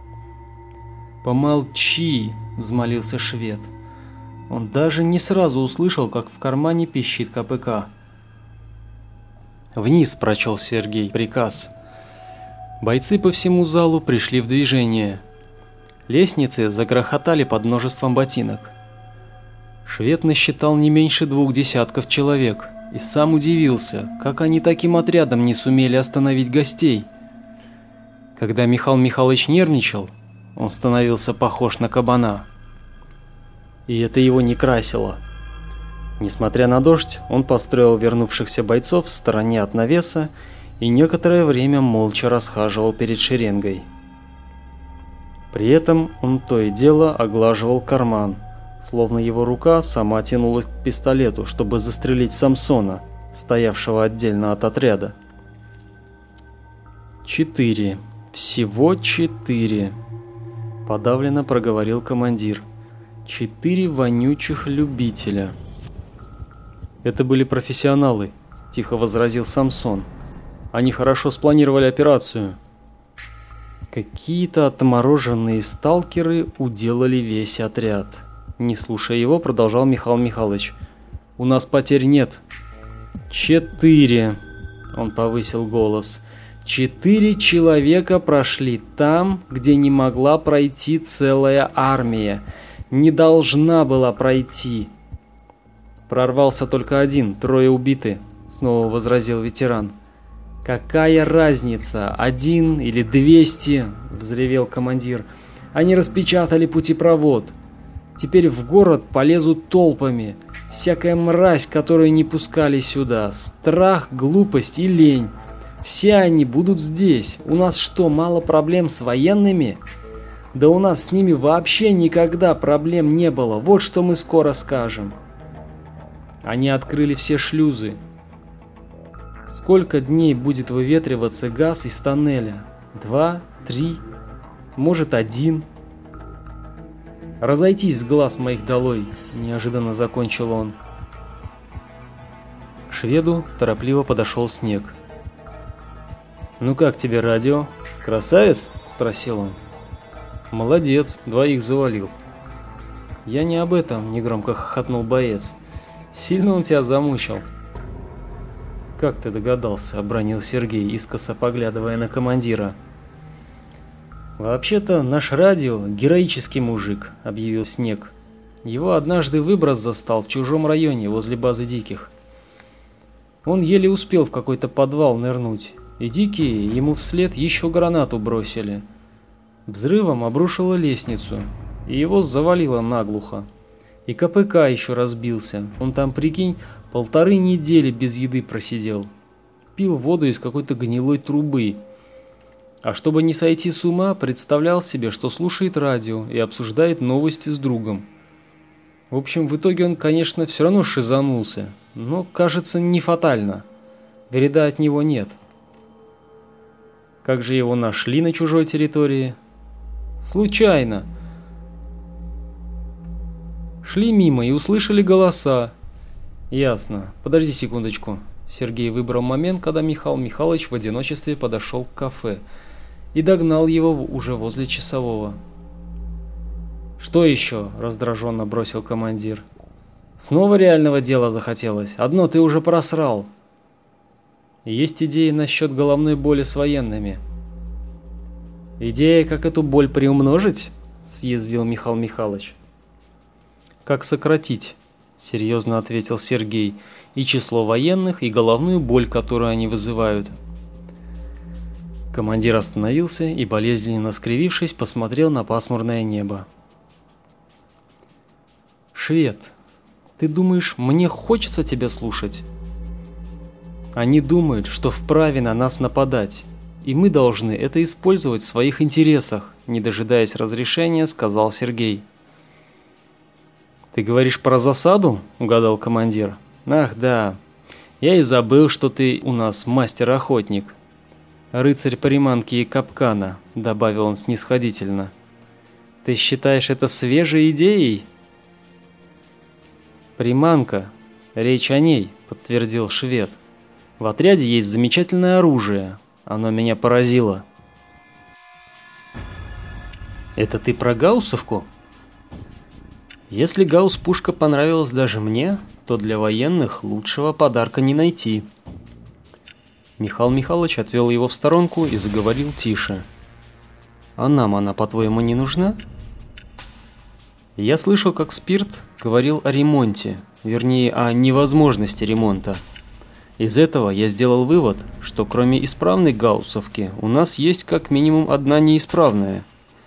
«Помолчи», — взмолился швед. Он даже не сразу услышал, как в кармане пищит ка пэ ка. «Вниз», — прочел Сергей приказ. Бойцы по всему залу пришли в движение. Лестницы загрохотали под множеством ботинок. Швед насчитал не меньше двух десятков человек и сам удивился, как они таким отрядом не сумели остановить гостей. Когда Михаил Михайлович нервничал, он становился похож на кабана. И это его не красило. Несмотря на дождь, он построил вернувшихся бойцов в стороне от навеса и некоторое время молча расхаживал перед шеренгой. При этом он то и дело оглаживал карман, словно его рука сама тянулась к пистолету, чтобы застрелить Самсона, стоявшего отдельно от отряда. «Четыре. Всего четыре», — подавленно проговорил командир. «Четыре вонючих любителя». «Это были профессионалы», — тихо возразил Самсон. «Они хорошо спланировали операцию». «Какие-то отмороженные сталкеры уделали весь отряд». Не слушая его, продолжал Михаил Михайлович. «У нас потерь нет». «Четыре», — он повысил голос. «Четыре человека прошли там, где не могла пройти целая армия. Не должна была пройти». «Прорвался только один, трое убиты», — снова возразил ветеран. «Какая разница, один или двести?» — взревел командир. «Они распечатали путепровод. Теперь в город полезут толпами. Всякая мразь, которую не пускали сюда. Страх, глупость и лень. Все они будут здесь. У нас что, мало проблем с военными? Да у нас с ними вообще никогда проблем не было. Вот что мы скоро скажем. Они открыли все шлюзы. Сколько дней будет выветриваться газ из тоннеля? Два? Три? Может, один?» «Разойтись с глаз моих долой», — неожиданно закончил он. К шведу торопливо подошел Снег. «Ну как тебе радио? Красавец?» — спросил он. «Молодец, двоих завалил». «Я не об этом», — негромко хохотнул боец. «Сильно он тебя замучил?» «Как ты догадался?» — обронил Сергей, искоса поглядывая на командира. «Вообще-то наш радио — героический мужик», — объявил Снег. «Его однажды выброс застал в чужом районе возле базы диких. Он еле успел в какой-то подвал нырнуть, и дикие ему вслед еще гранату бросили. Взрывом обрушило лестницу, и его завалило наглухо. И ка пэ ка еще разбился. Он там, прикинь, полторы недели без еды просидел. Пил воду из какой-то гнилой трубы. А чтобы не сойти с ума, представлял себе, что слушает радио и обсуждает новости с другом. В общем, в итоге он, конечно, все равно шизанулся, но, кажется, не фатально. Вреда от него нет». «Как же его нашли на чужой территории?» «Случайно. Шли мимо и услышали голоса». «Ясно. Подожди секундочку». Сергей выбрал момент, когда Михаил Михайлович в одиночестве подошел к кафе и догнал его уже возле часового. «Что еще?» — раздраженно бросил командир. «Снова реального дела захотелось? Одно ты уже просрал». «Есть идеи насчет головной боли с военными». «Идея, как эту боль приумножить?» — съязвил Михаил Михайлович. «Как сократить?» — серьезно ответил Сергей. «И число военных, и головную боль, которую они вызывают». Командир остановился и, болезненно скривившись, посмотрел на пасмурное небо. «Швед, ты думаешь, мне хочется тебя слушать? Они думают, что вправе на нас нападать, и мы должны это использовать в своих интересах», не дожидаясь разрешения, сказал Сергей. «Ты говоришь про засаду?» — угадал командир. «Ах, да. Я и забыл, что ты у нас мастер-охотник. Рыцарь приманки и капкана», — добавил он снисходительно. «Ты считаешь это свежей идеей?» «Приманка. Речь о ней», — подтвердил швед. «В отряде есть замечательное оружие. Оно меня поразило». «Это ты про гауссовку?» «Если гаусс-пушка понравилась даже мне, то для военных лучшего подарка не найти». Михаил Михайлович отвел его в сторонку и заговорил тише. «А нам она, по-твоему, не нужна?» «Я слышал, как Спирт говорил о ремонте, вернее, о невозможности ремонта. Из этого я сделал вывод, что кроме исправной гауссовки у нас есть как минимум одна неисправная».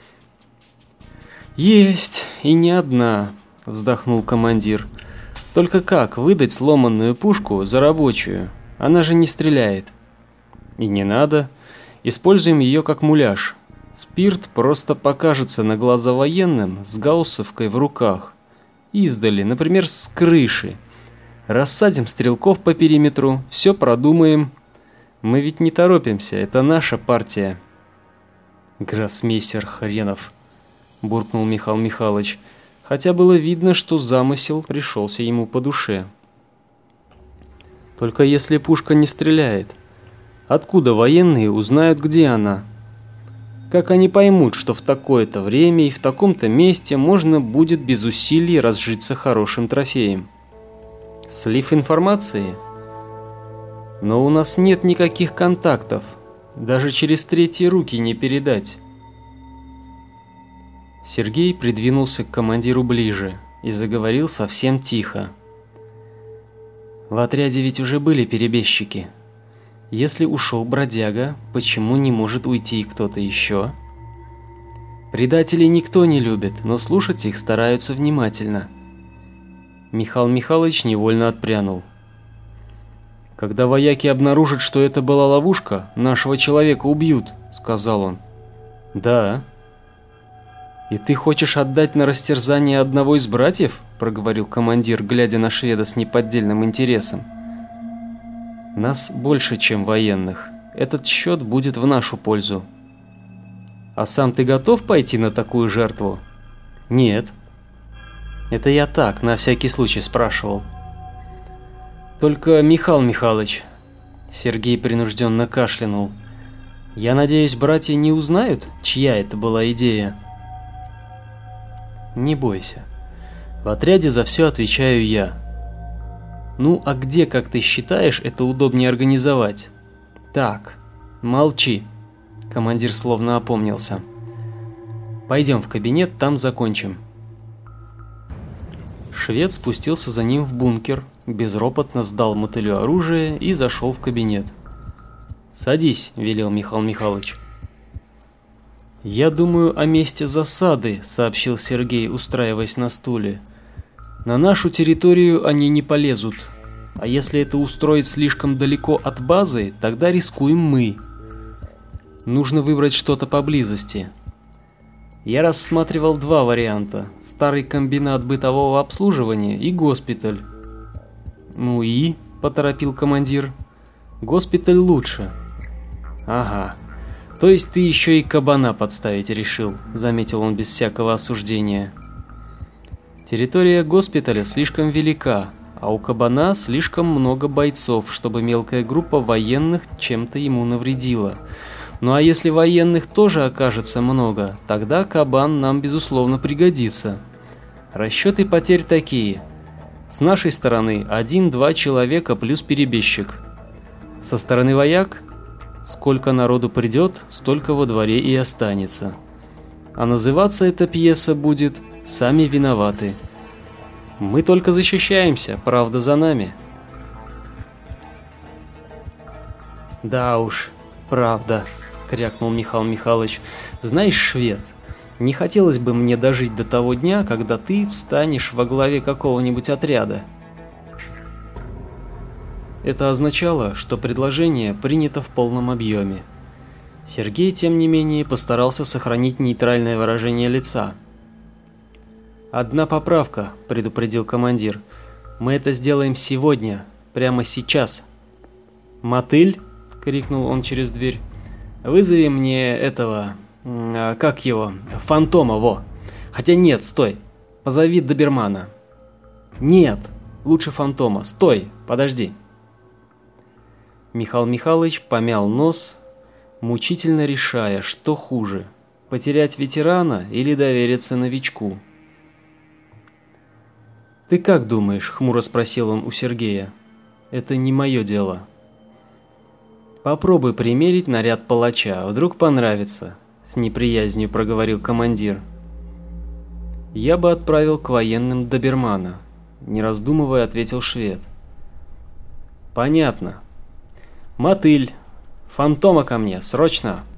«Есть, и не одна», — вздохнул командир. «Только как выдать сломанную пушку за рабочую? Она же не стреляет». «И не надо. Используем ее как муляж. Спирт просто покажется на глаза военным с гауссовкой в руках. Издали, например, с крыши. Рассадим стрелков по периметру, все продумаем. Мы ведь не торопимся, это наша партия». «Гроссмейстер хренов», — буркнул Михаил Михайлович, хотя было видно, что замысел пришелся ему по душе. «Только если пушка не стреляет, откуда военные узнают, где она? Как они поймут, что в такое-то время и в таком-то месте можно будет без усилий разжиться хорошим трофеем? Слив информации? Но у нас нет никаких контактов, даже через третьи руки не передать». Сергей придвинулся к командиру ближе и заговорил совсем тихо. «В отряде ведь уже были перебежчики. Если ушел бродяга, почему не может уйти кто-то еще? Предателей никто не любит, но слушать их стараются внимательно». Михаил Михайлович невольно отпрянул. «Когда вояки обнаружат, что это была ловушка, нашего человека убьют», — сказал он. «Да». «И ты хочешь отдать на растерзание одного из братьев?» — проговорил командир, глядя на шведа с неподдельным интересом. «Нас больше, чем военных. Этот счет будет в нашу пользу». «А сам ты готов пойти на такую жертву?» «Нет». «Это я так, на всякий случай спрашивал». «Только, Михаил Михайлович...» Сергей принужденно кашлянул. «Я надеюсь, братья не узнают, чья это была идея?» «Не бойся. В отряде за все отвечаю я». «Ну, а где, как ты считаешь, это удобнее организовать?» «Так, молчи». Командир словно опомнился. «Пойдем в кабинет, там закончим». Швед спустился за ним в бункер, безропотно сдал мотылю оружие и зашел в кабинет. «Садись», — велел Михаил Михайлович. «Я думаю о месте засады», — сообщил Сергей, устраиваясь на стуле. «На нашу территорию они не полезут. А если это устроить слишком далеко от базы, тогда рискуем мы. Нужно выбрать что-то поблизости. Я рассматривал два варианта. Старый комбинат бытового обслуживания и госпиталь». «Ну и?» — поторопил командир. «Госпиталь лучше». «Ага. То есть ты еще и кабана подставить решил», — заметил он без всякого осуждения. «Территория госпиталя слишком велика, а у кабана слишком много бойцов, чтобы мелкая группа военных чем-то ему навредила. Ну а если военных тоже окажется много, тогда кабан нам безусловно пригодится. Расчеты потерь такие. С нашей стороны один-два человека плюс перебежчик. Со стороны вояк сколько народу придет, столько во дворе и останется. А называться эта пьеса будет «Сами виноваты». Мы только защищаемся, правда за нами». «Да уж, правда», — крякнул Михаил Михайлович. «Знаешь, швед, не хотелось бы мне дожить до того дня, когда ты встанешь во главе какого-нибудь отряда». Это означало, что предложение принято в полном объеме. Сергей, тем не менее, постарался сохранить нейтральное выражение лица. «Одна поправка», — предупредил командир. «Мы это сделаем сегодня, прямо сейчас». «Мотыль!» — крикнул он через дверь. «Вызови мне этого... как его? Фантома, во! Хотя нет, стой! Позови добермана!» «Нет! Лучше Фантома! Стой! Подожди!» Михаил Михайлович помял нос, мучительно решая, что хуже — потерять ветерана или довериться новичку. «Ты как думаешь?» — хмуро спросил он у Сергея. «Это не мое дело». «Попробуй примерить наряд палача, вдруг понравится», — с неприязнью проговорил командир. «Я бы отправил к военным добермана», — не раздумывая ответил швед. «Понятно. Мотыль, Фантома ко мне, срочно!»